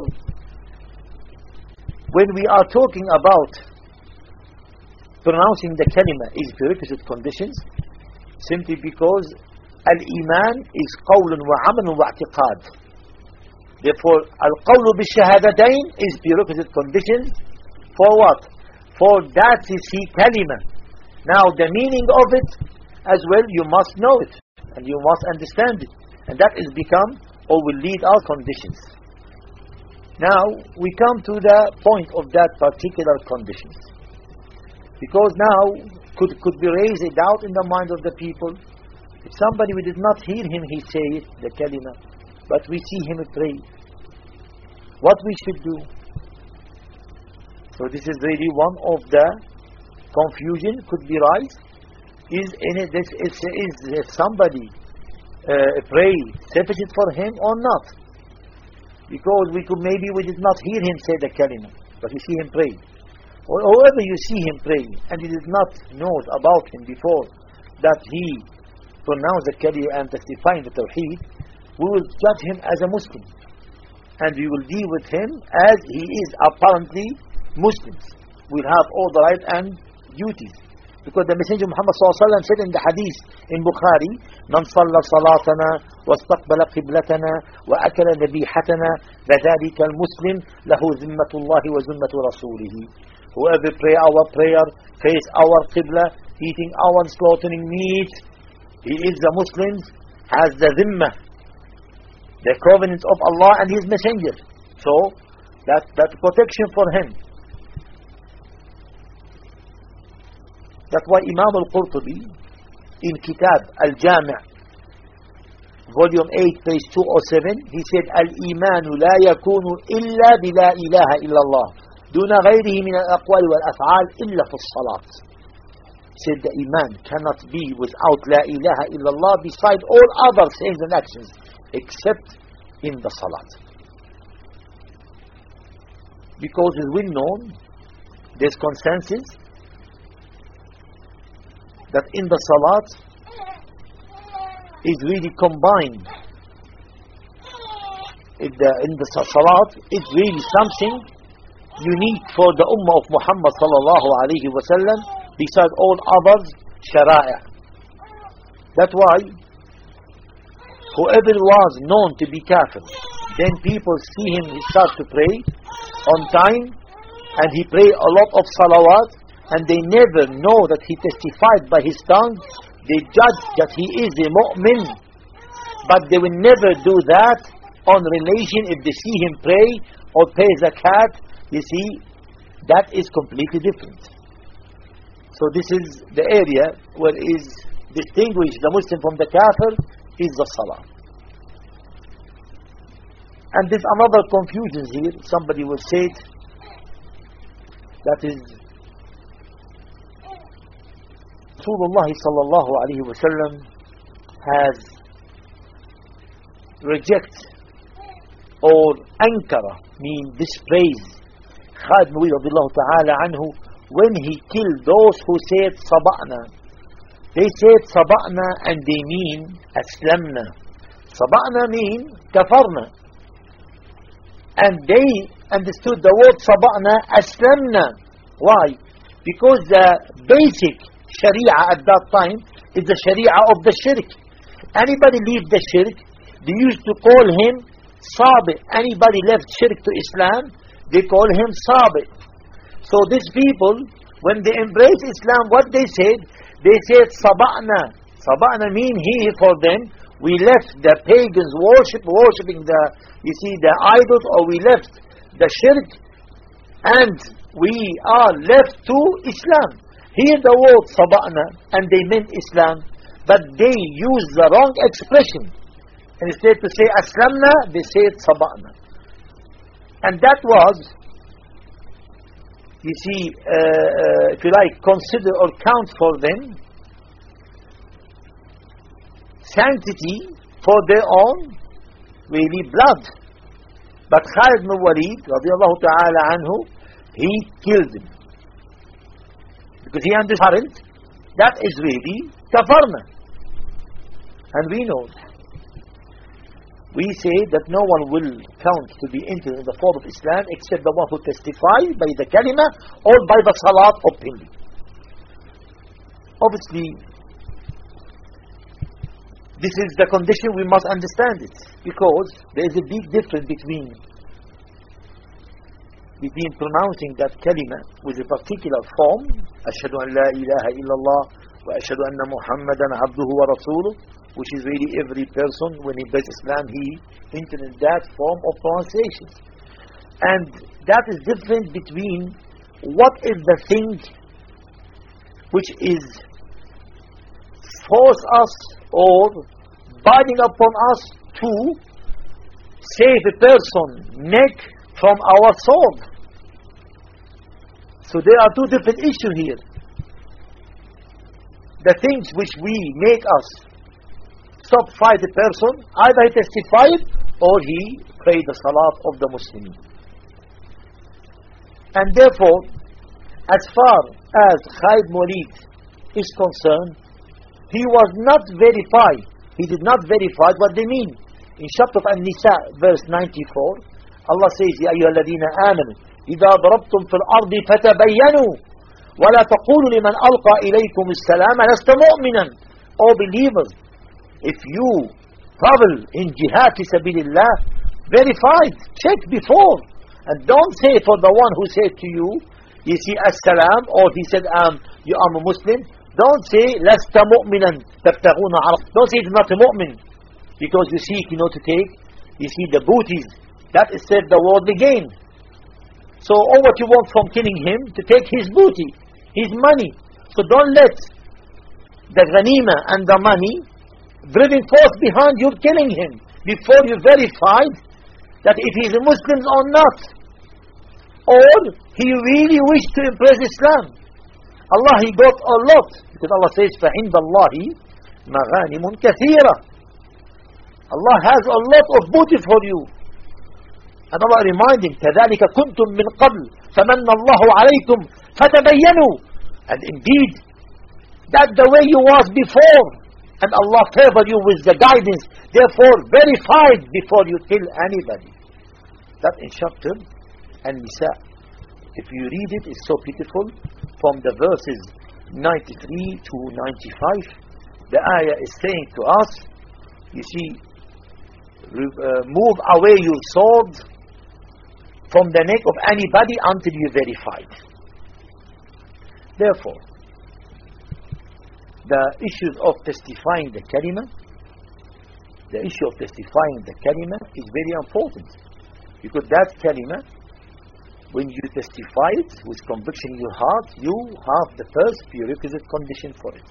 S1: when we are talking about pronouncing the kalima is prerequisite conditions, simply because al-iman is qawlun wa amalun wa i'tiqad. Therefore, al-qawlu bi-shahadatayn is prerequisite conditions for what? For that is he kalima. Now the meaning of it as well, you must know it and you must understand it, and that is become or will lead our conditions. Now we come to the point of that particular conditions, because now could be raised a doubt in the mind of the people. If somebody, we did not hear him he say it, the kalima, but we see him pray, what we should do? So this is really one of the confusion could be raised. Is somebody pray sufficient for him or not? Because maybe we did not hear him say the kalima, but we see him pray. Or however you see him pray, and you did not know about him before that he pronounced the kalima and testifying the tawheed, we will judge him as a Muslim, and we will deal with him as he is apparently Muslims. will have all the rights and duties. Because the Messenger Muhammad ﷺ said in the hadith in Bukhari, من صلى صلاتنا واستقبل قبلتنا وأكل ذبيحتنا فذلك المسلم له ذمة الله وذمة رسوله. Whoever pray our prayer, face our qibla, eating our slaughtering meat, he is the Muslim, has the zimmah, the covenant of Allah and His Messenger. So that protection for him. That's why Imam al-Qurtubi in Kitab al-Jami' volume 8 page 207 he said al-iman la yakunu illa bila ilaha illa Allah duna ghayrihi min al-aqwal wal-af'al illa fi as-salat. Said the iman cannot be without la ilaha illa Allah beside all other sayings and actions except in the salat. Because it's well known, there's consensus that in the salat is really combined. In the salat is really something unique for the ummah of Muhammad sallallahu alaihi wasallam beside all others shara'i'. That's why whoever was known to be kafir, then people see him, he starts to pray on time and he pray a lot of salawat, and they never know that he testified by his tongue. They judge that he is a mu'min, but they will never do that on relation if they see him pray or pay zakat. You see, that is completely different. So this is the area where is distinguished the Muslim from the kafir is the salah. And there's another confusion here. Somebody will say it, that is Rasulullah sallallahu alayhi wa sallam has rejected or ankara, mean dispraise Khalid ibn Walid radiyallahu ta'ala anhu when he killed those who said saba'na. They said saba'na and they mean aslamna. Saba'na mean kafarna, and they understood the word saba'na aslamna. Why? Because the basic Sharia at that time is the Sharia of the shirk. Anybody leave the shirk, they used to call him Sabi. Anybody left shirk to Islam, they call him Sabi. So these people, when they embraced Islam, what they said? They said Saba'na. Saba'na mean here for them, we left the pagans worshipping the, you see, the idols, or we left the shirk and we are left to Islam. Here the word saba'na, and they meant Islam, but they use the wrong expression. Instead to say aslamna, they said saba'na. And that was, you see, if you like, consider or count for them sanctity for their own really blood. But Khalid ibn Walid radiyallahu ta'ala anhu, he killed him. Because he understood that is really kafarna. And we know, we say that no one will count to be entered in the fold of Islam except the one who testifies by the kalima or by the salat openly. Obviously, this is the condition, we must understand it, because there is a big difference between pronouncing that kalima with a particular form, ashhadu an la ilaha illallah wa ashhadu anna muhammadan abduhu wa rasuluh, which is really every person when he embraces Islam, he enters in that form of pronunciation. And that is different between what is the thing which is force us or binding upon us to save a person's neck from our sword. So there are two different issues here. The things which we make us stop fight a person, either he testified or he prayed the salat of the Muslim. And therefore, as far as Khalid Walid is concerned, he was not verified. He did not verify what they mean. In chapter of An-Nisa, verse 94, Allah says, Ya ayyuhalladhina amanu, إذا ضربتم في الأرض فتبينوا ولا تقولوا لمن ألقى إليكم السلام لست مؤمنا. O believers, if you travel in jihad fi sabilillah, verify, check before, and don't say for the one who said to you, you see, as-salam, or he said, you are a Muslim, don't say lasta mu'minan tabtaghuna arab. Don't say it's not a mu'min, because you seek, to take, you see, the booties. That is said the worldly gain. So all what you want from killing him, to take his booty, his money. So don't let the ghanima and the money driven forth behind you killing him, before you verified that if he is a Muslim or not, or he really wished to impress Islam. Allah, he got a lot, because Allah says فَعِنْدَ اللَّهِ مَغَانِمٌ كَثِيرًا. Allah has a lot of booty for you. And Allah reminding, كَذَلِكَ كُنْتُم مِّن قَبْلِ فَمَنَّ اللَّهُ عَلَيْكُمْ فَتَبَيَّنُوا. And indeed, that the way you was before, and Allah favored you with the guidance. Therefore, verified before you kill anybody. That in chapter An-Nisa. If you read it, it's so beautiful. From the verses 93 to 95, the ayah is saying to us, you see, move away your sword from the neck of anybody until you verified. Therefore, the issues of testifying the kalima, the issue of testifying the kalima is very important, because that kalima, when you testify it with conviction in your heart, you have the first prerequisite condition for it.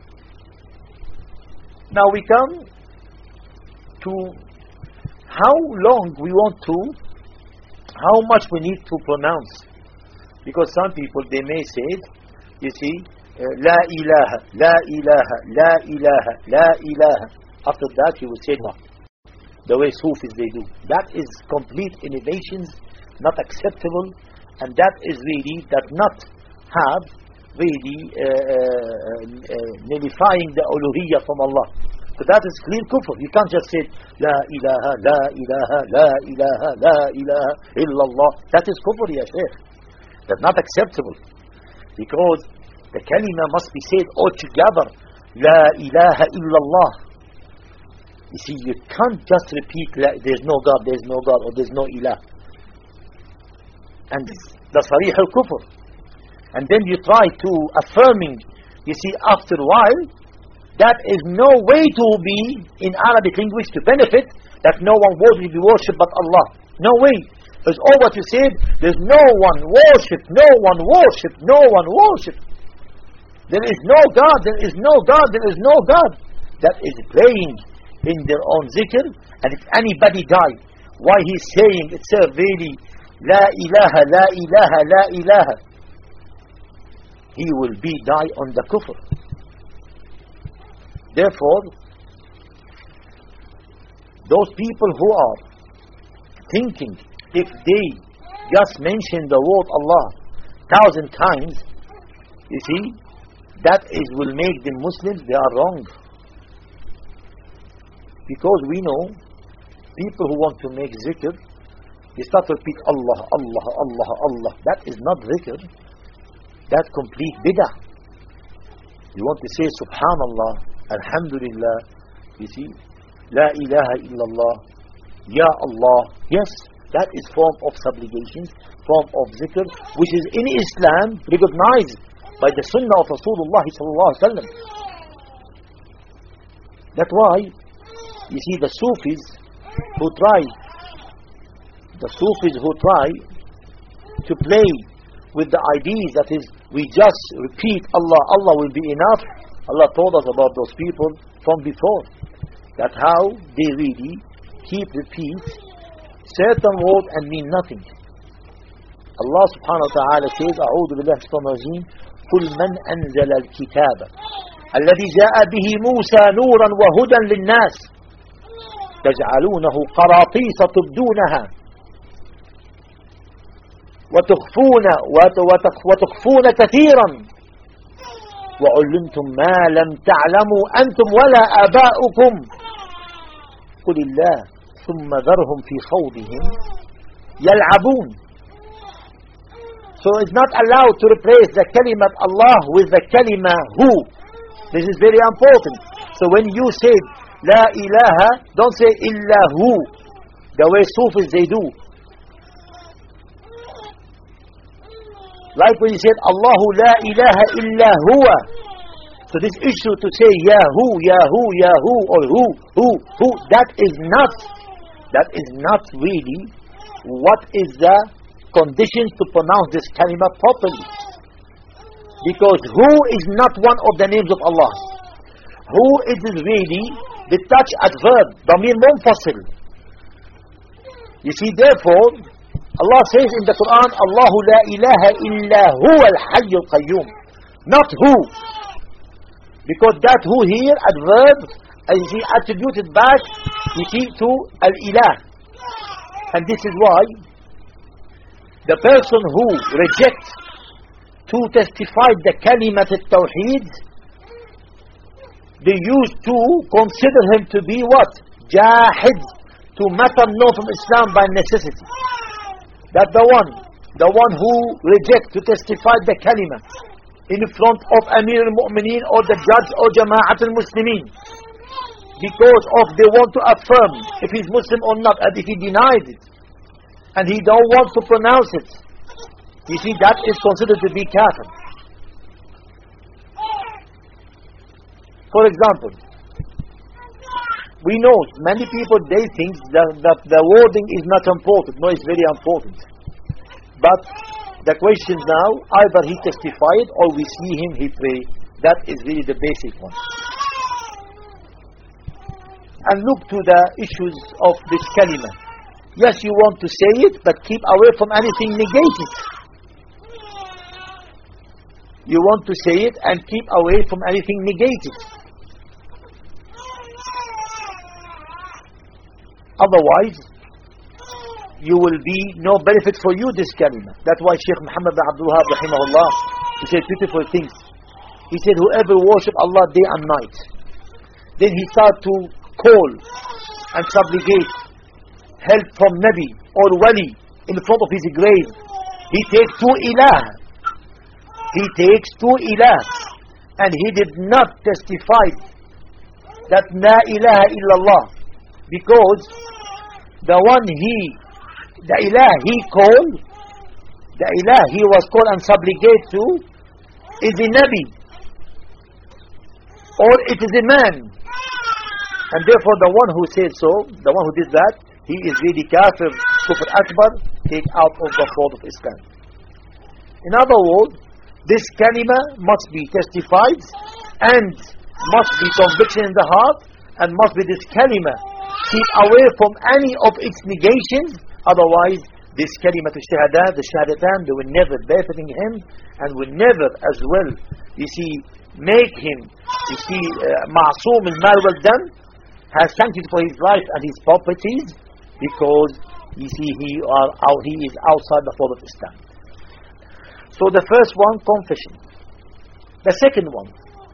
S1: Now we come to how long we want to, how much we need to pronounce, because some people, they may say it, you see, La ilaha, la ilaha, la ilaha, la ilaha. After that you will say no. The way Sufis they do. That is complete innovations, not acceptable, and that is really that not have really nullifying the uluhiyyah from Allah. So that is clear kufr. You can't just say La ilaha, la ilaha, la ilaha, la ilaha illallah. That is kufr, ya Shaykh. That's not acceptable, because the kalima must be said altogether. La ilaha illallah. You see, you can't just repeat there's no God, there's no God, or there's no ilah. And the sarih al-kufr. And then you try to affirming, you see, after a while, that is no way to be in Arabic language to benefit, that no one worthy to be worshipped but Allah. No way. Because all what you said, there's no one worshipped, no one worshipped, no one worshipped. There is no God, there is no God, there is no God. That is playing in their own zikr. And if anybody die, why he's saying itself really, La ilaha, la ilaha, la ilaha, he will be die on the kufr. Therefore, those people who are thinking if they just mention the word Allah 1,000 times, you see, that will make them Muslims. They are wrong, because we know people who want to make zikr, they start to repeat Allah, Allah, Allah, Allah. That is not zikr. That's complete bid'ah. You want to say Subhanallah, Alhamdulillah, you see, La ilaha illallah, Ya Allah. Yes, that is form of supplications, form of zikr, which is in Islam recognized by the sunnah of Rasulullah sallallahu alaihi wasallam. That's why you see the Sufis who try to play with the ideas that is, we just repeat Allah, Allah will be enough. Allah told us about those people from before, that how they really repeat certain words and mean nothing. Allah subhanahu wa ta'ala says, أعوذ بالله من الشيطان الرجيم قل من أنزل الكتاب الذي جاء به موسى نورا وهدى للناس تجعلونه قراطيس تبدونها وتخفون كثيرا وعلمتم ما لم تعلموا أنتم ولا آباؤكم قل الله ثم ذرهم في خوضهم يلعبون. So it's not allowed to replace the kalimat Allah with the kalima who. This is very important. So when you say La ilaha, don't say illahu, the way Sufis they do. Like when you said Allahu la ilaha illa huwa. So this issue to say Yahu, Yahu, Yahu, or who, that is not really what is the conditions to pronounce this kalima properly. Because who is not one of the names of Allah. Who it is really the touch adverb, damir munfasil. You see, therefore, Allah says in the Quran, Allahu la ilaha illa huwa al-hayy al-qayyum. Not who. Because that who here, adverb, is attributed back, you see, to al-ilah. And this is why the person who rejects to testify the kalimat al-tawheed, they used to consider him to be what? Jahid, to matter no from Islam by necessity. That the one who rejects to testify the kalima in front of Amir al-Mu'mineen or the judge or Jama'at al-Muslimin, because of they want to affirm if he's Muslim or not, and if he denies it and he don't want to pronounce it, you see, that is considered to be kafir. For example, we know many people, they think that the wording is not important. No, it's very important. But the question now, either he testified or we see him, he pray. That is really the basic one. And look to the issues of this kalima. Yes, you want to say it, but keep away from anything negated. You want to say it and keep away from anything negated. Otherwise, you will be no benefit for you this kalima. That's why Shaykh Muhammad bin Abdul Wahhab rahimahullah, he said beautiful things. He said, whoever worship Allah day and night, then he start to call and supplicate help from Nabi or Wali in front of his grave. He takes two ilah. He takes two ilah. And he did not testify that La ilaha illallah, because the one the ilah he called, the ilah he was called and supplicate to, is a Nabi, or it is a man. And therefore the one who said so, the one who did that, he is really kafir, kufr akbar, take out of the fold of Islam. In other words, this kalima must be testified and must be conviction in the heart, and must be this kalima keep away from any of its negations. Otherwise, this kalima to shahada, the shahadatan, they will never benefiting him, and will never as well, you see, make him, you see, ma'soom al-mal wal dam, has sanctity for his life and his properties, because you see he is outside the fold of Islam. So the first one, confession. The second one,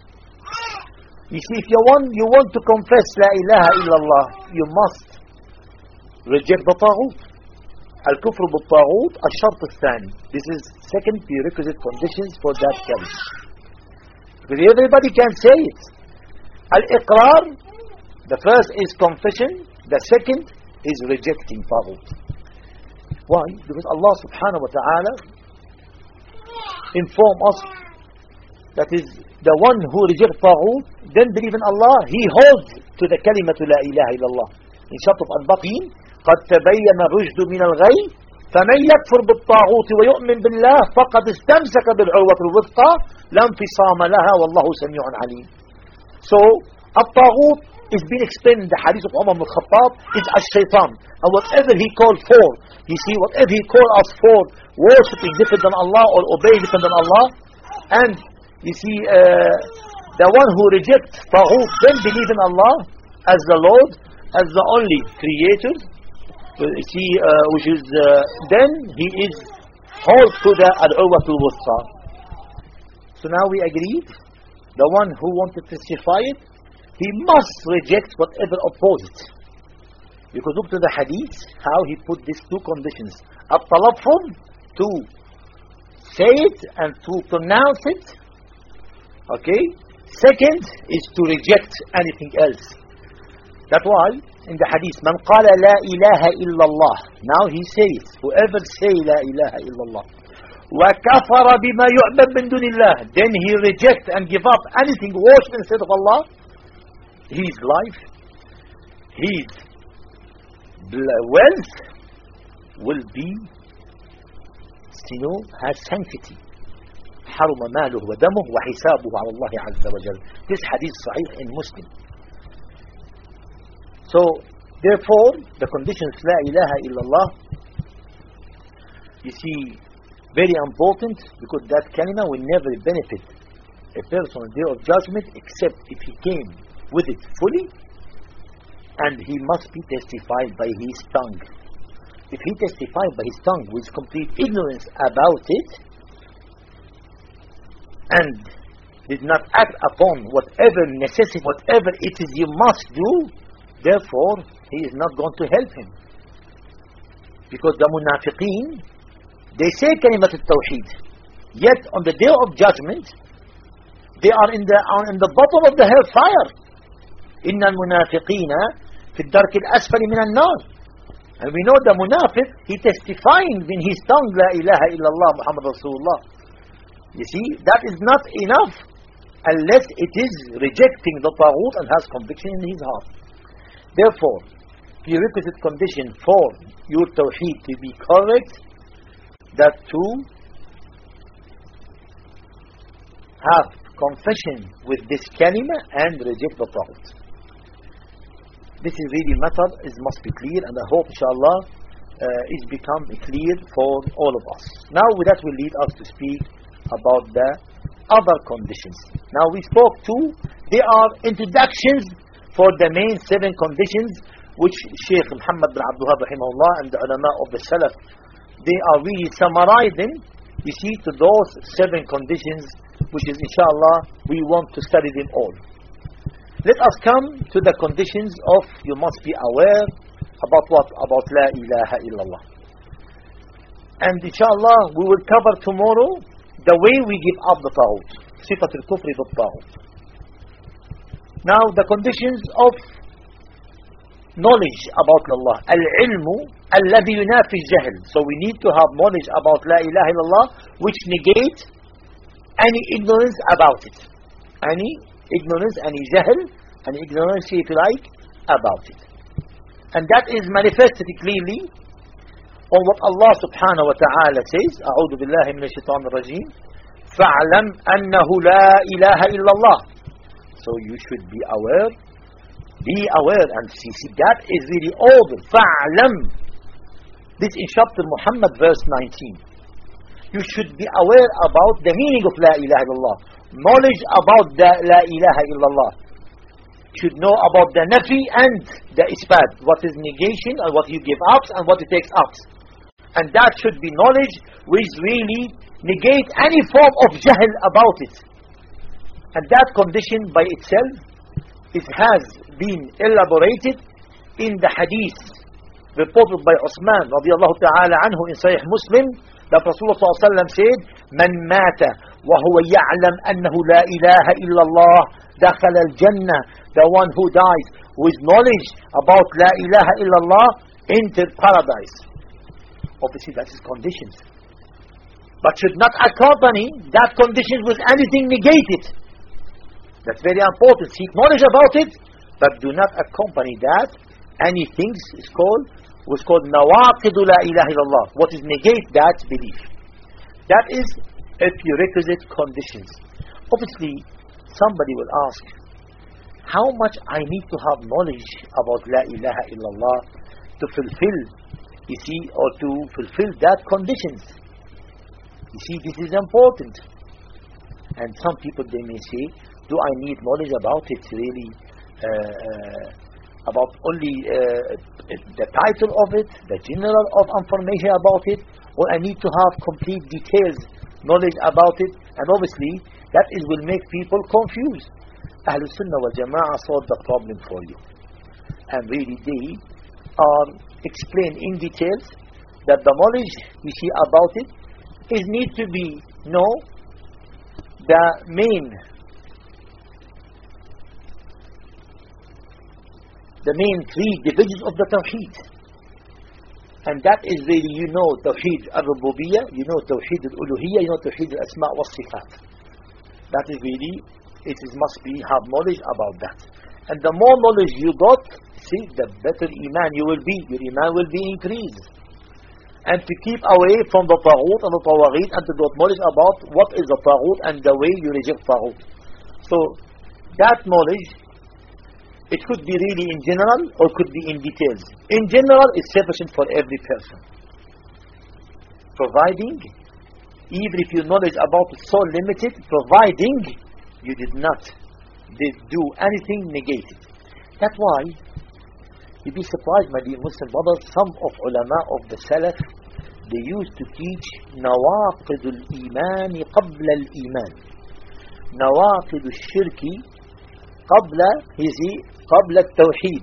S1: you see, if you want to confess La ilaha illallah, you must reject the taghut. Al-kufr bil-taghut, al-shart al-thani. This is second prerequisite conditions for that kalima. Because everybody can say it. Al-iqrar, the first is confession, the second is rejecting taghut. Why? Because Allah subhanahu wa ta'ala inform us that is the one who rejects taghut, then believe in Allah, he holds to the kalimatu la ilaha illallah. In Shatr al-Baqin, قد تبين الرشد من الغي فمن يكفر بالطاغوت ويؤمن بالله فقد استمسك بالعروة الوثقى لا انفصام لها والله سميع عليم. So, الطاغوت is being explained in the hadith of Umar ibn Khattab, is as-shaytan. And whatever he called for, you see, whatever he called us for, worshipping different than Allah or obeying different than Allah, and you see, the one who rejects taghut, then believe in Allah as the Lord, as the only creator, you see, which is, then he is hold to the al-urwatul wuthqa. So now we agreed, the one who wanted to testify it, he must reject whatever opposes. Because look to the hadith, how he put these two conditions. At-talaffuz, to say it and to pronounce it. Okay? Second is to reject anything else. That's why in the hadith, Man qala la ilaha illallah. Now he says, whoever say la ilaha illallah. Wa kafara bima yu'bad min dunillah. Then he reject and give up anything worshipped instead of Allah. His life, his wealth will be, has sanctity. حرم ماله ودمه وحسابه على الله عز وجل. This hadith sahih in Muslim. So, therefore, the conditions La ilaha illallah, you see, very important, because that kalima will never benefit a person on the day of judgment except if he came with it fully, and he must be testified by his tongue. If he testified by his tongue with complete ignorance about it, and did not act upon whatever necessity, whatever it is you must do, therefore he is not going to help him. Because the munafiqeen, they say kalimat al-tawheed, yet on the day of judgment they are in the bottom of the hellfire. Inna al-munafiqina fi ad-dark al-asfali min an-nar. And we know the munafiq, he testifying in his tongue la ilaha illallah Muhammad Rasulullah. You see, that is not enough unless it is rejecting the taghut and has conviction in his heart. Therefore, prerequisite condition for your tawheed to be correct, that to have confession with this kalima and reject the taghut. This is really matter, it must be clear, and I hope inshallah it's become clear for all of us. Now with that will lead us to speak about the other conditions. Now we spoke two, they are introductions for the main 7 conditions which Shaykh Muhammad bin Abdul Wahhab rahimahullah and the ulama of the Salaf, they are really summarizing, you see, to those 7 conditions, which is inshallah we want to study them all. Let us come to the conditions of, you must be aware about what? About La ilaha illallah. And inshallah we will cover tomorrow the way we give up the taghut, sifat al-kufri bil-taghut. Now the conditions of knowledge about Allah, al-ilmu alladhi yunafi al-jahl. So we need to have knowledge about La ilaha illallah which negate any ignorance about it, any ignorance, any jahl, any ignorance if you like about it. And that is manifested clearly on what Allah subhanahu wa ta'ala says, أعوذ بالله من الشيطان الرجيم, فَاعْلَمْ أَنَّهُ لَا إِلَهَ إِلَّا اللَّهِ. So you should be aware, and see that is really all. فَاعْلَمْ. This in chapter Muhammad verse 19. You should be aware about the meaning of La ilaha illallah, knowledge about the La ilaha illallah. You should know about the nafi and the isbat, what is negation and what you give up and what it takes up. And that should be knowledge which really negate any form of jahl about it. And that condition by itself, it has been elaborated in the hadith reported by Uthman radiyallahu ta'ala anhu in Sahih Muslim, that Rasulullah sallallahu alaihi wasallam said, "Man mata wa huwa ya'lam annahu la ilaha illa Allah, dakhala al-jannah." The one who dies with knowledge about la ilaha illa Allah entered paradise. Obviously that is conditions, but should not accompany that condition with anything negated. That's very important. Seek knowledge about it, but do not accompany that anything was called nawaqidu la ilaha illallah, what is negate that belief. That is a prerequisite conditions. Obviously somebody will ask, how much I need to have knowledge about la ilaha illallah to fulfill, you see, or to fulfill that conditions. You see, this is important. And some people, they may say, do I need knowledge about it really, about only the title of it, the general of information about it, or I need to have complete details, knowledge about it? And obviously that will make people confused. Ahlul Sunnah wal Jama'ah solved the problem for you, and really they are explained in details that the knowledge you see about it is need to be know the main three divisions of the Tawheed. And that is really, you know, Tawheed al-Rububiyyah, you know Tawheed al-Uluhiyyah, you know Tawheed al-Asma' wa-Sifat. That is really, must be, have knowledge about that. And the more knowledge you got, see, the better Iman you will be. Your Iman will be increased. And to keep away from the Taghut and the Tawagheet, and to get knowledge about what is the Taghut and the way you reject Taghut. So, that knowledge, it could be really in general or could be in details. In general, it's sufficient for every person. Providing, even if your knowledge about it is so limited, providing you did not do anything negated. That's why you'd be surprised, my dear Muslim brothers, some of ulama of the Salaf, they used to teach nawaqid al-iman qabla al-iman, nawaqid al-shirki قبل التوحيد.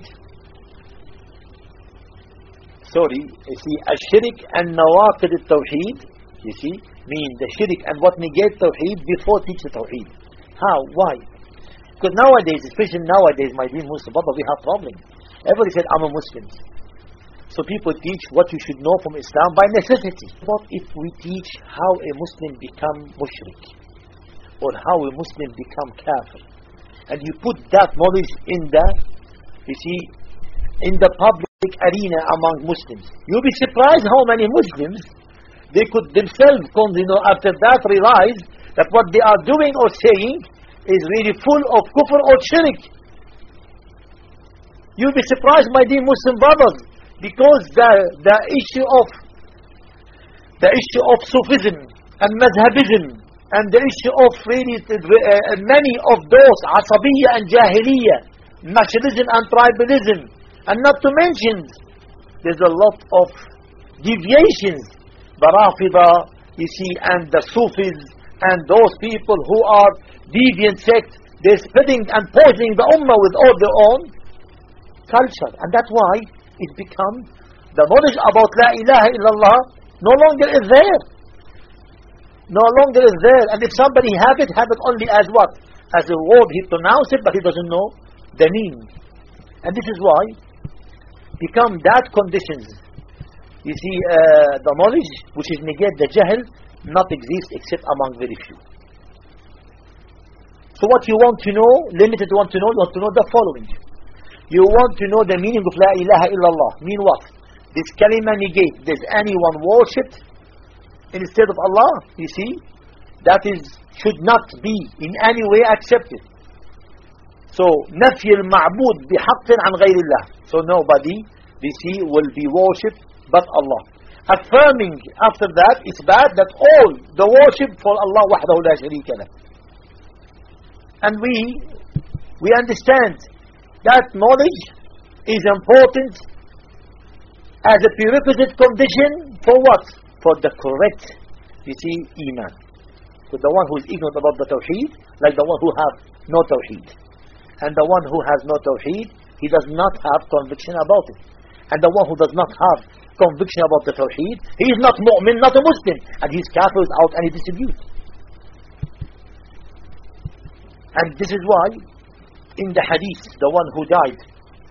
S1: Sorry, you see, الشرك and nawaqid al-tawheed, you see, mean the shirk and what negates tawheed before teach the tawheed. How? Why? Because nowadays, especially nowadays, my dear Muslim brother, we have problem. Everybody said, I'm a Muslim. So people teach what you should know from Islam by necessity. What if we teach how a Muslim become mushrik, or how a Muslim become kafir? And you put that knowledge in the, you see, in the public arena among Muslims. You'll be surprised how many Muslims, they could themselves, after that realize that what they are doing or saying is really full of kufr or shirk. You'll be surprised, my dear Muslim brothers, because the issue of Sufism and Madhabism, and the issue of really many of those Asabiyya and Jahiliyya, nationalism and tribalism, and not to mention there's a lot of deviations, the Rafida, you see, and the Sufis, and those people who are deviant sect, they're spreading and poisoning the Ummah with all their own culture. And that's why it becomes the knowledge about La ilaha illallah no longer is there. No longer is there. And if somebody have it only as what? As a word, he pronounces it, but he doesn't know the meaning. And this is why become that conditions. You see, the knowledge which is negate the jahl not exist except among very few. So what you want to know, limited want to know, you want to know the following. You want to know the meaning of La ilaha illallah. Mean what? This kalima negate. Does anyone worship instead of Allah? You see, that should not be in any way accepted. So نفي المعبود بحق عن غير الله. So nobody, you see, will be worshipped but Allah. Affirming after that is bad that all the worship for Allah وحده لا شريك له. And we understand that knowledge is important as a prerequisite condition for what? For the correct, you see, Iman. For the one who is ignorant about the Tawheed, like the one who have no Tawheed. And the one who has no Tawheed, he does not have conviction about it. And the one who does not have conviction about the Tawheed, he is not mu'min, not a Muslim. And he is kafir without any dispute. And this is why, in the hadith, the one who died,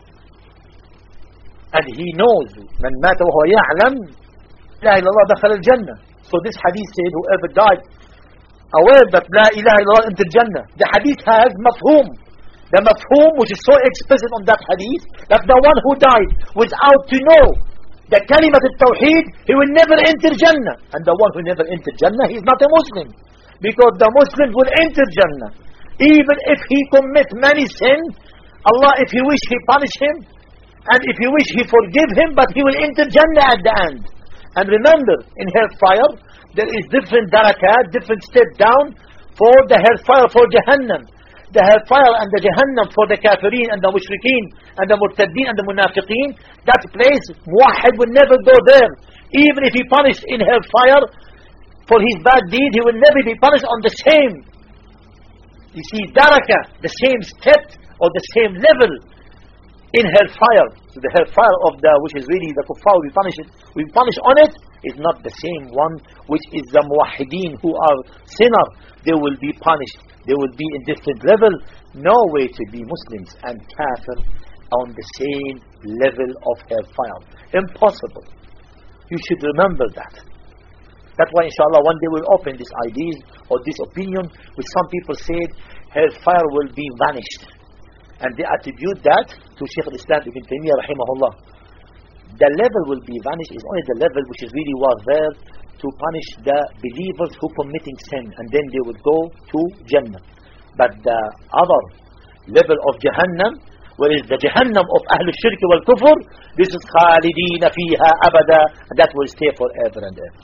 S1: and he knows, من مات وهو يعلم لا إله إلا الله دخل الجنة. So this hadith said, whoever died aware that لا إله إلا الله enter Jannah. The hadith has mafhum. The mafhum which is so explicit on that hadith, that the one who died without to know the kalimat al-tawheed, he will never enter Jannah. And the one who never entered Jannah, he is not a Muslim. Because the Muslims will enter Jannah. Even if he commit many sins, Allah, if he wish, he punish him. And if he wish, he forgive him, but he will enter Jannah at the end. And remember, in hellfire, there is different darakat, different step down for the hellfire, for Jahannam. The hellfire and the Jahannam for the kafirin and the mushrikeen and the murtaddeen and the munafiqeen, that place, muwahid will never go there. Even if he punished in hellfire for his bad deed, he will never be punished on the same, you see, daraka, the same step or the same level in hellfire. So the hellfire of the, which is really the kuffar, we punish on it, is not the same one which is the muwahideen who are sinner. They will be punished. They will be in different level. No way to be Muslims and kafir on the same level of hellfire. Impossible. You should remember that. That's why inshallah one day we'll open this ideas or this opinion which some people said hellfire will be vanished. And they attribute that to Shaykh al-Islam Ibn Taymiyyah rahimahullah. The level will be vanished is only the level which is really was there to punish the believers who committing sin, and then they will go to Jannah. But the other level of Jahannam, where is the Jahannam of Ahl al-Shirk wal-Kufr, this is Khalideen fiha abada, and that will stay forever and ever.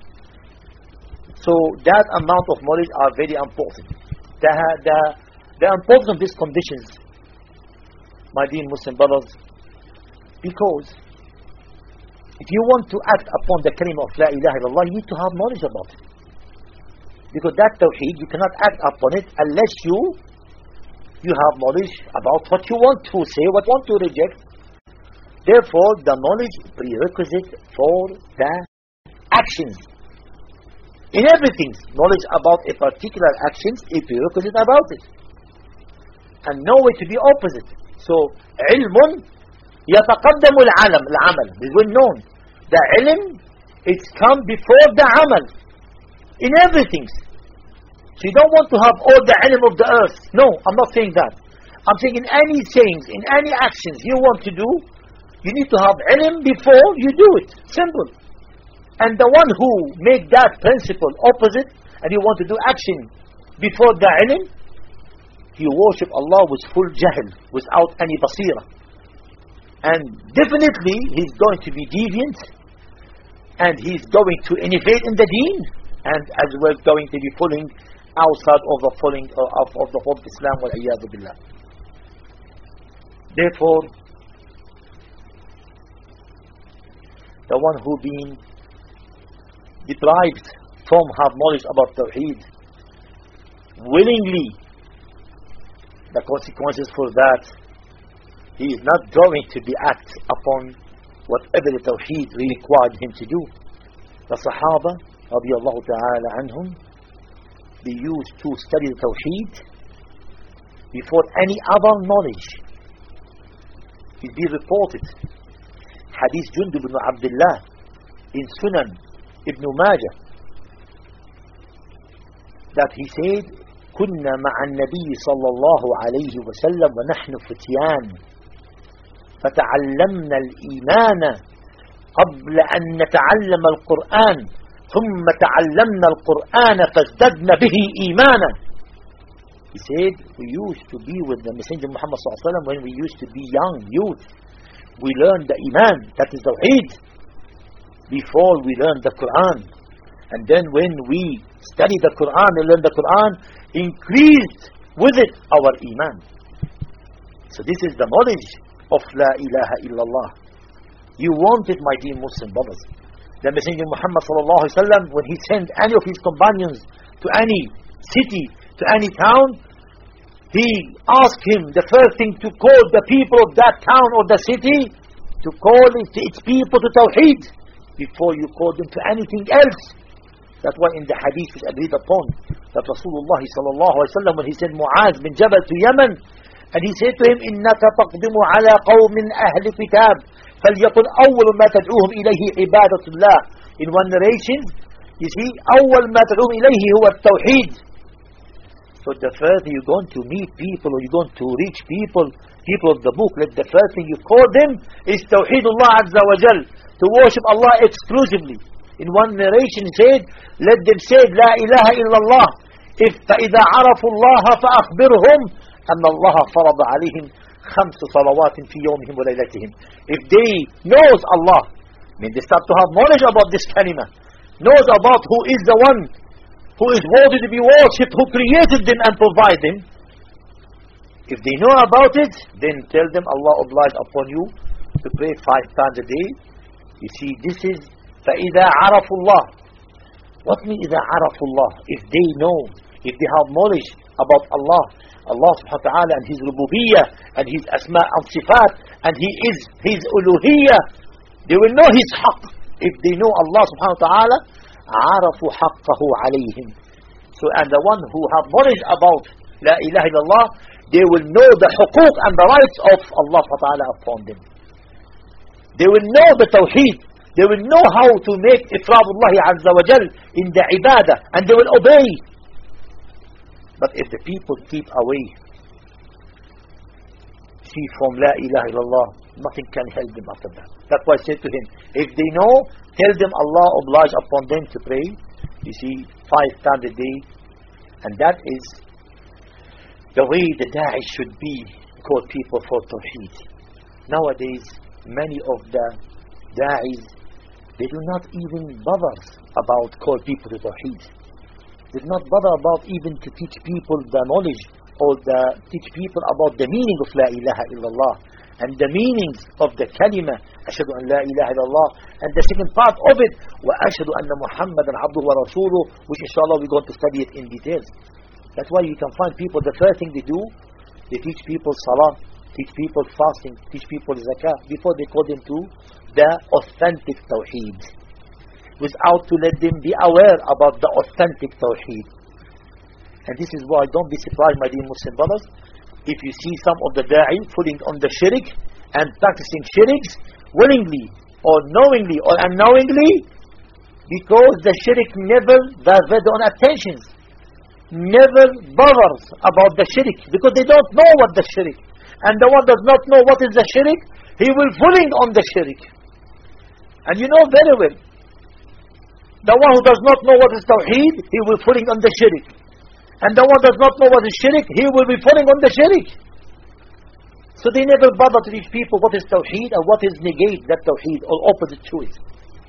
S1: So that amount of knowledge are very important. The importance of these conditions, my dear Muslim brothers, because if you want to act upon the kalima of La ilaha illallah, you need to have knowledge about it. Because that tawheed, you cannot act upon it unless you have knowledge about what you want to say, what you want to reject. Therefore, the knowledge prerequisite for the actions. In everything, knowledge about a particular actions is prerequisite about it. And no way to be opposite. So, علم يتقدم العمل is well known. The ilm, it's come before the amal. In everything. So you don't want to have all the ilm of the earth. No, I'm not saying that. I'm saying in any sayings, in any actions you want to do, you need to have ilm before you do it. Simple. And the one who make that principle opposite, and you want to do action before the ilm, he worship Allah with full jahl, without any basira. And definitely he's going to be deviant, and he's going to innovate in the deen, and as well going to be falling outside of the falling of the whole Islam wal iyadu billah. Therefore, the one who been deprived from have knowledge about Tawheed, willingly, the consequences for that, he is not going to be act upon whatever the Tawheed required him to do. The Sahaba radiyallahu ta'ala anhum, they used to study the Tawheed before any other knowledge. It be reported, Hadith Jundub ibn Abdullah in Sunan Ibn Majah, that he said, كنا مع النبي صلى الله عليه وسلم ونحن فتيان فتعلمنا الإيمان قبل أن نتعلم القرآن ثم تعلمنا القرآن فازددنا به إيمانا. He said, we used to be with the Messenger Muhammad صلى الله عليه وسلم when we used to be young youth. We learned the Iman, that is Tawheed, before we learned the Quran. And then when we study the Quran and learn the Quran, increased with it our Iman. So this is the knowledge of La ilaha illallah. You want it, my dear Muslim brothers. The Messenger Muhammad sallallahu alaihi wasallam, when he sent any of his companions to any city, to any town, he asked him the first thing to call the people of that town or the city, to call its people to Tawheed, before you call them to anything else. That's why in the hadith which agreed upon, that Rasulullah sallallahu alaihi wasallam, when he sent Muaz bin Jabal to Yemen, and he said to him, إِنَّكَ تَقْدِمُ عَلَى قَوْمٍ أَهْلِ كِتَابٍ فَلْيَكُنْ أَوَّلُ مَا تَدْعُوهُمْ إِلَيْهِ عِبَادَةُ اللَّهِ. In one narration, you see, أَوَّلُ مَا تَدْعُوهُمْ إِلَيْهِ هُوَ التَّوْحِيدِ. So the first thing you're going to meet people, or you're going to reach people of the book, let the first thing you call them is Tawheedullah Azza wa Jal, to worship Allah exclusively. In one narration he said, let them say La ilaha illallah. فَإِذَا عَرَفُوا اللَّهَ فَأَخْبِرْهُمْ أَنَّ اللَّهَ فَرَضَ عَلَيْهِمْ 5 صَلَوَاتٍ فِي يَوْمِهِمْ وَلَيْلَتِهِمْ. If they knows Allah, I mean they start to have knowledge about this kalima, knows about who is the one who is worthy to be worshipped, who created them and provide them. If they know about it, then tell them Allah obliged upon you to pray 5 times a day. You see, this is فَإِذَا عَرَفُوا اللَّهِ. What means إِذَا عَرَفُوا اللَّهِ? If they know, if they have knowledge about Allah, Allah subhanahu wa ta'ala and His rububiyyah and His asma and sifat, and his uluhiyyah. They will know his haqq. If they know Allah subhanahu wa ta'ala, عَرَفُوا حَقَّهُ عَلَيْهِمْ. So, and the one who have knowledge about La ilaha illallah, they will know the huquq and the rights of Allah subhanahu wa ta'ala upon them. They will know the tawheed. They will know how to make ifradullah azza wa jal in the ibadah, and they will obey. But if the people keep away from La ilaha illallah, nothing can help them after that. That's why I said to him, if they know, tell them Allah obliged upon them to pray, 5 times a day. And that is the way the da'i should be, call people for tawheed. Nowadays, many of the da'is, they do not even bother about call people to tawheed. They do not bother about even to teach people the knowledge, or teach people about the meaning of La ilaha illallah, and the meanings of the kalima ashhadu an la ilaha illallah, and the second part of it wa ashhadu anna Muhammadan abduhu wa rasuluhu, which inshallah we're going to study it in details. That's why you can find people, the first thing they do, they teach people salah, teach people fasting, teach people zakah, before they call them to the authentic tawheed, without to let them be aware about the authentic tawheed. And this is why don't be surprised, my dear Muslim brothers, if you see some of the da'i falling on the shirk and practicing shirks willingly or knowingly or unknowingly, because the shirk never divert on attentions, never bothers about the shirk, because they don't know what the shirk. And the one does not know what is the shirk, he will falling on the shirk. And you know very well, the one who does not know what is tawheed, he will falling on the shirk. And the one does not know what is shirk, he will be falling on the shirk. So they never bother to teach people what is tawheed and what is negate that tawheed, or opposite to it.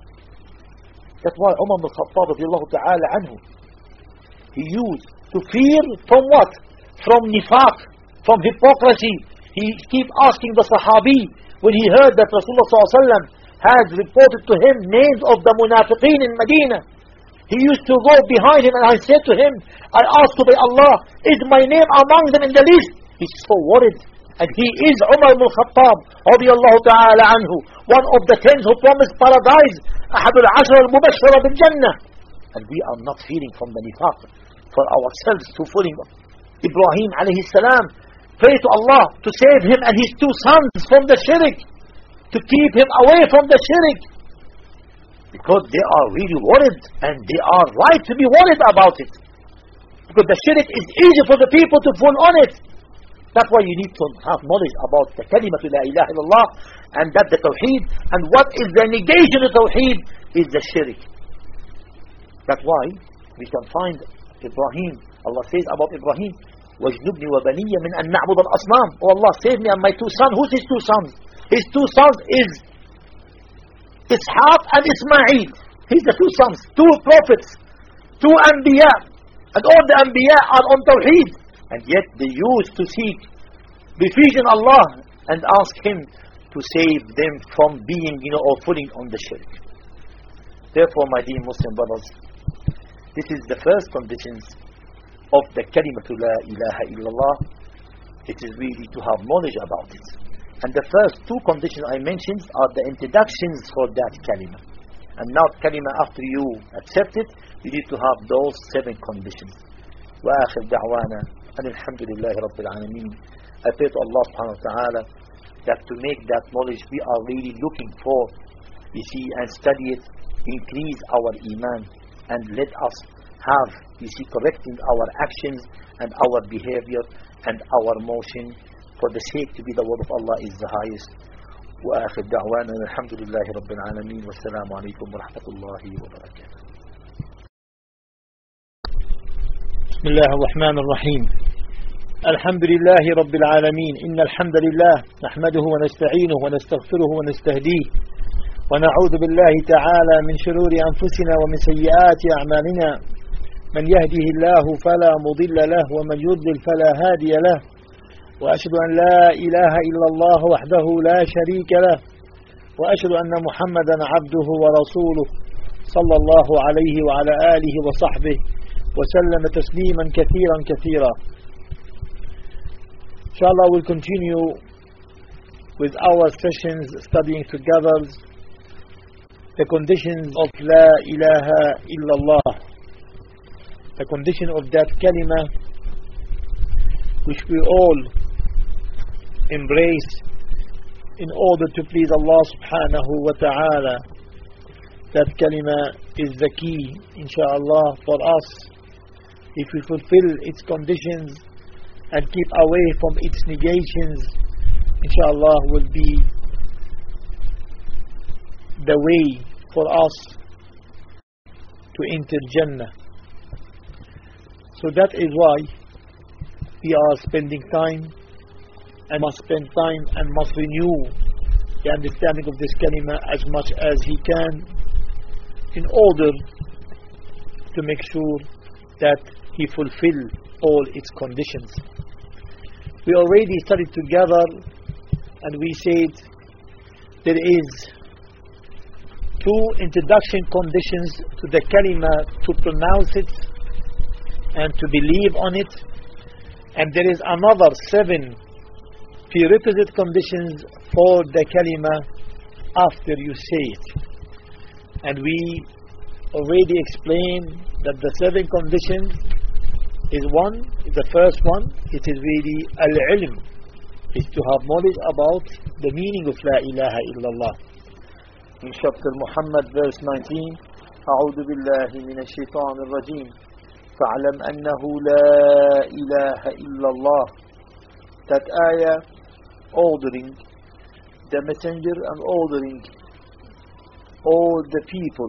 S1: That's why Umar ibn Khattab radiallahu ta'ala anhu, he used to fear from what? From nifaq, from hypocrisy. He keep asking the Sahabi, when he heard that Rasulullah sallallahu alaihi wasallam has reported to him names of the munafiqeen in Medina. He used to go behind him, and I said to him, I asked to by Allah, is my name among them in the list? He's so worried. And he is Umar ibn Khattab radiyallahu ta'ala anhu, one of the 10 who promised paradise, أحد العشر المبشر بالجنة. And we are not feeling from the nifaq for ourselves to falling. Ibrahim alayhi salam pray to Allah to save him and his 2 sons from the shirk, to keep him away from the shirk, because they are really worried, and they are right to be worried about it, because the shirk is easy for the people to fall on it. That's why you need to have knowledge about the kalimatu la ilaha illallah, and that the tawheed, and what is the negation of tawheed is the shirk. That's why we can find Ibrahim, Allah says about Ibrahim, وَجْنُبْنِي وَبَنِيَّ مِنْ أَنْ نَعْبُدَ الْأَصْنَامِ. Oh Allah, save me and my 2 sons. Who's his 2 sons? His 2 sons is Ishaq and Ismail. He's the 2 sons, 2 prophets, 2 Anbiya, and all the Anbiya are on Tawheed, and yet they used to seek refuge in Allah and ask Him to save them from being, or falling on the shirk. Therefore, my dear Muslim brothers, this is the first conditions of the kalimatu la ilaha illallah. It is really to have knowledge about it. And the first 2 conditions I mentioned are the introductions for that kalima. And now kalima, after you accept it, you need to have those 7 conditions. وآخر دعوانا أن الحمد لله رب العالمين. I pray to Allah subhanahu wa ta'ala that to make that knowledge we are really looking for, and study it, increase our iman, and let us have, correcting our actions and our behavior and our motion, for the sake to be the word of Allah is the highest. وآخر دعوانا الحمد لله رب العالمين والسلام عليكم ورحمة الله وبركاته. بسم الله الرحمن الرحيم. الحمد لله رب العالمين. إن الحمد لله نحمده ونستعينه ونستغفره ونستهديه، ونعوذ بالله تعالى من شرور أنفسنا ومن سيئات أعمالنا. من يهده الله فلا مضل له، ومن يضلل فلا هادي له. وأشهد أن لا إله إلا الله وحده لا شريك له، وأشهد أن محمدا عبده ورسوله صلى الله عليه وعلى آله وصحبه وسلم تسليما كثيرا كثيرا. Inshallah, we'll continue with our sessions studying together the conditions of La ilaha illallah, the condition of that kalima which we all embrace in order to please Allah subhanahu wa ta'ala. That kalima is the key, inshallah, for us. If we fulfill its conditions and keep away from its negations, inshallah, will be the way for us to enter Jannah. So that is why we are spending time and must spend time and must renew the understanding of this kalima as much as he can in order to make sure that he fulfill all its conditions. We already studied together and we said there is two introduction conditions to the kalima to pronounce it and to believe on it, and there is another 7 prerequisite conditions for the kalima after you say it. And we already explained that the 7 conditions is the first one, it is really al-ilm, is to have knowledge about the meaning of La ilaha illallah. In chapter Muhammad verse 19, أعوذ بالله من الشيطان الرجيم فاعلم أنه لا إله إلا الله. That ayah ordering the messenger and ordering all the people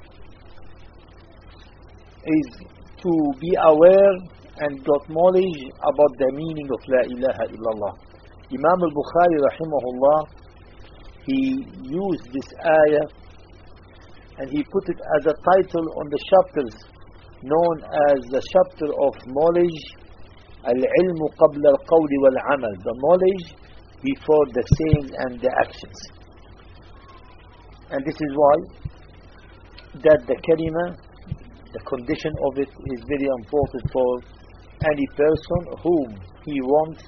S1: is to be aware and got knowledge about the meaning of La ilaha illallah. Imam al-Bukhari rahimahullah, he used this ayah and he put it as a title on the chapters known as the chapter of knowledge, al-ilm qabla al-qawl wal-amal, the knowledge before the saying and the actions. And this is why that the kalima, the condition of it is very important for any person whom he wants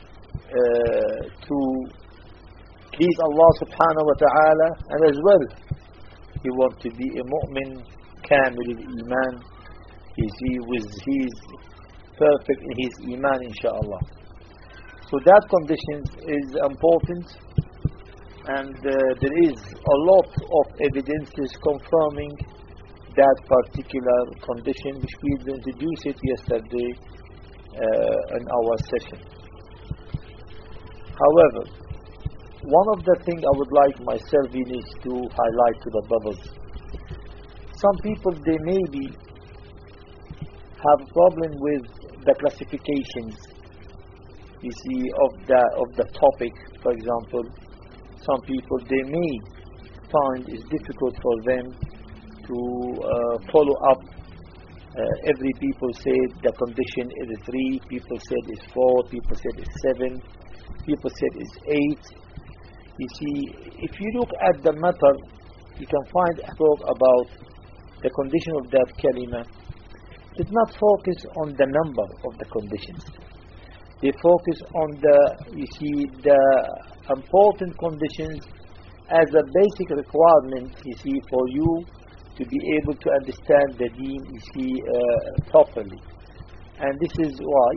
S1: to please Allah subhanahu wa ta'ala, and as well he wants to be a mu'min kamil al-iman, with his perfect in his iman, inshallah. So that condition is important, and there is a lot of evidences confirming that particular condition, which we introduced it yesterday in our session. However, one of the things I would like myself really to highlight to the brothers, some people they maybe have a problem with the classifications, you see, of the topic. For example, some people they may find it's difficult for them to follow up. Every people said the condition is 3, people said it's 4, people said it's 7, people said it's 8. You see, if you look at the matter, you can find a talk about the condition of that kalima. Did not focus on the number of the conditions. They focus on the important conditions as a basic requirement, for you to be able to understand the deen, properly. And this is why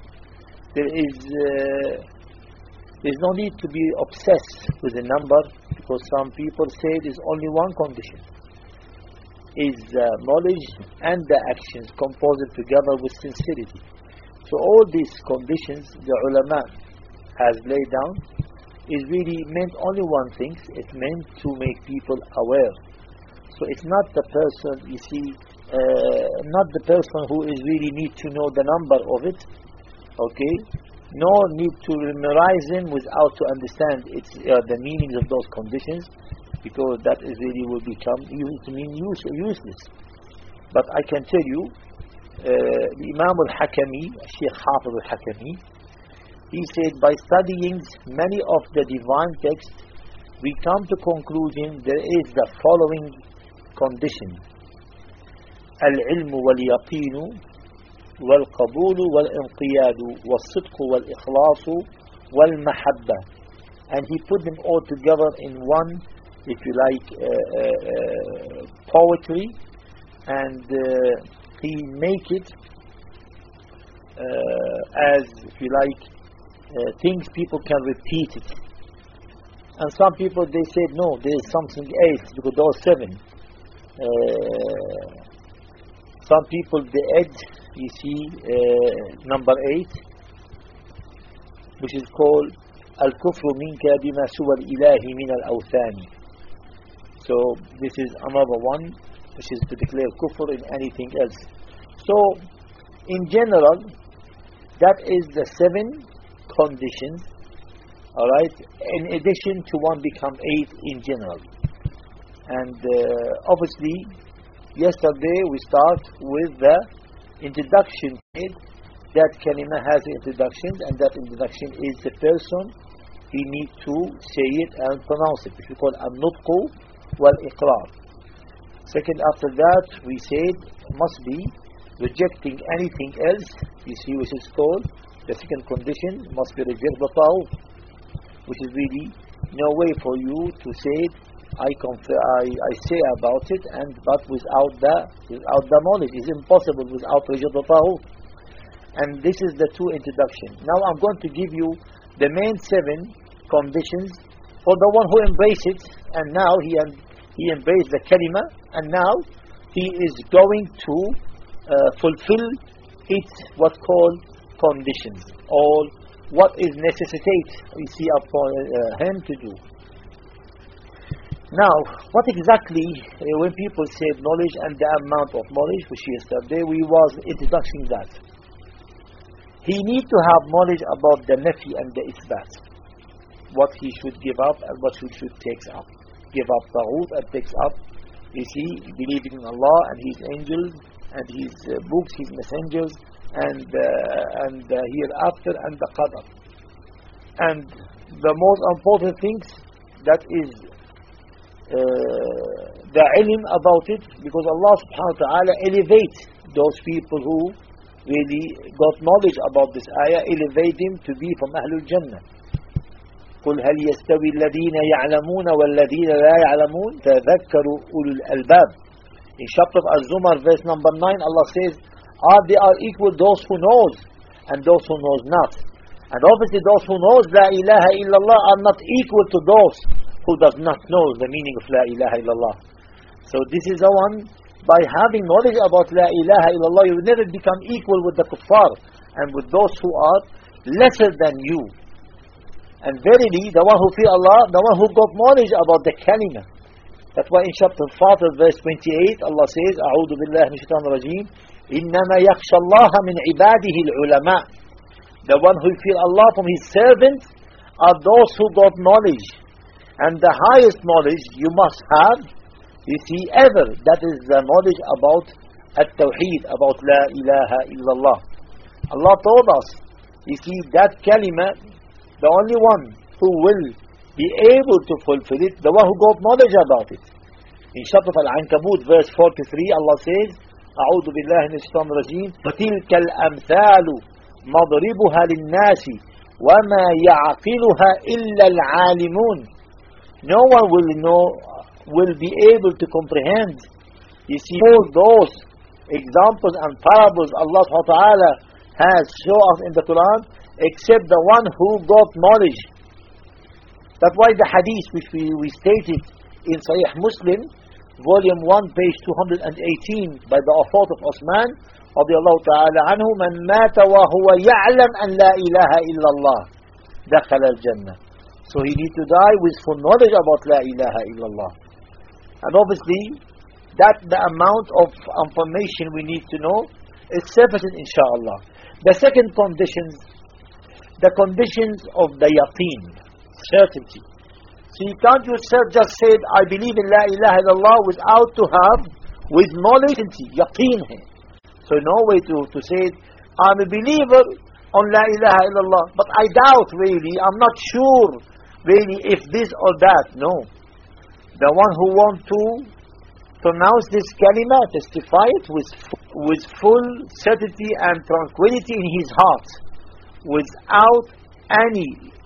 S1: there's no need to be obsessed with the number, because some people say there's only one condition, is knowledge and the actions composed together with sincerity. So all these conditions the ulama has laid down is really meant only one thing. It's meant to make people aware. So it's not the person, not the person who is really need to know the number of it, okay? No need to memorize them without to understand the meanings of those conditions, because that is really will become useless. But I can tell you, the Imam al-Hakami, Sheikh Hafiz al-Hakami, he said, by studying many of the divine texts, we come to conclusion there is the following condition: al-ilmu wal-yaqinu wal-qabulu wal-inqiyadu wal-sidqu wal-ikhlasu wal-mahabba. and he put them all together in one, if you like, poetry, and he make it as, if you like, things people can repeat it. And some people, they said no, there is something else because there are 7. Some people they add, you see, number 8, which is called الكفر منك بما سوى الإله من الأوثان. So this is another one, which is to declare kufr in anything else. So in general, that is the 7 conditions, alright, in addition to one become 8 in general. And obviously yesterday we start with the introduction. That kalima has introductions, and that introduction is the person he needs to say it and pronounce it, which we call al-nutqu wal-iqrar. Second, after that we said must be rejecting anything else, you see, which is called the second condition, must be reject the ta'ud, which is really no way for you to say it, I say about it, and but without the knowledge. It's impossible without reject the ta'ud. And this is the 2 introduction. Now I'm going to give you the main 7 conditions for the one who embraces it, and now he embraced the kalima, and now he is going to fulfill its what called conditions, or what is necessitate, we see, upon him to do. Now, what exactly, when people say knowledge and the amount of knowledge, which yesterday we was introducing that. He needs to have knowledge about the nafi and the isbat, what he should give up and what he should take up. Give up ta'ud and takes up, you see, believing in Allah and His angels and His books, His messengers, and hereafter, and the qadar. And the most important things, that is the ilm about it, because Allah subhanahu wa ta'ala elevates those people who really got knowledge about this ayah, elevate them to be from Ahlul Jannah. قُلْ هَلْ يَسْتَوِي الَّذِينَ يَعْلَمُونَ وَالَّذِينَ لَا يَعْلَمُونَ تَذَكَّرُوا أُولُو الْأَلْبَابِ. In chapter of Az-Zumar, verse number 9, Allah says, they are equal those who knows and those who knows not. And obviously those who knows La ilaha illallah are not equal to those who does not know the meaning of La ilaha illallah. So this is the one, by having knowledge about La ilaha illallah, you will never become equal with the kuffar and with those who are lesser than you. And verily, the one who fear Allah, the one who got knowledge about the kalima. That's why in chapter 4, verse 28, Allah says, أعوذ بالله من الشيطان الرجيم إنما يخشى الله من عباده العلماء. The one who fear Allah from His servants are those who got knowledge. And the highest knowledge you must have, you see, ever, that is the knowledge about at-tawheed, about La ilaha illallah. Allah told us, you see, that kalima, the only one who will be able to fulfill it, the one who got knowledge about it. In chapter Al-Ankabut, verse 43, Allah says, أعوذ بالله من الشيطان الرجيم وتلك الأمثال مضربها للناس وما يعقلها إلا العالمون. No one will be able to comprehend, you see, all those examples and parables Allah subhanahu wa ta'ala has shown us in the Quran, except the one who got knowledge. That's why the hadith which we stated in Sahih Muslim, volume 1, page 218, by the author of Osman radiyallahu ta'ala anhu, man mata wa huwa ya'lam an la ilaha illallah dakhala al-jannah. So he needs to die with full knowledge about La ilaha illallah. And obviously, that the amount of information we need to know is sufficient, inshallah. The second conditions, the conditions of the yaqeen, certainty. So you can't yourself just say, I believe in La ilaha illallah without to have, with knowledge, yaqeen. So no way to say, I'm a believer on La ilaha illallah, but I doubt really, I'm not sure really if this or that. No. The one who wants to pronounce this kalima, testify it with full certainty and tranquility in his heart, without any,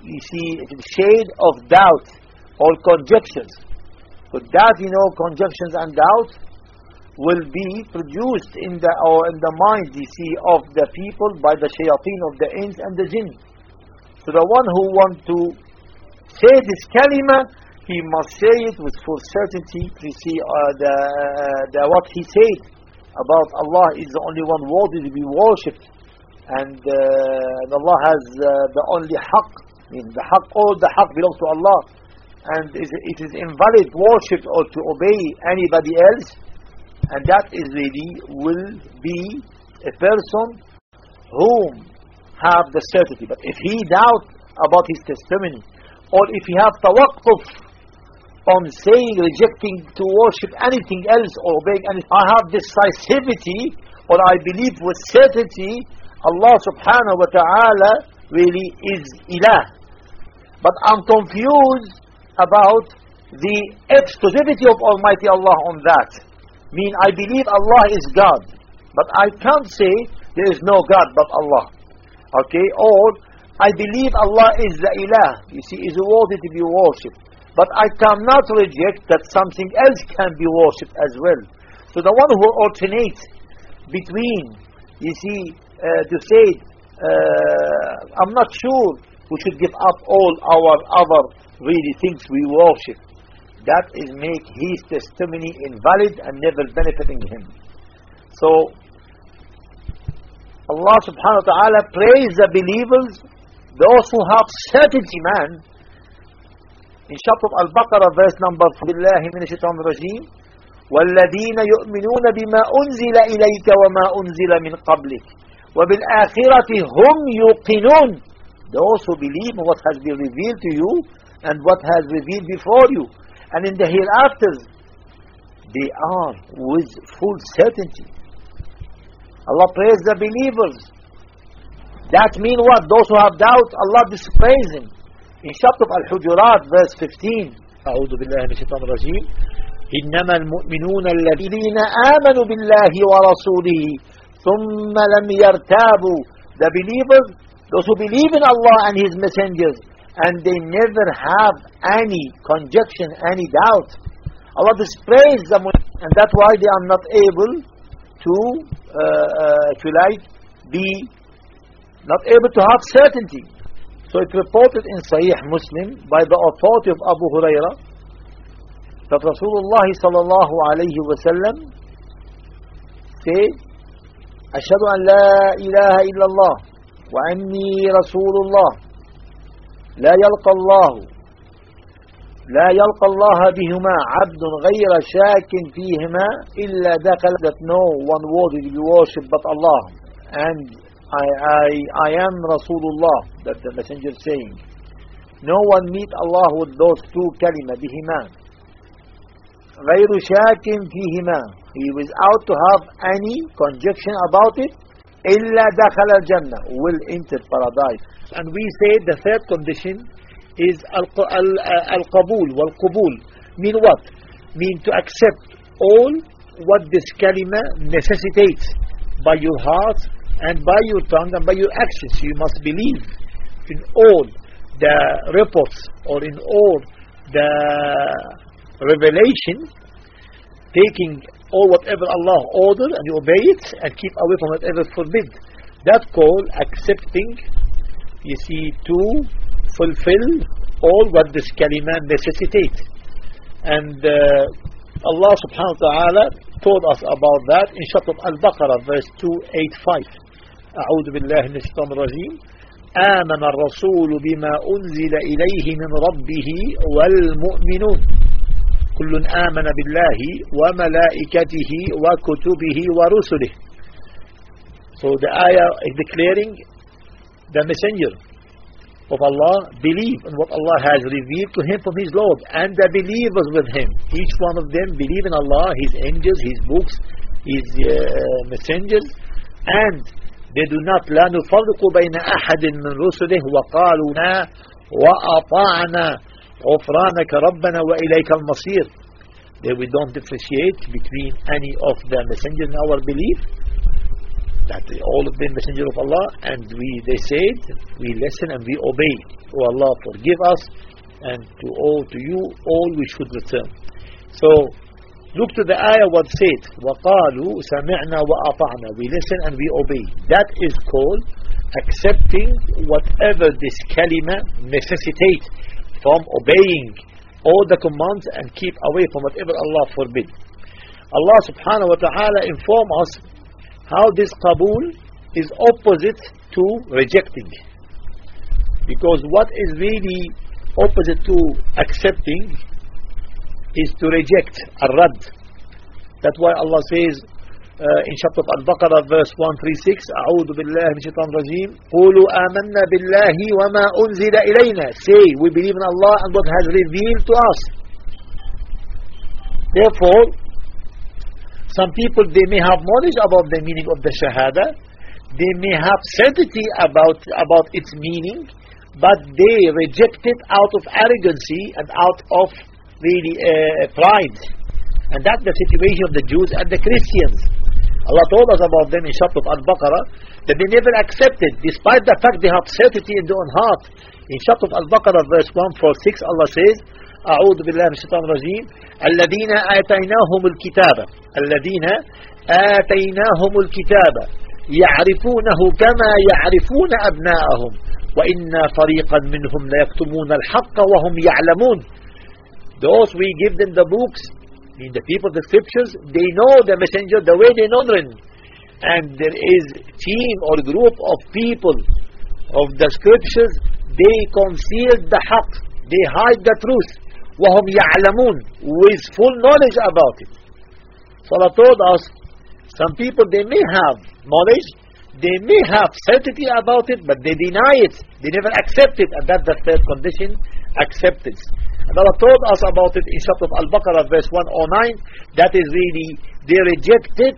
S1: you see, shade of doubt or conjectures. But that, conjectures and doubt will be produced in the mind, you see, of the people by the shayateen of the ins and the jinn. So the one who wants to say this kalima, he must say it with full certainty. You see, what he said about Allah is the only one worthy to be worshipped, and Allah has the only haqq. The haqq, all the haqq belongs to Allah, and it is invalid worship or to obey anybody else. And that is really will be a person whom have the certainty. But if he doubt about his testimony, or if he have tawaqquf on saying, rejecting to worship anything else or obeying anything, I have decisivity, or I believe with certainty Allah subhanahu wa ta'ala really is ilah, but I'm confused about the exclusivity of Almighty Allah on that. I believe Allah is God, but I can't say there is no God but Allah. Okay? Or I believe Allah is the ilah, you see, is worthy to be worshipped, but I cannot reject that something else can be worshipped as well. So the one who alternates between, you see, to say, I'm not sure we should give up all our other really things we worship, that is make his testimony invalid and never benefiting him. So Allah subhanahu wa ta'ala praise the believers, those who have certainty, man. In chapter Al-Baqarah, verse number 4, billahi minash shaitanir rajim, وَالَّذِينَ يُؤْمِنُونَ بِمَا أُنزِلَ إِلَيْكَ وَمَا أُنزِلَ مِنْ قَبْلِكَ وَبِالْآخِرَةِ هُمْ يُوقِنُونَ. Those who believe in what has been revealed to you and what has revealed before you, and in the hereafters, they are with full certainty. Allah praise the believers. That means what? Those who have doubt, Allah dispraise him. In chapter Al-Hujurat, verse 15, أعوذ بالله من الشيطان الرجيم, إنما المؤمنون الذين آمنوا بالله ورسوله ثم لم يرتابوا. The believers, those who believe in Allah and His messengers, and they never have any conjunction, any doubt. Allah dispraise them, and that's why they are not able to be not able to have certainty. So it reported in Sahih Muslim by the authority of Abu Hurairah that Rasulullah sallallahu alayhi wa sallam said, Ashhadu an la ilaha illallah wa anni Rasulullah لا يلقى الله بهما عبد غير شاك فيهما إلا دخل, that no one worthy to be worshipped but Allah, and I am Rasulullah, that the messenger saying, no one meet Allah with those two kalima, bihima, غير شاك فيهما, he was out to have any conjunction about it, إلا دخل الجنة, will enter paradise. And we say the third condition is al-qabul wal-qubul. Mean what? Mean to accept all what this kalima necessitates by your heart and by your tongue and by your actions. You must believe in all the reports or in all the revelation, taking all whatever Allah ordered and you obey it, and keep away from whatever forbid. That call accepting, you see, to fulfill all what this kalima necessitates. And Allah subhanahu wa ta'ala told us about that in chapter Al-Baqarah, verse 285. أعوذ بالله من الشيطان الرجيم آمن الرسول بما أنزل إليه من ربه والمؤمنون كل آمن بالله وملائكته وكتبه ورسله. So the ayah is declaring the messenger of Allah believe in what Allah has revealed to him from his Lord, and the believers with him, each one of them believe in Allah, His angels, His books, His messengers, and they do not لا نفرق بين أحد من رسله وقالوا نا وأطعنا غفرانك ربنا وإليك المصير. That we don't differentiate between any of the messengers in our belief, that all of them messenger of Allah, and they said, we listen and we obey. Oh Allah, forgive us, and to you all we should return. So look to the ayah what said, وَقَالُوا سَمِعْنَا وَأَطَعْنَا, we listen and we obey. That is called accepting whatever this kalima necessitates from obeying all the commands and keep away from whatever Allah forbid. Allah subhanahu wa ta'ala inform us how this qabul is opposite to rejecting. Because what is really opposite to accepting is to reject, ar-rad. That's why Allah says in chapter Al-Baqarah verse 136, أعوذ بالله من الشيطان الرجيم قولوا آمنا بالله وما أنزل إلينا, say we believe in Allah and what has revealed to us. Therefore, some people, they may have knowledge about the meaning of the shahada, they may have certainty about its meaning, but they reject it out of arrogancy and out of really pride. And that's the situation of the Jews and the Christians. Allah told us about them in chapter Al-Baqarah that they never accepted, despite the fact they have certainty in their own heart. In chapter Al-Baqarah verse 146, Allah says, أعوذ بالله من الشيطان الرجيم الذين آتيناهم الكتاب الذين آتيناهم الكتاب يعرفونه كما يعرفون أبناءهم وإن فريقا منهم ليكتمون الحق وهم يعلمون. Those we give them the books, mean the people of the scriptures, they know the messenger the way they know them. And there is team or group of people of the scriptures, they conceal the haqq, they hide the truth, وهم يعلمون, with full knowledge about it. So Allah told us, some people they may have knowledge, they may have certainty about it, but they deny it, they never accept it, and that's the third condition, acceptance. And Allah told us about it in chapter Al-Baqarah verse 109, that is really, they rejected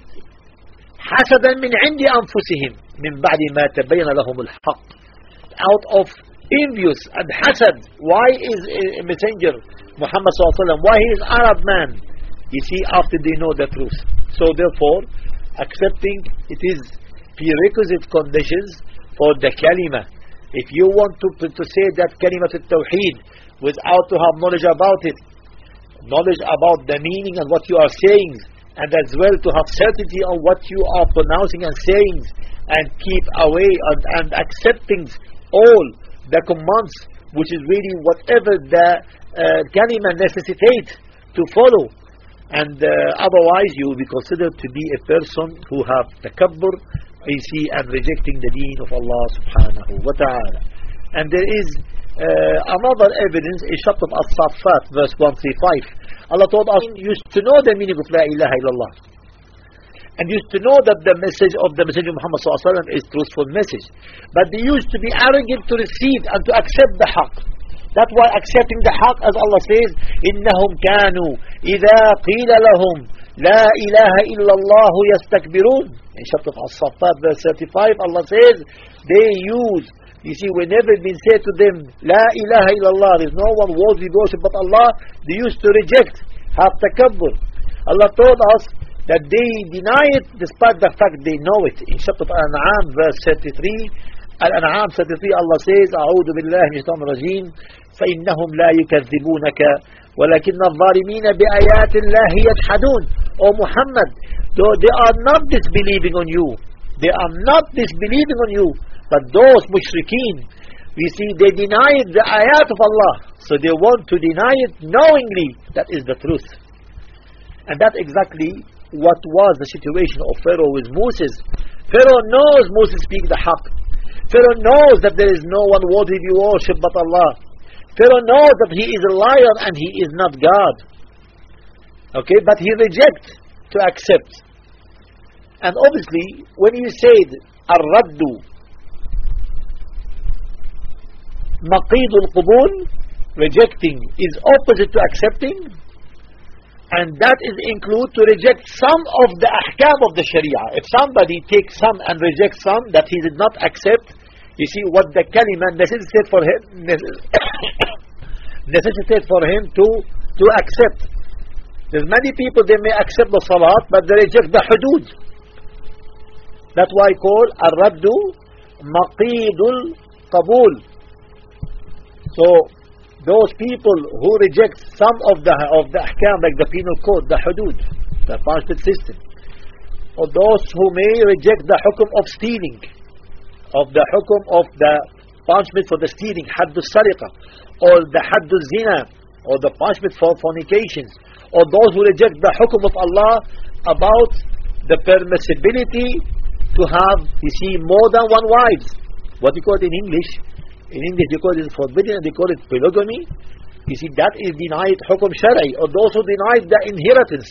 S1: حسدا من عند أنفسهم من بعد ما تبين لهم الحق, out of envious and hasad. Why is a messenger Muhammad sallallahu alaihi wasallam, why he is Arab man? You see, after they know the truth. So therefore, accepting it is prerequisite conditions for the kalima. If you want to say that kalima at-tawheed without to have knowledge about it, knowledge about the meaning and what you are saying, and as well to have certainty on what you are pronouncing and saying, and keep away and accepting all the commands, which is really whatever the kalima necessitates to follow. And otherwise you will be considered to be a person who have takabbur, you see, and rejecting the deen of Allah subhanahu wa ta'ala. And there is another evidence in chapter As-Saffat verse 135. Allah told us, used to know the meaning of La ilaha illallah, and used to know that the message of the Messenger Muhammad sallallahu alaihi wasallam is truthful message, but they used to be arrogant to receive and to accept the haqq. That's why accepting the haqq, as Allah says, إنهم كانوا إذا قيل لهم لا إله إلا الله يستكبرون. In chapter As-Saffat verse 35, Allah says they use, you see, whenever it been said to them La ilaha illallah, there is no one worthy of worship but Allah, they used to reject, have takabbur. Allah told us that they deny it despite the fact they know it. In chapter Al-An'am verse 33, Al-An'am 33, Allah says أعوذ بالله من الشيطان الرجيم فإنهم لا يكذبونك ولكن الظالمين بآيات الله يجحدون. O Muhammad, though they are not disbelieving on you, they are not disbelieving on you, but those mushrikeen, we see they deny the ayat of Allah, so they want to deny it knowingly. That is the truth. And that's exactly what was the situation of Pharaoh with Moses. Pharaoh knows Moses speaks the haqq. Pharaoh knows that there is no one worthy to worship but Allah. Pharaoh knows that he is a liar and he is not God. Okay, but he rejects to accept. And obviously, when you said Ar-Raddu Maqidul Qubul, rejecting is opposite to accepting, and that is include to reject some of the ahkam of the sharia. If somebody takes some and rejects some that he did not accept, you see what the kalima necessitates for him to accept. There's many people, they may accept the salat, but they reject the hudud. That's why I call Ar-Raddu Maqidul Qabul. So those people who reject some of the ahkam, like the penal code, the hudud, the punishment system, or those who may reject the hukum of stealing, of the hukum of the punishment for the stealing, haddu sariqa, or the haddu zina, or the punishment for fornications, or those who reject the hukum of Allah about the permissibility to have, you see, more than one wives. What do you call it in English? In English they call it forbidden, and they call it polygamy. You see, that is denied hukum shari, or those who denied the inheritance.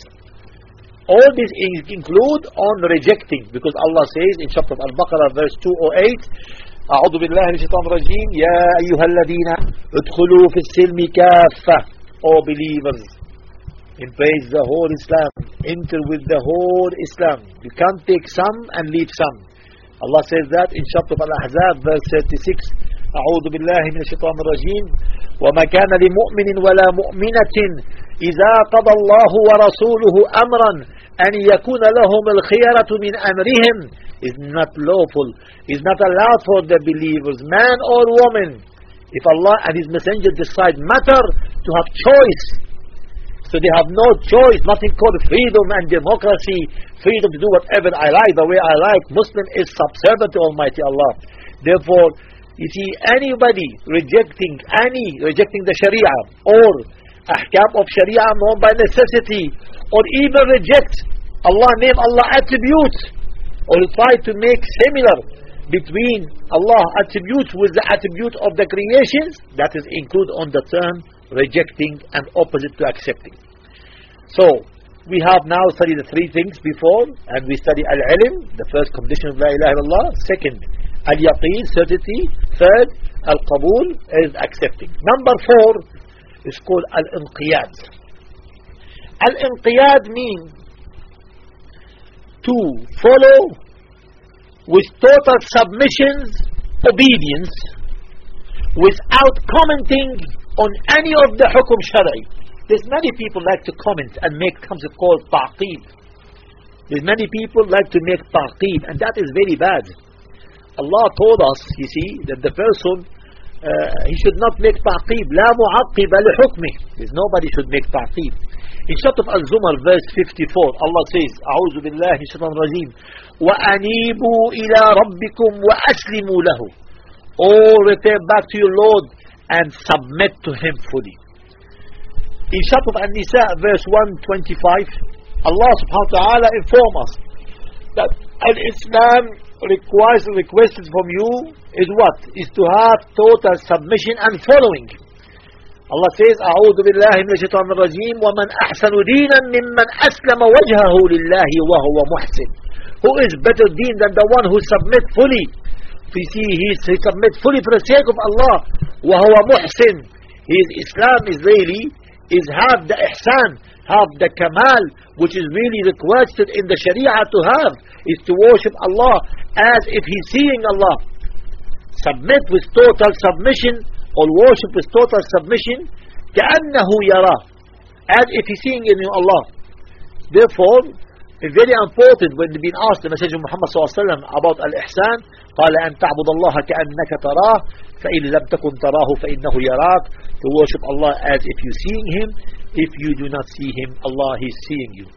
S1: All these include on rejecting, because Allah says in chapter Al-Baqarah verse 208, أعوذ بالله من الشيطان الرجيم يا أيها الذين ادخلوا في السلم كافة. O believers, embrace the whole Islam, enter with the whole Islam. You can't take some and leave some. Allah says that in chapter Al-Ahzab verse 36, أعوذ بالله من الشيطان الرجيم وما كان لمؤمن ولا مؤمنة إذا قضى الله ورسوله أمرا أن يكون لهم الخيرة من أمرهم. Is not lawful, is not allowed for the believers, man or woman, if Allah and His Messenger decide matter, to have choice. So they have no choice, nothing called freedom and democracy, freedom to do whatever I like, the way I like. Muslim is subservient to Almighty Allah. Therefore, you see, anybody rejecting the Sharia, or ahkam of Sharia known by necessity, or even reject Allah name, Allah attributes, or try to make similar between Allah attributes with the attribute of the creations, that is included on the term rejecting and opposite to accepting. So we have now studied the three things before, and we study al-ilm, the first condition of la ilaha illallah. Second, al-yaqeen, certainty. Third, al-qabul, is accepting. Number 4 is called al-inqiyad. Al-inqiyad means to follow with total submissions, obedience, without commenting on any of the hukum shari. There's many people like to comment and make something called ta'qib. There's many people like to make ta'qib, and that is very bad. Allah told us, you see, that the person he should not make ta'qib. La mu'aqqiba li hukmih. There's nobody should make ta'qib. In Surah Al-Zumar verse 54, Allah says, أعوذ بالله من الشيطان الرجيم وأنيبوا إلى ربكم وأسلموا له. All return back to your Lord and submit to Him fully. In Surah An-Nisa verse 125, Allah subhanahu wa ta'ala informs us that Islam requests from you is what? Is to have total submission and following. Allah says, أعوذ بالله من الشيطان الرجيم ومن أحسن دينا ممن أسلم وجهه لله وهو محسن. Who is better deen than the one who submit fully? We see he submit fully for the sake of Allah. وهو محسن. His Islam is really, is have the ihsan, have the kamal, which is really requested in the Sharia to have, is to worship Allah as if he's seeing Allah. Submit with total submission, or worship with total submission, كأنه يراه, as if he's seeing in Allah. Therefore, it's very important when being asked the Messenger of Muhammad sallallahu alaihi wasallam about al-ihsan, قال أن تعبد الله كأنك تراه فإن لم تكن تراه فإنه يراك. To worship Allah as if you're seeing Him. If you do not see Him, Allah is seeing you.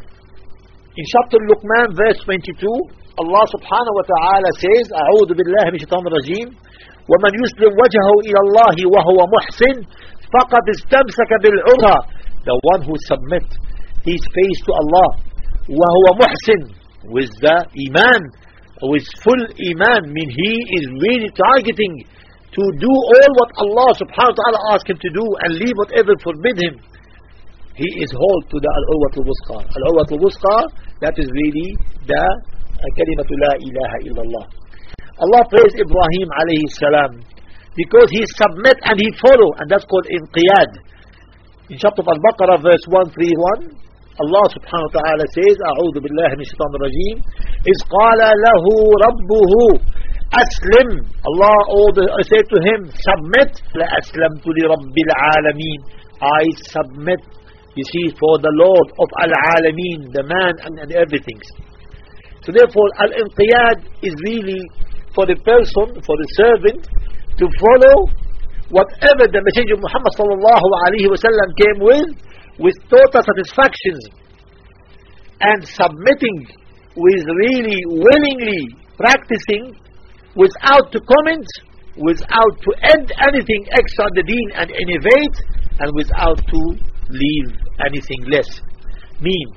S1: In chapter Luqman verse 22, Allah subhanahu wa ta'ala says, أعوذ بالله من الشيطان الرجيم ومن يسلم وجهه إلى الله وهو محسن فقد استمسك بالعروة. The one who submit his face to Allah, وهو محسن, with the iman, with full iman, mean he is really targeting to do all what Allah subhanahu wa ta'ala asked him to do and leave whatever forbid him. He is hold to the al-urwatul wusqa. Al-urwatul wusqa, that is really the kalimatu la ilaha illallah. Allah praised Ibrahim alayhi salam because he submit and he follow, and that's called inqiyad. In chapter Al-Baqarah verse 131, Allah subhanahu wa ta'ala says, أعوذ بالله من الشيطان الرجيم إذ قال له ربه أسلم. Allah said to him, submit. لأسلمت لرب العالمين. I submit, you see, for the Lord of al-alamin, the man and everything. So therefore, al-inqiyad is really for the person, for the servant, to follow whatever the Messenger of Muhammad sallallahu alaihi wasallam came with total satisfactions, and submitting with really willingly practicing, without to comment, without to add anything extra the deen and innovate, and without to leave anything less. Mean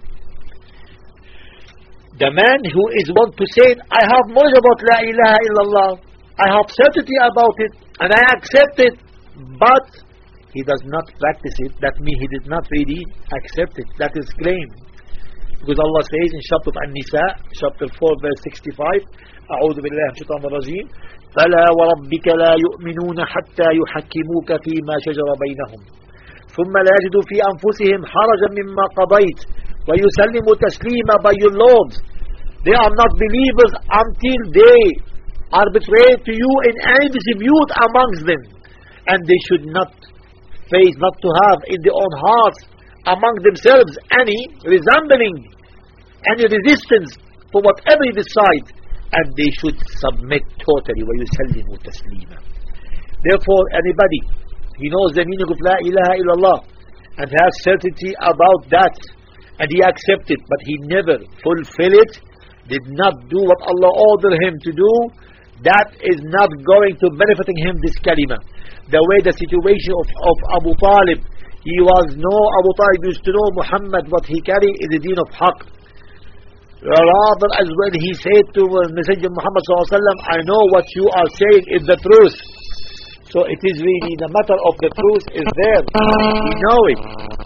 S1: the man who is want to say, I have knowledge about La ilaha illallah, I have certainty about it, and I accept it, but he does not practice it, that means he did not really accept it. That is claim. Because Allah says in chapter An-Nisa, chapter 4, verse 65, أعوذ بالله من الشيطان الرجيم فلا وربك لا يؤمنون حتى يحكموك فيما شجر بينهم ثم لا يجدوا في أنفسهم حرجا مما قضيت ويسلموا تسليما. By your Lord, they are not believers until they arbitrate to you in any dispute amongst them, and they should not face, not to have in their own hearts among themselves any resembling, any resistance for whatever you decide, and they should submit totally. وَيُسَلِّمُوا تَسْلِيمًا. Therefore, anybody he knows the meaning of La ilaha illallah and has certainty about that, and he accepts it, but he never fulfill it, did not do what Allah ordered him to do, that is not going to benefiting him this kalima. The way the situation of Abu Talib, Abu Talib used to know Muhammad, what he carried is the deen of haqq. Rather as well he said to Messenger Muhammad sallallahu alaihi wasallam, I know what you are saying is the truth. So it is really the matter of the truth is there. We know it.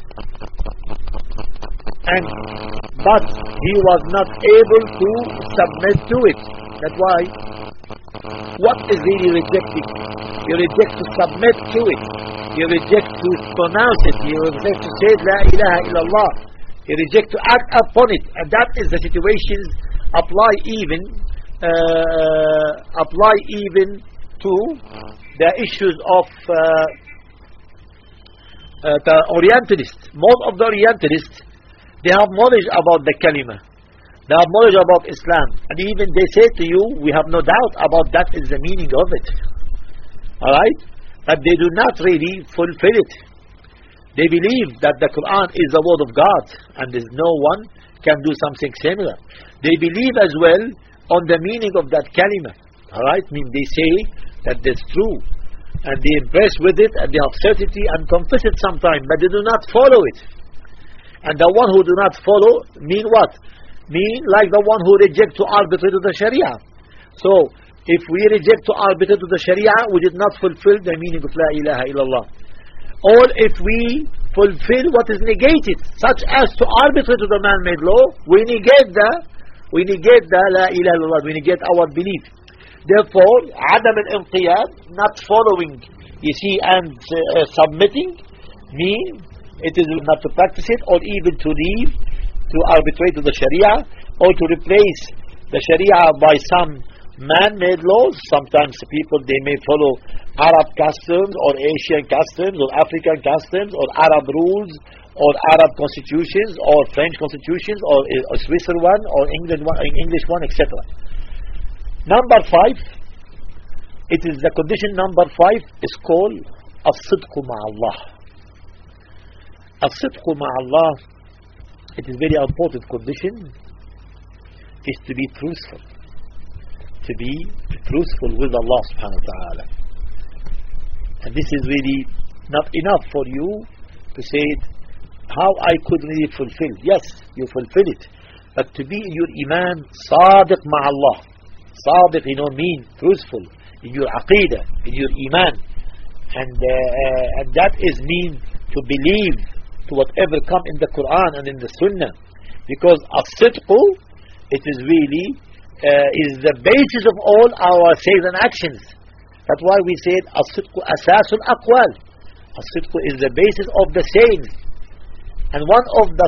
S1: But he was not able to submit to it. That's why what is really rejecting? You reject to submit to it. You reject to pronounce it. You reject to say La ilaha illallah. You reject to act upon it. And that is the situations apply even to the issues of the Orientalists. Most of the Orientalists, they have knowledge about the kalima. They have knowledge about Islam. And even they say to you, we have no doubt about that is the meaning of it. Alright? But they do not really fulfill it. They believe that the Quran is the word of God, and there's no one can do something similar. They believe as well on the meaning of that kalima. Alright? I mean, they say that that's true, and they impress with it, and they have certainty and confess it sometimes, but they do not follow it. And the one who do not follow mean what? Mean like the one who reject to arbitrate to the Sharia. So if we reject to arbitrate to the Sharia, we did not fulfill the meaning of La ilaha illallah. Or if we fulfill what is negated, such as to arbitrate to the man-made law, we negate the La ilaha illallah, we negate our belief. Therefore, Adam al-Inqiyad, not following, you see, and submitting, mean it is not to practice it, or even to leave, to arbitrate to the Sharia, or to replace the Sharia by some man-made laws. Sometimes people, they may follow Arab customs, or Asian customs, or African customs, or Arab rules, or Arab constitutions, or French constitutions, or a Swiss one, or English one, etc. Number 5, it is the condition number 5 is called as-sidqu ma'allah. As-sidqu ma'allah, it is very important condition, is to be truthful. To be truthful with Allah subhanahu wa ta'ala. And this is really not enough for you to say how I could really fulfill. Yes, you fulfill it. But to be in your iman, sadiq ma'allah. Sadiq, mean truthful in your aqidah, in your iman, and that is mean to believe to whatever come in the Quran and in the Sunnah, because as-sidqu, it is really is the basis of all our sayings and actions. That's why we said as-sidqu asasul aqwal. As-sidqu is the basis of the sayings, and one of the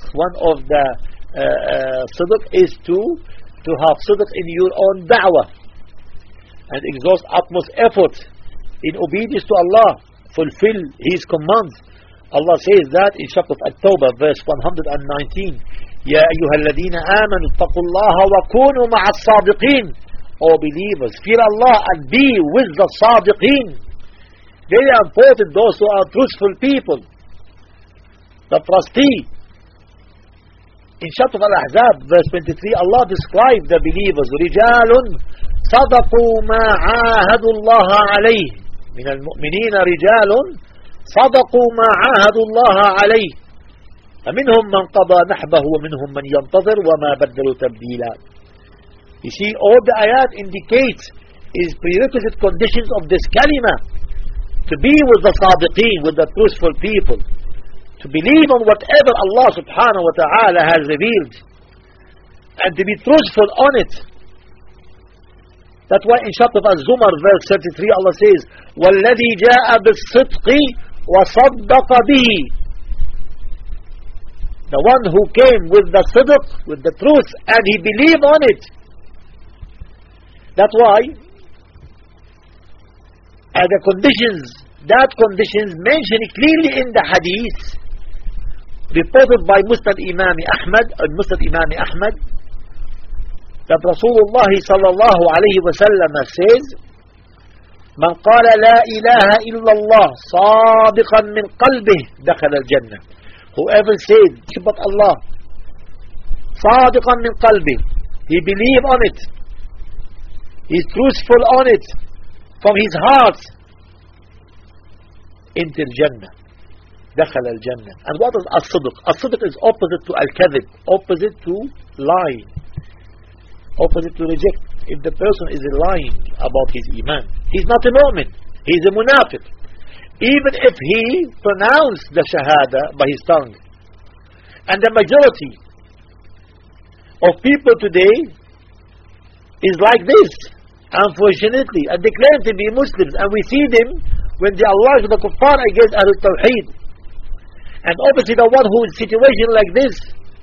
S1: sidq is to have sidq in your own da'wah and exhaust utmost effort in obedience to Allah, fulfill His commands. Allah says that in chapter At-Tawbah, verse 119, يا أيها الذين آمنوا اتقوا الله وكونوا مع الصادقين. O believers, fear Allah and be with the صادقين. Very important, those who are truthful people. The trustee. In chapter Al-Ahzab, verse 23, Allah described the believers. رجال صدقوا ما عاهدوا الله عليه. من المؤمنين رجال صدقوا ما عاهدوا الله عليه. فمنهم من قضى نحبه ومنهم من ينتظر وما بدلوا تبديلا. You see, all the ayat indicate is prerequisite conditions of this kalima. To be with the sadiqeen, with the truthful people. To believe on whatever Allah subhanahu wa ta'ala has revealed. And to be truthful on it. That's why in chapter Al-Zumar verse 33 Allah says, وَالَّذِي جَاءَ بِالصِّدْقِ وَصَدَّقَ بِهِ. The one who came with the sidq, with the truth, and he believed on it. That's why the conditions mentioned clearly in the hadith reported by Musnad Imam Ahmad that Rasulullah sallallahu alayhi wa sallam says, من قال لا إله إلا الله صادقا من قلبه دخل الجنة. Whoever says but Allah صادقا من قلبه, he believe on it, he's truthful on it from his heart, into Jannah, دخل الجنة. And what is as-sidq? As-sidq is opposite to al-kadhib, opposite to lying, opposite to reject. If the person is lying about his iman, he's not a mu'min, he's a munafiq, even if he pronounced the shahada by his tongue. And the majority of people today is like this, unfortunately, and they claim to be Muslims, and we see them when they are large with the kuffar against Ahlul Tawheed. And obviously the one who is in a situation like this,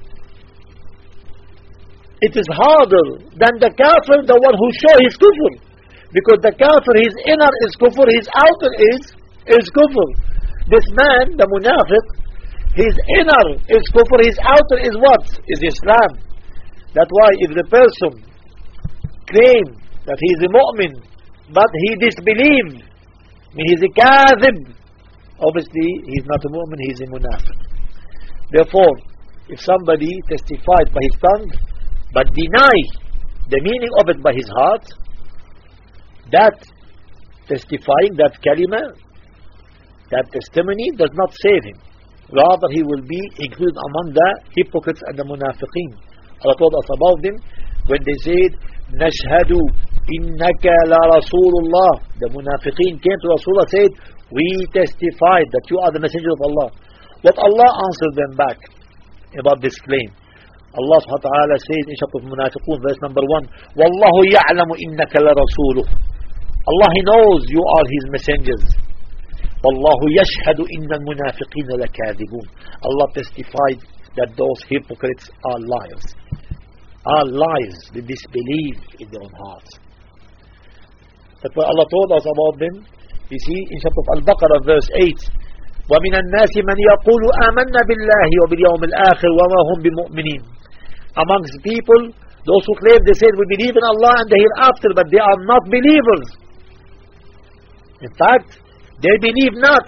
S1: it is harder than the kafir, the one who show his kufr. Because the kafir, his inner is kufr, his outer is kufr. This man, the munafiq, his inner is kufr, his outer is what? Is Islam. That's why if the person claims that he is a mu'min, but he disbelieves, he is a kadhib, obviously he is not a mu'min, he is a munafiq. Therefore, if somebody testifies by his tongue, but deny the meaning of it by his heart, that testifying, that kalima, that testimony does not save him. Rather he will be included among the hypocrites and the munafiqeen. Allah told us about them when they said, Nashhadu innaka la Rasulullah. The munafiqeen came to Rasulullah and said, we testified that you are the messenger of Allah. What Allah answered them back about this claim? Allah subhanahu wa ta'ala says in chapter of Munafiqun verse number 1, Wallahu ya'lamu innaka la rasuluh. Allah, He knows you are His messengers. Wallahu yashhadu inna al-munafiqina lakadhibun. Allah testified that those hypocrites are liars. Are liars. They disbelieve in their own hearts. That's why Allah told us about them. You see in chapter of Al-Baqarah verse 8, وَمِنَ النَّاسِ مَنْ يَقُولُ آمَنَّا بِاللَّهِ وَبِالْيَوْمِ الْآخِرِ وَمَا هُمْ بِمُؤْمِنِينَ. Amongst people, those who claim, they said we believe in Allah and the hereafter, but they are not believers. In fact, they believe not.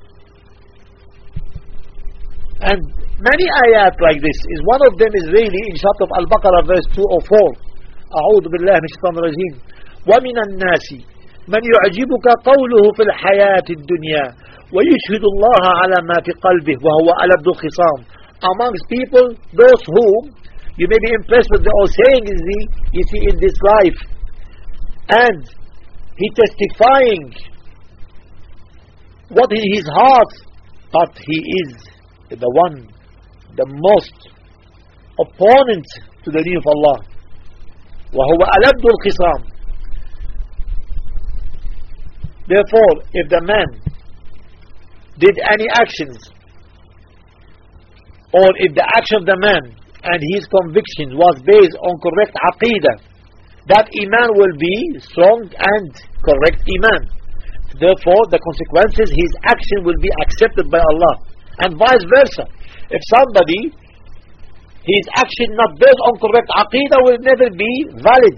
S1: And many ayat like this, is one of them is really in chapter of Al-Baqarah verse 204. أعوذ بالله من الشيطان الرجيم. وَمِنَ النَّاسِ مَنْ يُعْجِبُكَ قَوْلُهُ فِي الْحَيَاةِ الدُّنْيَا وَيُشْهِدُ اللَّهَ عَلَى مَا فِي قَلْبِهِ وَهُوَ أَلَدُّ الْخِصَامِ. Amongst people, those whom you may be impressed with their saying is you see in this life, and he testifying what in his heart, but he is the one, the most opponent to the deen of Allah. وَهُوَ أَلَدُّ الْخِصَامِ. Therefore, if the man did any actions, or if the action of the man and his conviction was based on correct aqidah, that iman will be strong and correct iman. Therefore, the consequences, his action will be accepted by Allah, and vice versa. If somebody his action not based on correct aqidah will never be valid.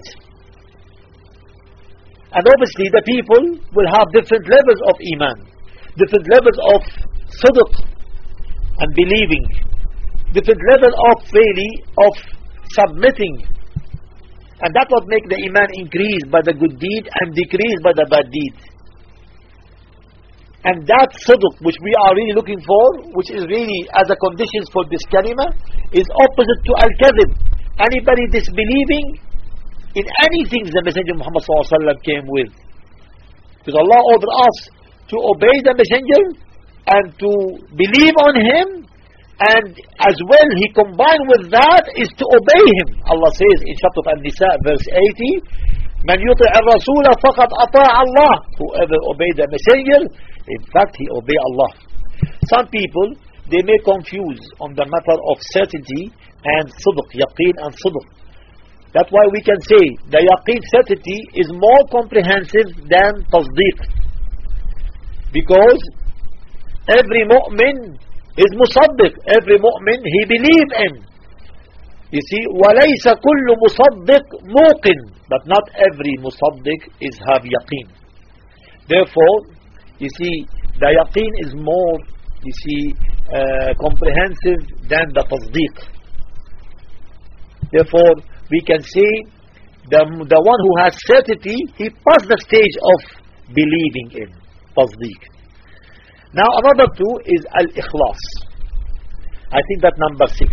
S1: And obviously the people will have different levels of iman, different levels of sidq and believing, different level of really of submitting, and that would make the iman increase by the good deed and decrease by the bad deed. And that sidq which we are really looking for, which is really as a condition for this kalima, is opposite to al-kadhib. Anybody disbelieving in anything the Messenger Muhammad ﷺ came with, because Allah ordered us to obey the Messenger and to believe on him, and as well he combined with that is to obey him. Allah says in chapter An-Nisa verse 80, Man yuti' al-Rasul faqad ata'a Allah. Whoever obeyed the Messenger, in fact he obey Allah. Some people, they may confuse on the matter of certainty and sidq, yaqeen and sidq. That's why we can say the yaqeen certainty is more comprehensive than tasdeeq, because every mu'min is musaddiq, every mu'min he believe in. You see, وَلَيْسَ كُلُّ مُصَدِّقْ مُوقِنْ, but not every musaddiq is have yaqeen. Therefore, you see, the yaqeen is more, you see, comprehensive than the tasdeeq. Therefore, we can say the one who has certainty, he passed the stage of believing in tasdeeq. Now another two is al-ikhlas. I think that number 6.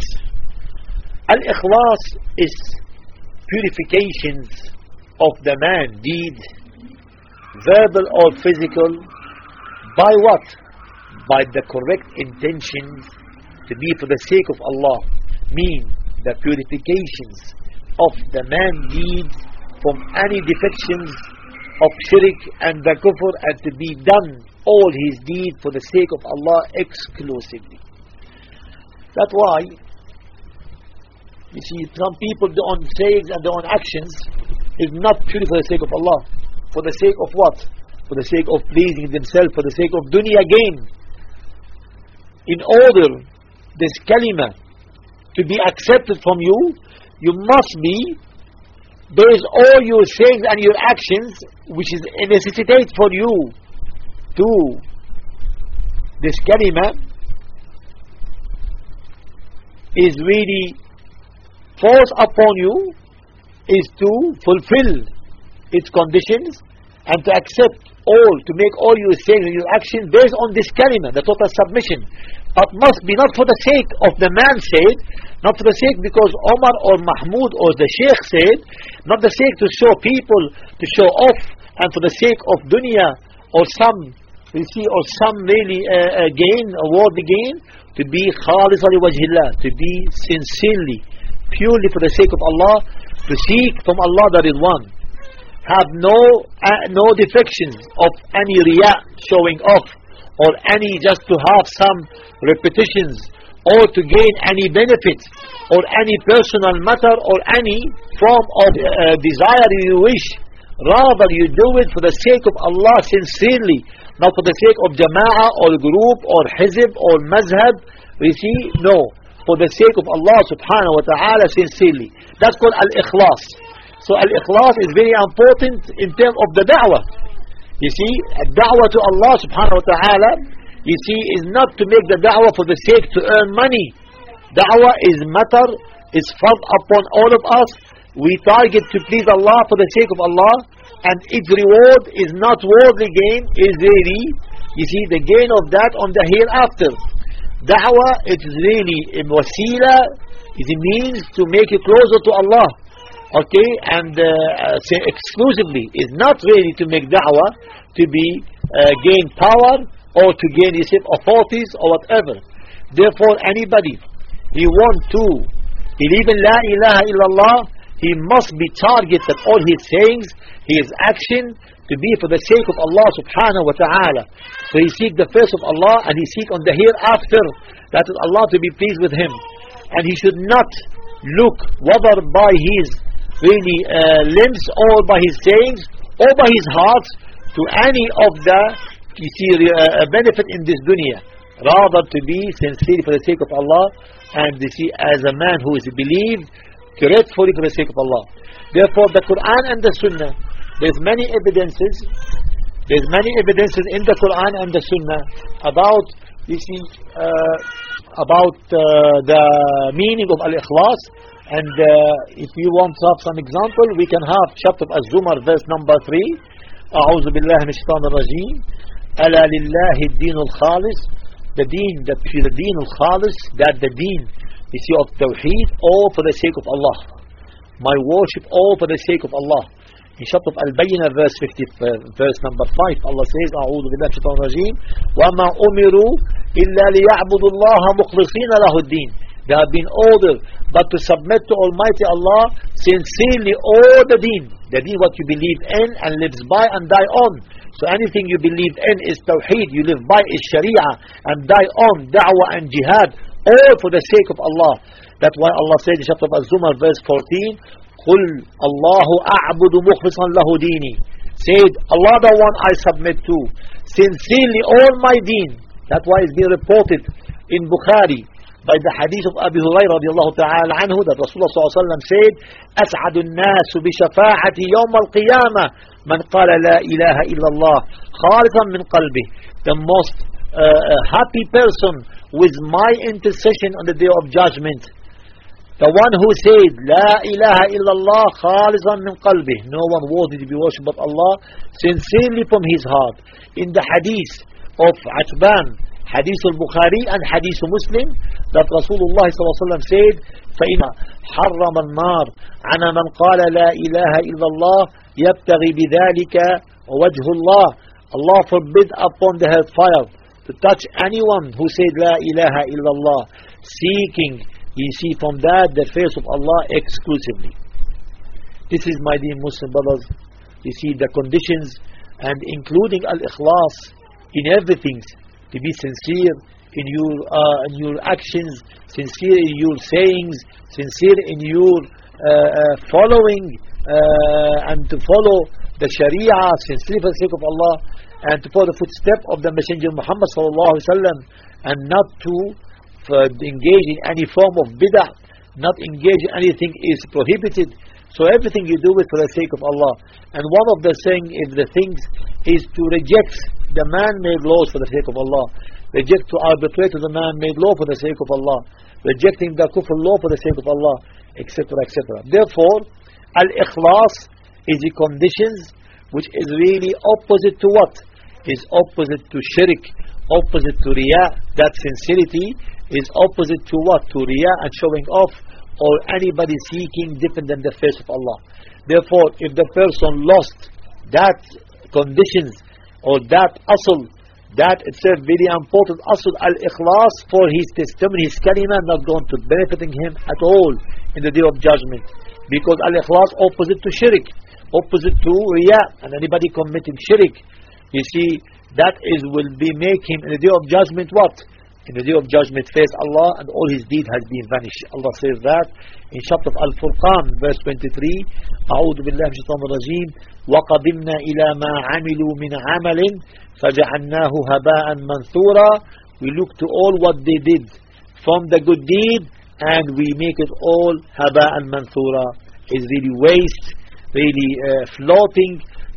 S1: Al-ikhlas is purifications of the man, deed, verbal or physical, by what? By the correct intentions to be for the sake of Allah. Mean the purifications of the man deeds from any defections of shirk and the kufr, and to be done all his deeds for the sake of Allah exclusively. That's why you see some people, their own sayings and their own actions is not purely for the sake of Allah. For the sake of what? For the sake of pleasing themselves, for the sake of dunya gain. In order this kalima to be accepted from you, you must be base all your sayings and your actions, which is a necessitate for you to this kalima is really forced upon you, is to fulfill its conditions and to accept all, to make all your sayings and your actions based on this kalima, the total submission. But must be not for the sake of the man said, not for the sake because Omar or Mahmoud or the Sheikh said, not the sake to show people, to show off, and for the sake of dunya or some, you see, or some really gain, a worldly gain, to be khalis li wajhillah, to be sincerely, purely for the sake of Allah, to seek from Allah the Ridwan. Have no defections of any riya, showing off, or any just to have some repetitions, or to gain any benefit, or any personal matter, or any form of desire you wish. Rather you do it for the sake of Allah sincerely, not for the sake of jama'ah or group or hizb or mazhab. You see, no, for the sake of Allah subhanahu wa ta'ala sincerely. That's called al-ikhlas. So al-ikhlas is very important in terms of the da'wah. You see, da'wah to Allah subhanahu wa ta'ala, you see, is not to make the da'wah for the sake to earn money. Da'wah is matter, is fard upon all of us. We target to please Allah for the sake of Allah, and its reward is not worldly gain, is really, you see, the gain of that on the hereafter. Da'wah, it is really a wasila, is a means to make you closer to Allah. Okay, and say exclusively is not really to make da'wah to be gain power or to gain authorities or whatever. Therefore, anybody he want to believe in La ilaha illallah, he must be targeted all his sayings, his action to be for the sake of Allah subhanahu wa ta'ala. So he seek the face of Allah, and he seek on the hereafter, that is Allah to be pleased with him. And he should not look whether by his really limbs or by his sayings or by his heart to any of the benefit in this dunya. rather to be sincere for the sake of Allah, and you see, as a man who is believed, gratefully for the sake of Allah. Therefore, the Quran and the Sunnah, there's many evidences in the Quran and the Sunnah about, you see, about the meaning of al-ikhlas. And if you want to have some example, we can have chapter of Az-Zumar, verse number 3. أعوذ بالله من الشيطان الرجيم ألا لله الدين الخالص. The deen, the deen al-khalis, that the deen, you see, of Tawheed, all for the sake of Allah. My worship, all for the sake of Allah. In chapter of Al-Bayyinah, verse number 5, Allah says, أعوذ بالله من الشيطان الرجيم وما أمروا إلا ليعبدوا الله مخلصين له الدين. They have been ordered but to submit to Almighty Allah sincerely all the deen what you believe in and lives by and die on. So anything you believe in is Tawheed, you live by is Sharia, and die on Da'wah and Jihad, all for the sake of Allah. That's why Allah said in chapter of Az-Zumar, verse 14, قُلْ اللَّهُ أَعْبُدُ مُخْلِصًا لَهُ دِينِي. Said, Allah the one I submit to, sincerely all my deen. That's why it's been reported in Bukhari by the hadith of Abu Hurairah radiallahu ta'ala anhu, that Rasulullah sallallahu alayhi wa sallam said, أَسْعَدُ النَّاسُ بِشَفَاعَةِ يَوْمَ الْقِيَامَةِ مَنْ قَالَ لَا إِلَهَ إِلَّا اللَّهِ خَالِصًا مِنْ قَلْبِهِ. The most happy person with my intercession on the day of judgment, the one who said La ilaha illallah khalizan min qalbih, no one worthy to be worshipped but Allah, sincerely from his heart. In the hadith of Atban, hadith al-Bukhari and hadith Muslim, that Rasulullah sallallahu alaihi wasallam said, فَإِنَّ حَرَّمَ النَّارِ عَنَى مَنْ قَالَ لَا إِلَهَ إِلَّا اللَّهِ يَبْتَغِي بِذَلِكَ وَجْهُ اللَّهِ. Allah forbid upon the hellfire to touch anyone who said La ilaha illallah, seeking, you see, from that the face of Allah exclusively. This is, my dear Muslim brothers, you see, the conditions, and including al-ikhlas in everything, to be sincere in your actions, sincere in your sayings, sincere in your following, and to follow the Sharia sincerely for the sake of Allah, and to follow the footstep of the Messenger Muhammad sallallahu alaihi wasallam, and not to engage in any form of bid'ah, not engage in anything is prohibited. So everything you do it for the sake of Allah. And one of the things is to reject the man-made laws for the sake of Allah, reject to arbitrate the man-made law for the sake of Allah, rejecting the kufr law for the sake of Allah, etc., etc. Therefore, al-ikhlas is the conditions which is really opposite to what? Is opposite to shirk, opposite to riyah. That sincerity is opposite to what? To riyah and showing off, or anybody seeking different than the face of Allah. Therefore, if the person lost that conditions or that asl, that itself very important asl, al-ikhlas, for his testimony, his kalima, not going to benefiting him at all in the day of judgment, because al-ikhlas opposite to shirk, opposite to riyah, and anybody committing shirk, you see, that is will be make him in the day of judgment what? In the day of judgment face Allah, and all his deed has been vanished. Allah says that in chapter of Al-Furqan, verse 23, أعوذ بالله من الشيطان الرجيم وَقَدِمْنَا إِلَى مَا عَمِلُوا مِنْ عَمَلٍ فَجَعَلْنَاهُ هَبَاءً مَنْثُورًا. We look to all what they did from the good deed, and we make it all هَبَاءً مَنْثُورًا. Is really waste, really floating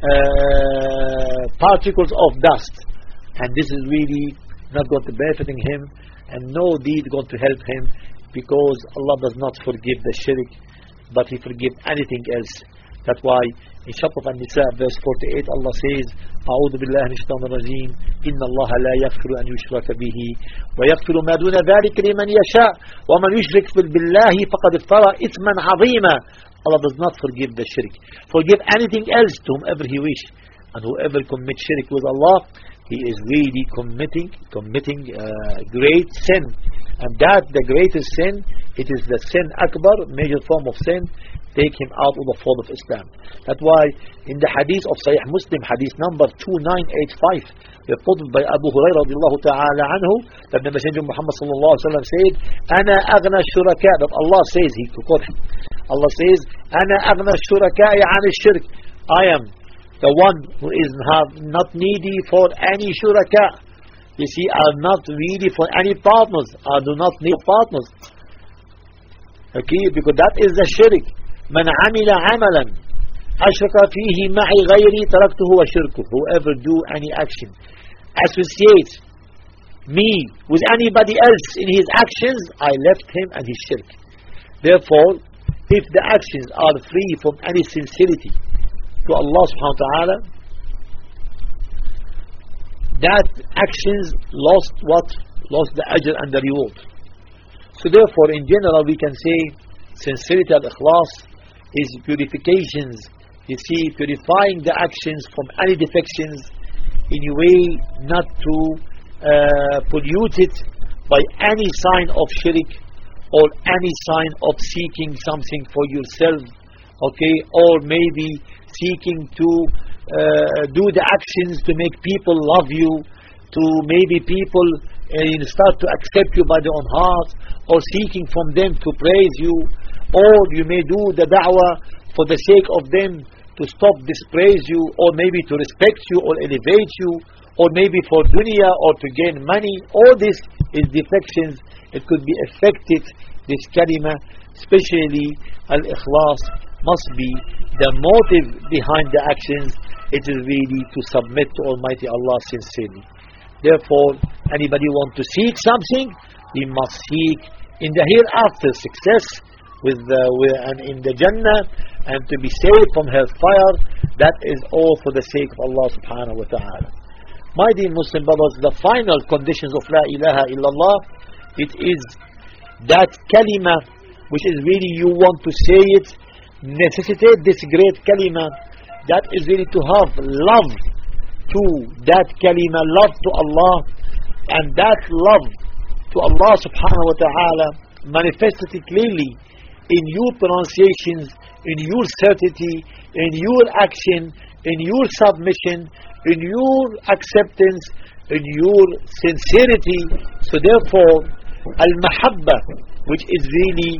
S1: particles of dust, and this is really not going to benefiting him, and no deed going to help him, because Allah does not forgive the shirk, but He forgives anything else. That's why in chapter of An-Nisa, verse 48, Allah says, أعوذ بالله من الشيطان الرجيم إن الله لا يغفر أن يشرك به ويغفر ما دون ذلك لمن يشاء ومن يشرك بالله فقد افترى إثما عظيما. Allah does not forgive the shirk. Forgive anything else to whomever He wish, and whoever commits shirk with Allah, he is really committing great sin. And that the greatest sin, it is the sin akbar, major form of sin, take him out of the fold of Islam. That's why in the hadith of Sahih Muslim, hadith number 2985, reported by Abu Hurairah radiallahu ta'ala anhu, that the Messenger Muhammad sallallahu alaihi wasallam said, أنا أغنى الشركاء, that Allah says, Allah says, أنا أغنى الشركاء عن الشرك, I am the one who is not needy for any shuraka. you see, are not really for any partners. I do not need partners. Okay, because that is the shirk. من عمل عملا أشرك فيه معي غيري تركته وشركه. Whoever do any action, associates me with anybody else in his actions, I left him and his shirk. Therefore, if the actions are free from any sincerity to Allah subhanahu wa ta'ala, that actions lost what? Lost the ajr and the reward. So therefore, in general, we can say sincerity and ikhlas is purifications. You see, purifying the actions from any defections in a way not to pollute it by any sign of shirk or any sign of seeking something for yourself, okay, or maybe seeking to do the actions to make people love you, to maybe people start to accept you by their own heart, or seeking from them to praise you, or you may do the da'wah for the sake of them to stop dispraise you, or maybe to respect you or elevate you, or maybe for dunya or to gain money. All this is defections. It could be affected, this kalima, especially al-ikhlas must be the motive behind the actions. It is really to submit to Almighty Allah sincerely. Therefore, anybody want to seek something, he must seek in the hereafter success and in the Jannah, and to be saved from hellfire. That is all for the sake of Allah subhanahu wa ta'ala. My dear Muslim brothers, the final conditions of La ilaha illallah, it is that kalima which is really you want to say it, necessitate this great kalima, that is really to have love to that kalima, love to Allah, and that love to Allah subhanahu wa ta'ala manifested clearly in your pronunciations, in your certainty, in your action, in your submission, in your acceptance, in your sincerity. So therefore, al-mahabba, which is really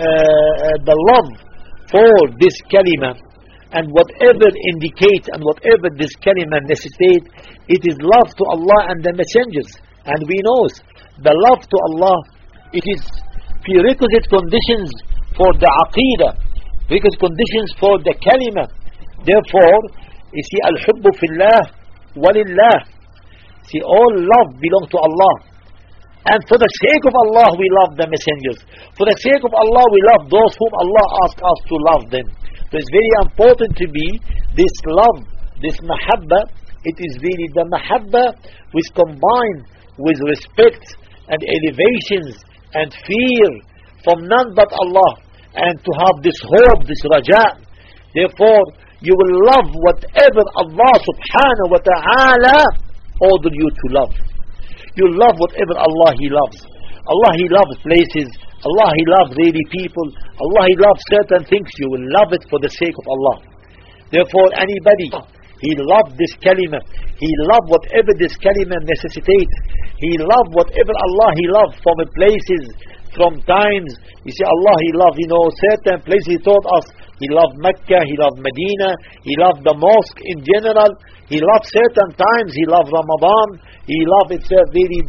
S1: the love for this kalima, and whatever indicates and whatever this kalima necessitates, it is love to Allah and the messengers. And we know the love to Allah, it is prerequisite conditions for the aqeedah, prerequisite conditions for the kalima. Therefore, you see, al-hubbu fillah walillah. See, all love belongs to Allah. And for the sake of Allah, we love the messengers. For the sake of Allah, we love those whom Allah asks us to love them. So it's very important to be this love, this mahabba. It is really the mahabba which combined with respect and elevations and fear from none but Allah, and to have this hope, this raja. Therefore, you will love whatever Allah subhanahu wa ta'ala ordered you to love. You love whatever Allah He loves. Allah He loves places. Allah He loves really people. Allah He loves certain things. You will love it for the sake of Allah. Therefore, anybody, he loved this kalima. He loved whatever this kalima necessitates. He loved whatever Allah He loved from places, from times. You see, Allah He loved, certain places. He taught us He loved Mecca, He loved Medina, He loved the mosque in general. He loved certain times. He loved Ramadan. He loved itself really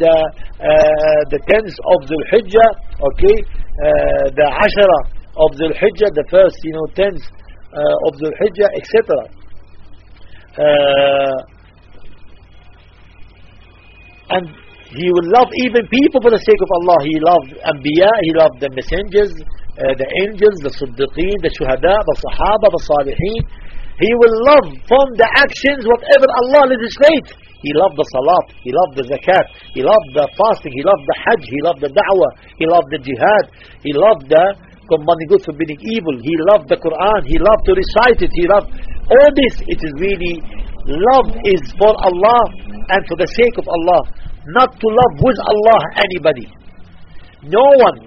S1: the 10th of Dhul Hijjah, okay, the Ashara of Dhul Hijjah, the first 10th of Dhul Hijjah, etc. And He will love even people for the sake of Allah. He loved Anbiya, He loved the messengers, the angels, the Siddiqeen, the Shuhada, the Sahaba, the Salihin. He will love from the actions whatever Allah legislates. He loved the Salat, He loved the Zakat, He loved the fasting, He loved the Hajj, He loved the Da'wah, He loved the Jihad, He loved the commanding good, forbidding evil, He loved the Quran, He loved to recite it, He loved all this. It is really, love is for Allah and for the sake of Allah, not to love with Allah anybody. No one,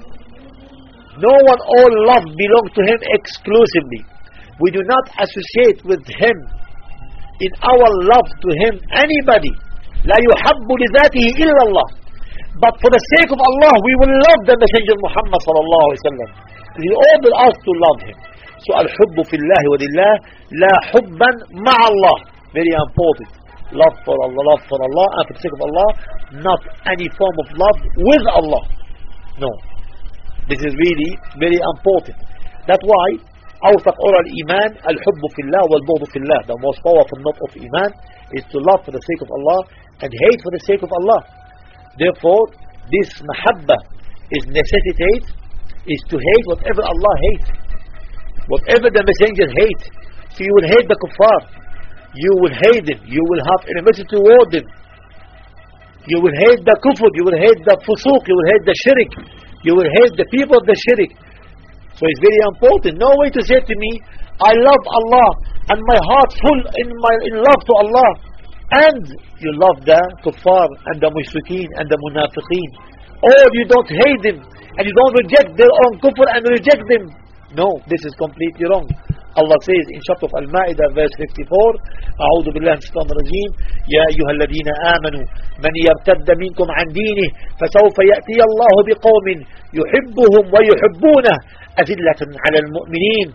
S1: all love belongs to Him exclusively. We do not associate with Him in our love to Him anybody. لا يحب لذاته إلا الله. But for the sake of Allah, we will love the Messenger Muhammad sallallahu alaihi wasallam. He ordered us to love him. So al-hubbu fillahi wa lillah, la hubban ma'a Allah. Very important. Love for Allah, and for the sake of Allah, not any form of love with Allah. No. This is really very important. That's why أوثق أولى الإيمان الحب في الله والبغض في الله. The most powerful note of Iman is to love for the sake of Allah and hate for the sake of Allah. Therefore, this mahabba is necessitates is to hate whatever Allah hates, whatever the messengers hate. So you will hate the kuffar, you will hate them, you will have enmity toward them, you will hate the kufr, you will hate the fusuq, you will hate the shirk, you will hate the people of the shirk. So it's very important. No way to say to me, I love Allah and my heart full in love to Allah, and you love the kuffar and the mushrikeen and the munafiqeen, or you don't hate them and you don't reject their own kufr and reject them. No, this is completely wrong. Allah says in chapter of Al-Ma'idah verse 54, أعوذ بالله من الشيطان الرجيم يا أيها الذين آمنوا من يرتد منكم عن دينه فسوف يأتي الله بقوم يحبهم ويحبونه أذلة على المؤمنين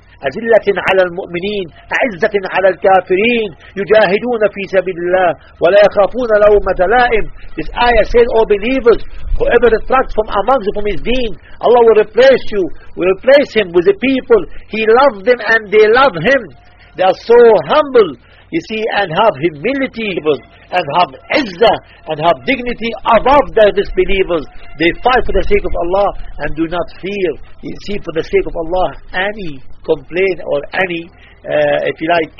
S1: أعزة على الكافرين يجاهدون في سبيل الله ولا يخافون لومة لائم. This ayah says, O believers, whoever retracts from amongst you from his deen, Allah will replace him with the people He loves them and they love Him. They are so humble, you see, and have humility and have izzah and have dignity above the disbelievers. They fight for the sake of Allah and do not fear, you see, for the sake of Allah, any complaint or any if you like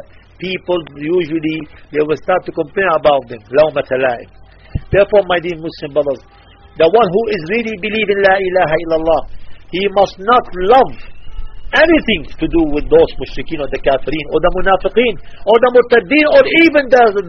S1: people usually they will start to complain about them. لَوْمَةَ لَائِمٍ. Therefore, my dear Muslim brothers, the one who is really believing La ilaha illallah, he must not love anything to do with those mushrikeen or the kafirin or the munafiqeen or the murtaddeen or even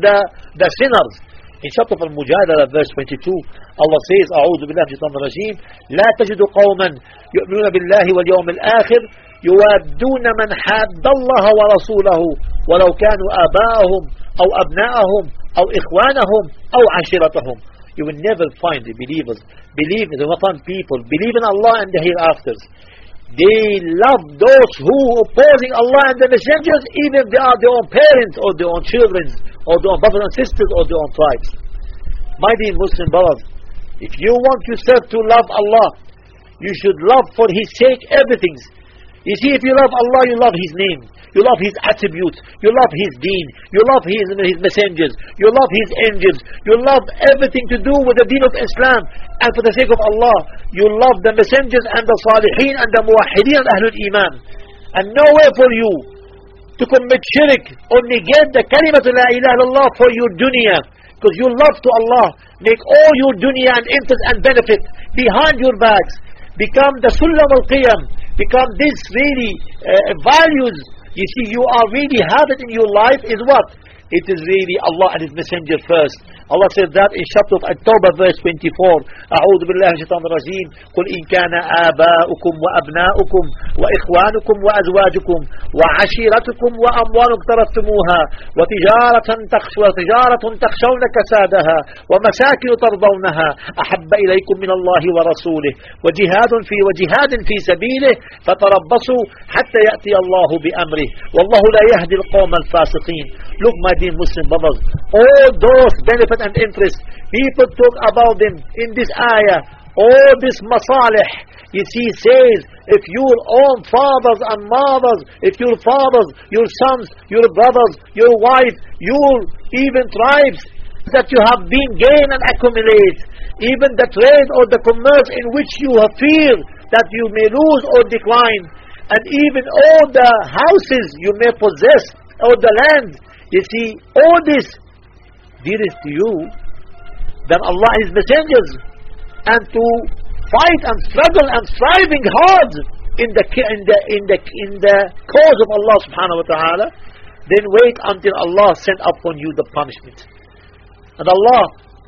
S1: the sinners. In chapter of Al-Mujadala verse 22, Allah says, أعوذ بالله من الشيطان الرجيم لا تجد قوما يؤمنون بالله واليوم الآخر يوادون من حاد الله ورسوله ولو كانوا آباءهم أو أبناءهم أو إخوانهم أو عشيرتهم. You will never find the believers believe in the people believe in Allah and the hereafters. They love those who opposing Allah and the messengers, even if they are their own parents or their own children or their own brothers and sisters or their own tribes. My dear Muslim brothers, if you want yourself to love Allah, you should love for His sake everything. You see, if you love Allah, you love His name, you love His attributes, you love His deen, you love His messengers, you love His angels, you love everything to do with the deen of Islam, and for the sake of Allah, you love the messengers and the salihin and the muwahideen and Ahlul Iman. And nowhere for you to commit shirk or negate the kalimat la ilaha illallah for your dunya, because you love to Allah, make all your dunya and interest and benefit behind your backs, become the sullam al-qiyam, become this really values. You see, you are really have it in your life is what? It is really Allah and His Messenger first. Allah said that in chapter of At-Tawbah verse 24. أعوذ بالله من الشيطان الرجيم قل إن كان آباؤكم وأبناؤكم وإخوانكم وأزواجكم وعشيرتكم وأموال اقترفتموها وتجارة تخشون كسادها ومساكن ترضونها أحب إليكم من الله ورسوله وجهاد في سبيله فتربصوا حتى يأتي الله بأمره والله لا يهدي القوم الفاسقين. Look, my dear Muslim brothers, all those benefits and interests people talk about them in this ayah, all this masalih, you see, says if your own fathers and mothers, if your fathers, your sons, your brothers, your wife, your even tribes that you have been gain and accumulate, even the trade or the commerce in which you have fear that you may lose or decline, and even all the houses you may possess or the land, you see, all this dearest to you than Allah and His messengers, and to fight and struggle and striving hard in the cause of Allah subhanahu wa ta'ala, then wait until Allah send upon you the punishment. And Allah,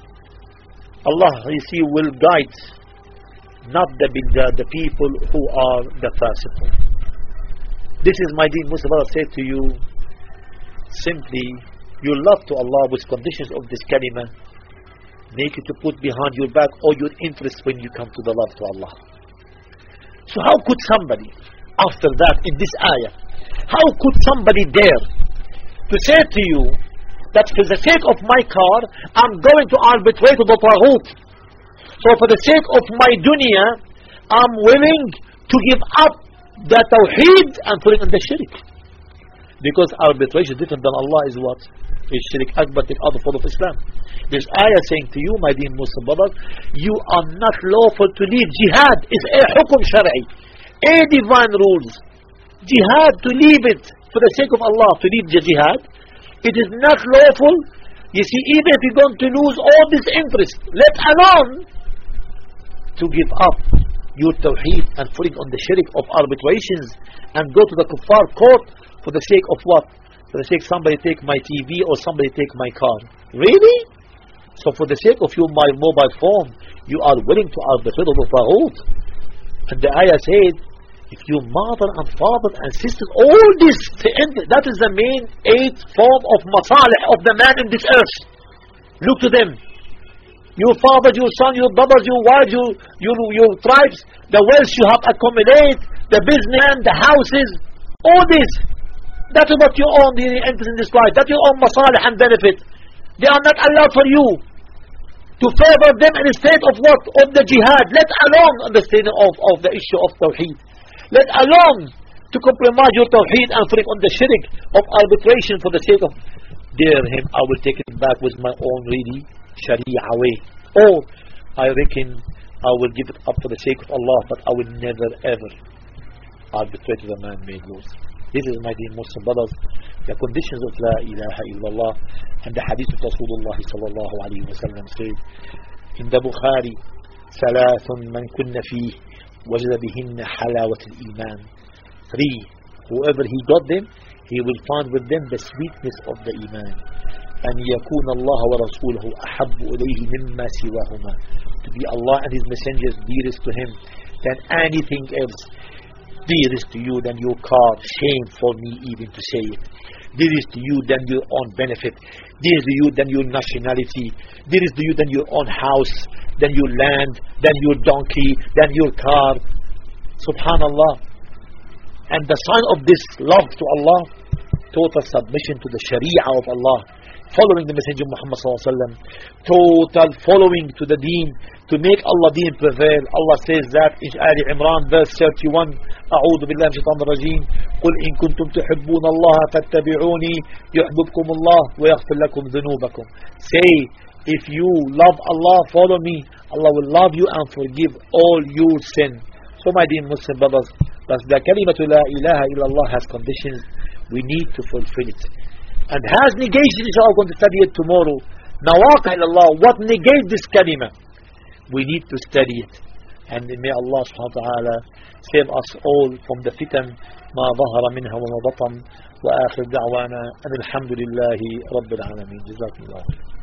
S1: you see, will guide not the people who are the fasiqun. This is, my dear Muslim brother, said to you, simply, your love to Allah with conditions of this kalima make you to put behind your back all your interests when you come to the love to Allah. So how could somebody, after that, in this ayah, how could somebody dare to say to you that for the sake of my car, I'm going to arbitrate with the Taghut. So for the sake of my dunya, I'm willing to give up the Tawheed and put it in the Shirk. Because arbitration different than Allah is what? Is Shirk Akbar, take out the fold of Islam. There's ayah saying to you, my dear Muslim brothers, you are not lawful to leave. Jihad is a hukum shari, a divine rules. Jihad, to leave it for the sake of Allah, to leave the jihad, it is not lawful. You see, even if you're going to lose all this interest, let alone to give up your tawheed and putting on the shirk of arbitrations and go to the kuffar court for the sake of what? For the sake somebody take my TV or somebody take my car. Really? So for the sake of your mobile phone, you are willing to arbitrate with the Taghut. And the ayah said, if your mother and father and sisters, all this, that is the main 8 form of masalih of the man in this earth. Look to them. Your father, your son, your brothers, your wives, your tribes, the wealth you have accumulated, the business, the houses, all this. That is what you own, the interest in this life. That you own masalih and benefit. They are not allowed for you to favor them in the state of what? Of the jihad. Let alone understanding of the issue of tawheed. Let alone to compromise your tawheed and put it on the shirk of arbitration for the sake of, dare him, I will take it back with my own really sharia way. Or I reckon I will give it up for the sake of Allah, but I will never ever arbitrate with a man-made laws. This is, my dear Muslim brothers, the conditions of La ilaha illallah, and the hadith of Rasulullah sallallahu alayhi wa sallam said in the Bukhari, ثلاث من كن فيه وجد بهن حلاوة الإيمان. 3, whoever he got them, he will find with them the sweetness of the Iman. أن يكون الله ورسوله أحب إليه مما سواهما, to be Allah and His messengers dearest to him than anything else. Dearest to you than your car, shame for me even to say it. Dearest to you than your own benefit. Dearest to you than your nationality. Dearest to you than your own house, than your land, than your donkey, than your car. Subhanallah. And the sign of this love to Allah, total submission to the Sharia of Allah, following the Messenger Muhammad sallallahu alaihi wasallam, total following to the deen, to make Allah deen prevail. Allah says that in Ali Imran verse 31, أعوذ بالله من الشيطان الرجيم قل إن كنتم تحبون الله فاتبعوني يحببكم الله ويغفر لكم ذنوبكم. Say, if you love Allah, follow me, Allah will love you and forgive all your sin. So my dear Muslim brothers, thus the kalimatu la ilaha illallah has conditions. We need to fulfill it. And has negation, inshallah, we're going to study it tomorrow. Nawaqi ilallah, what negates this kalima? We need to study it. And may Allah subhanahu wa ta'ala save us all from the fitan ma ظهر منها وما بطن. وآخر دعوانا أن الحمد لله رب العالمين. جزاكم الله.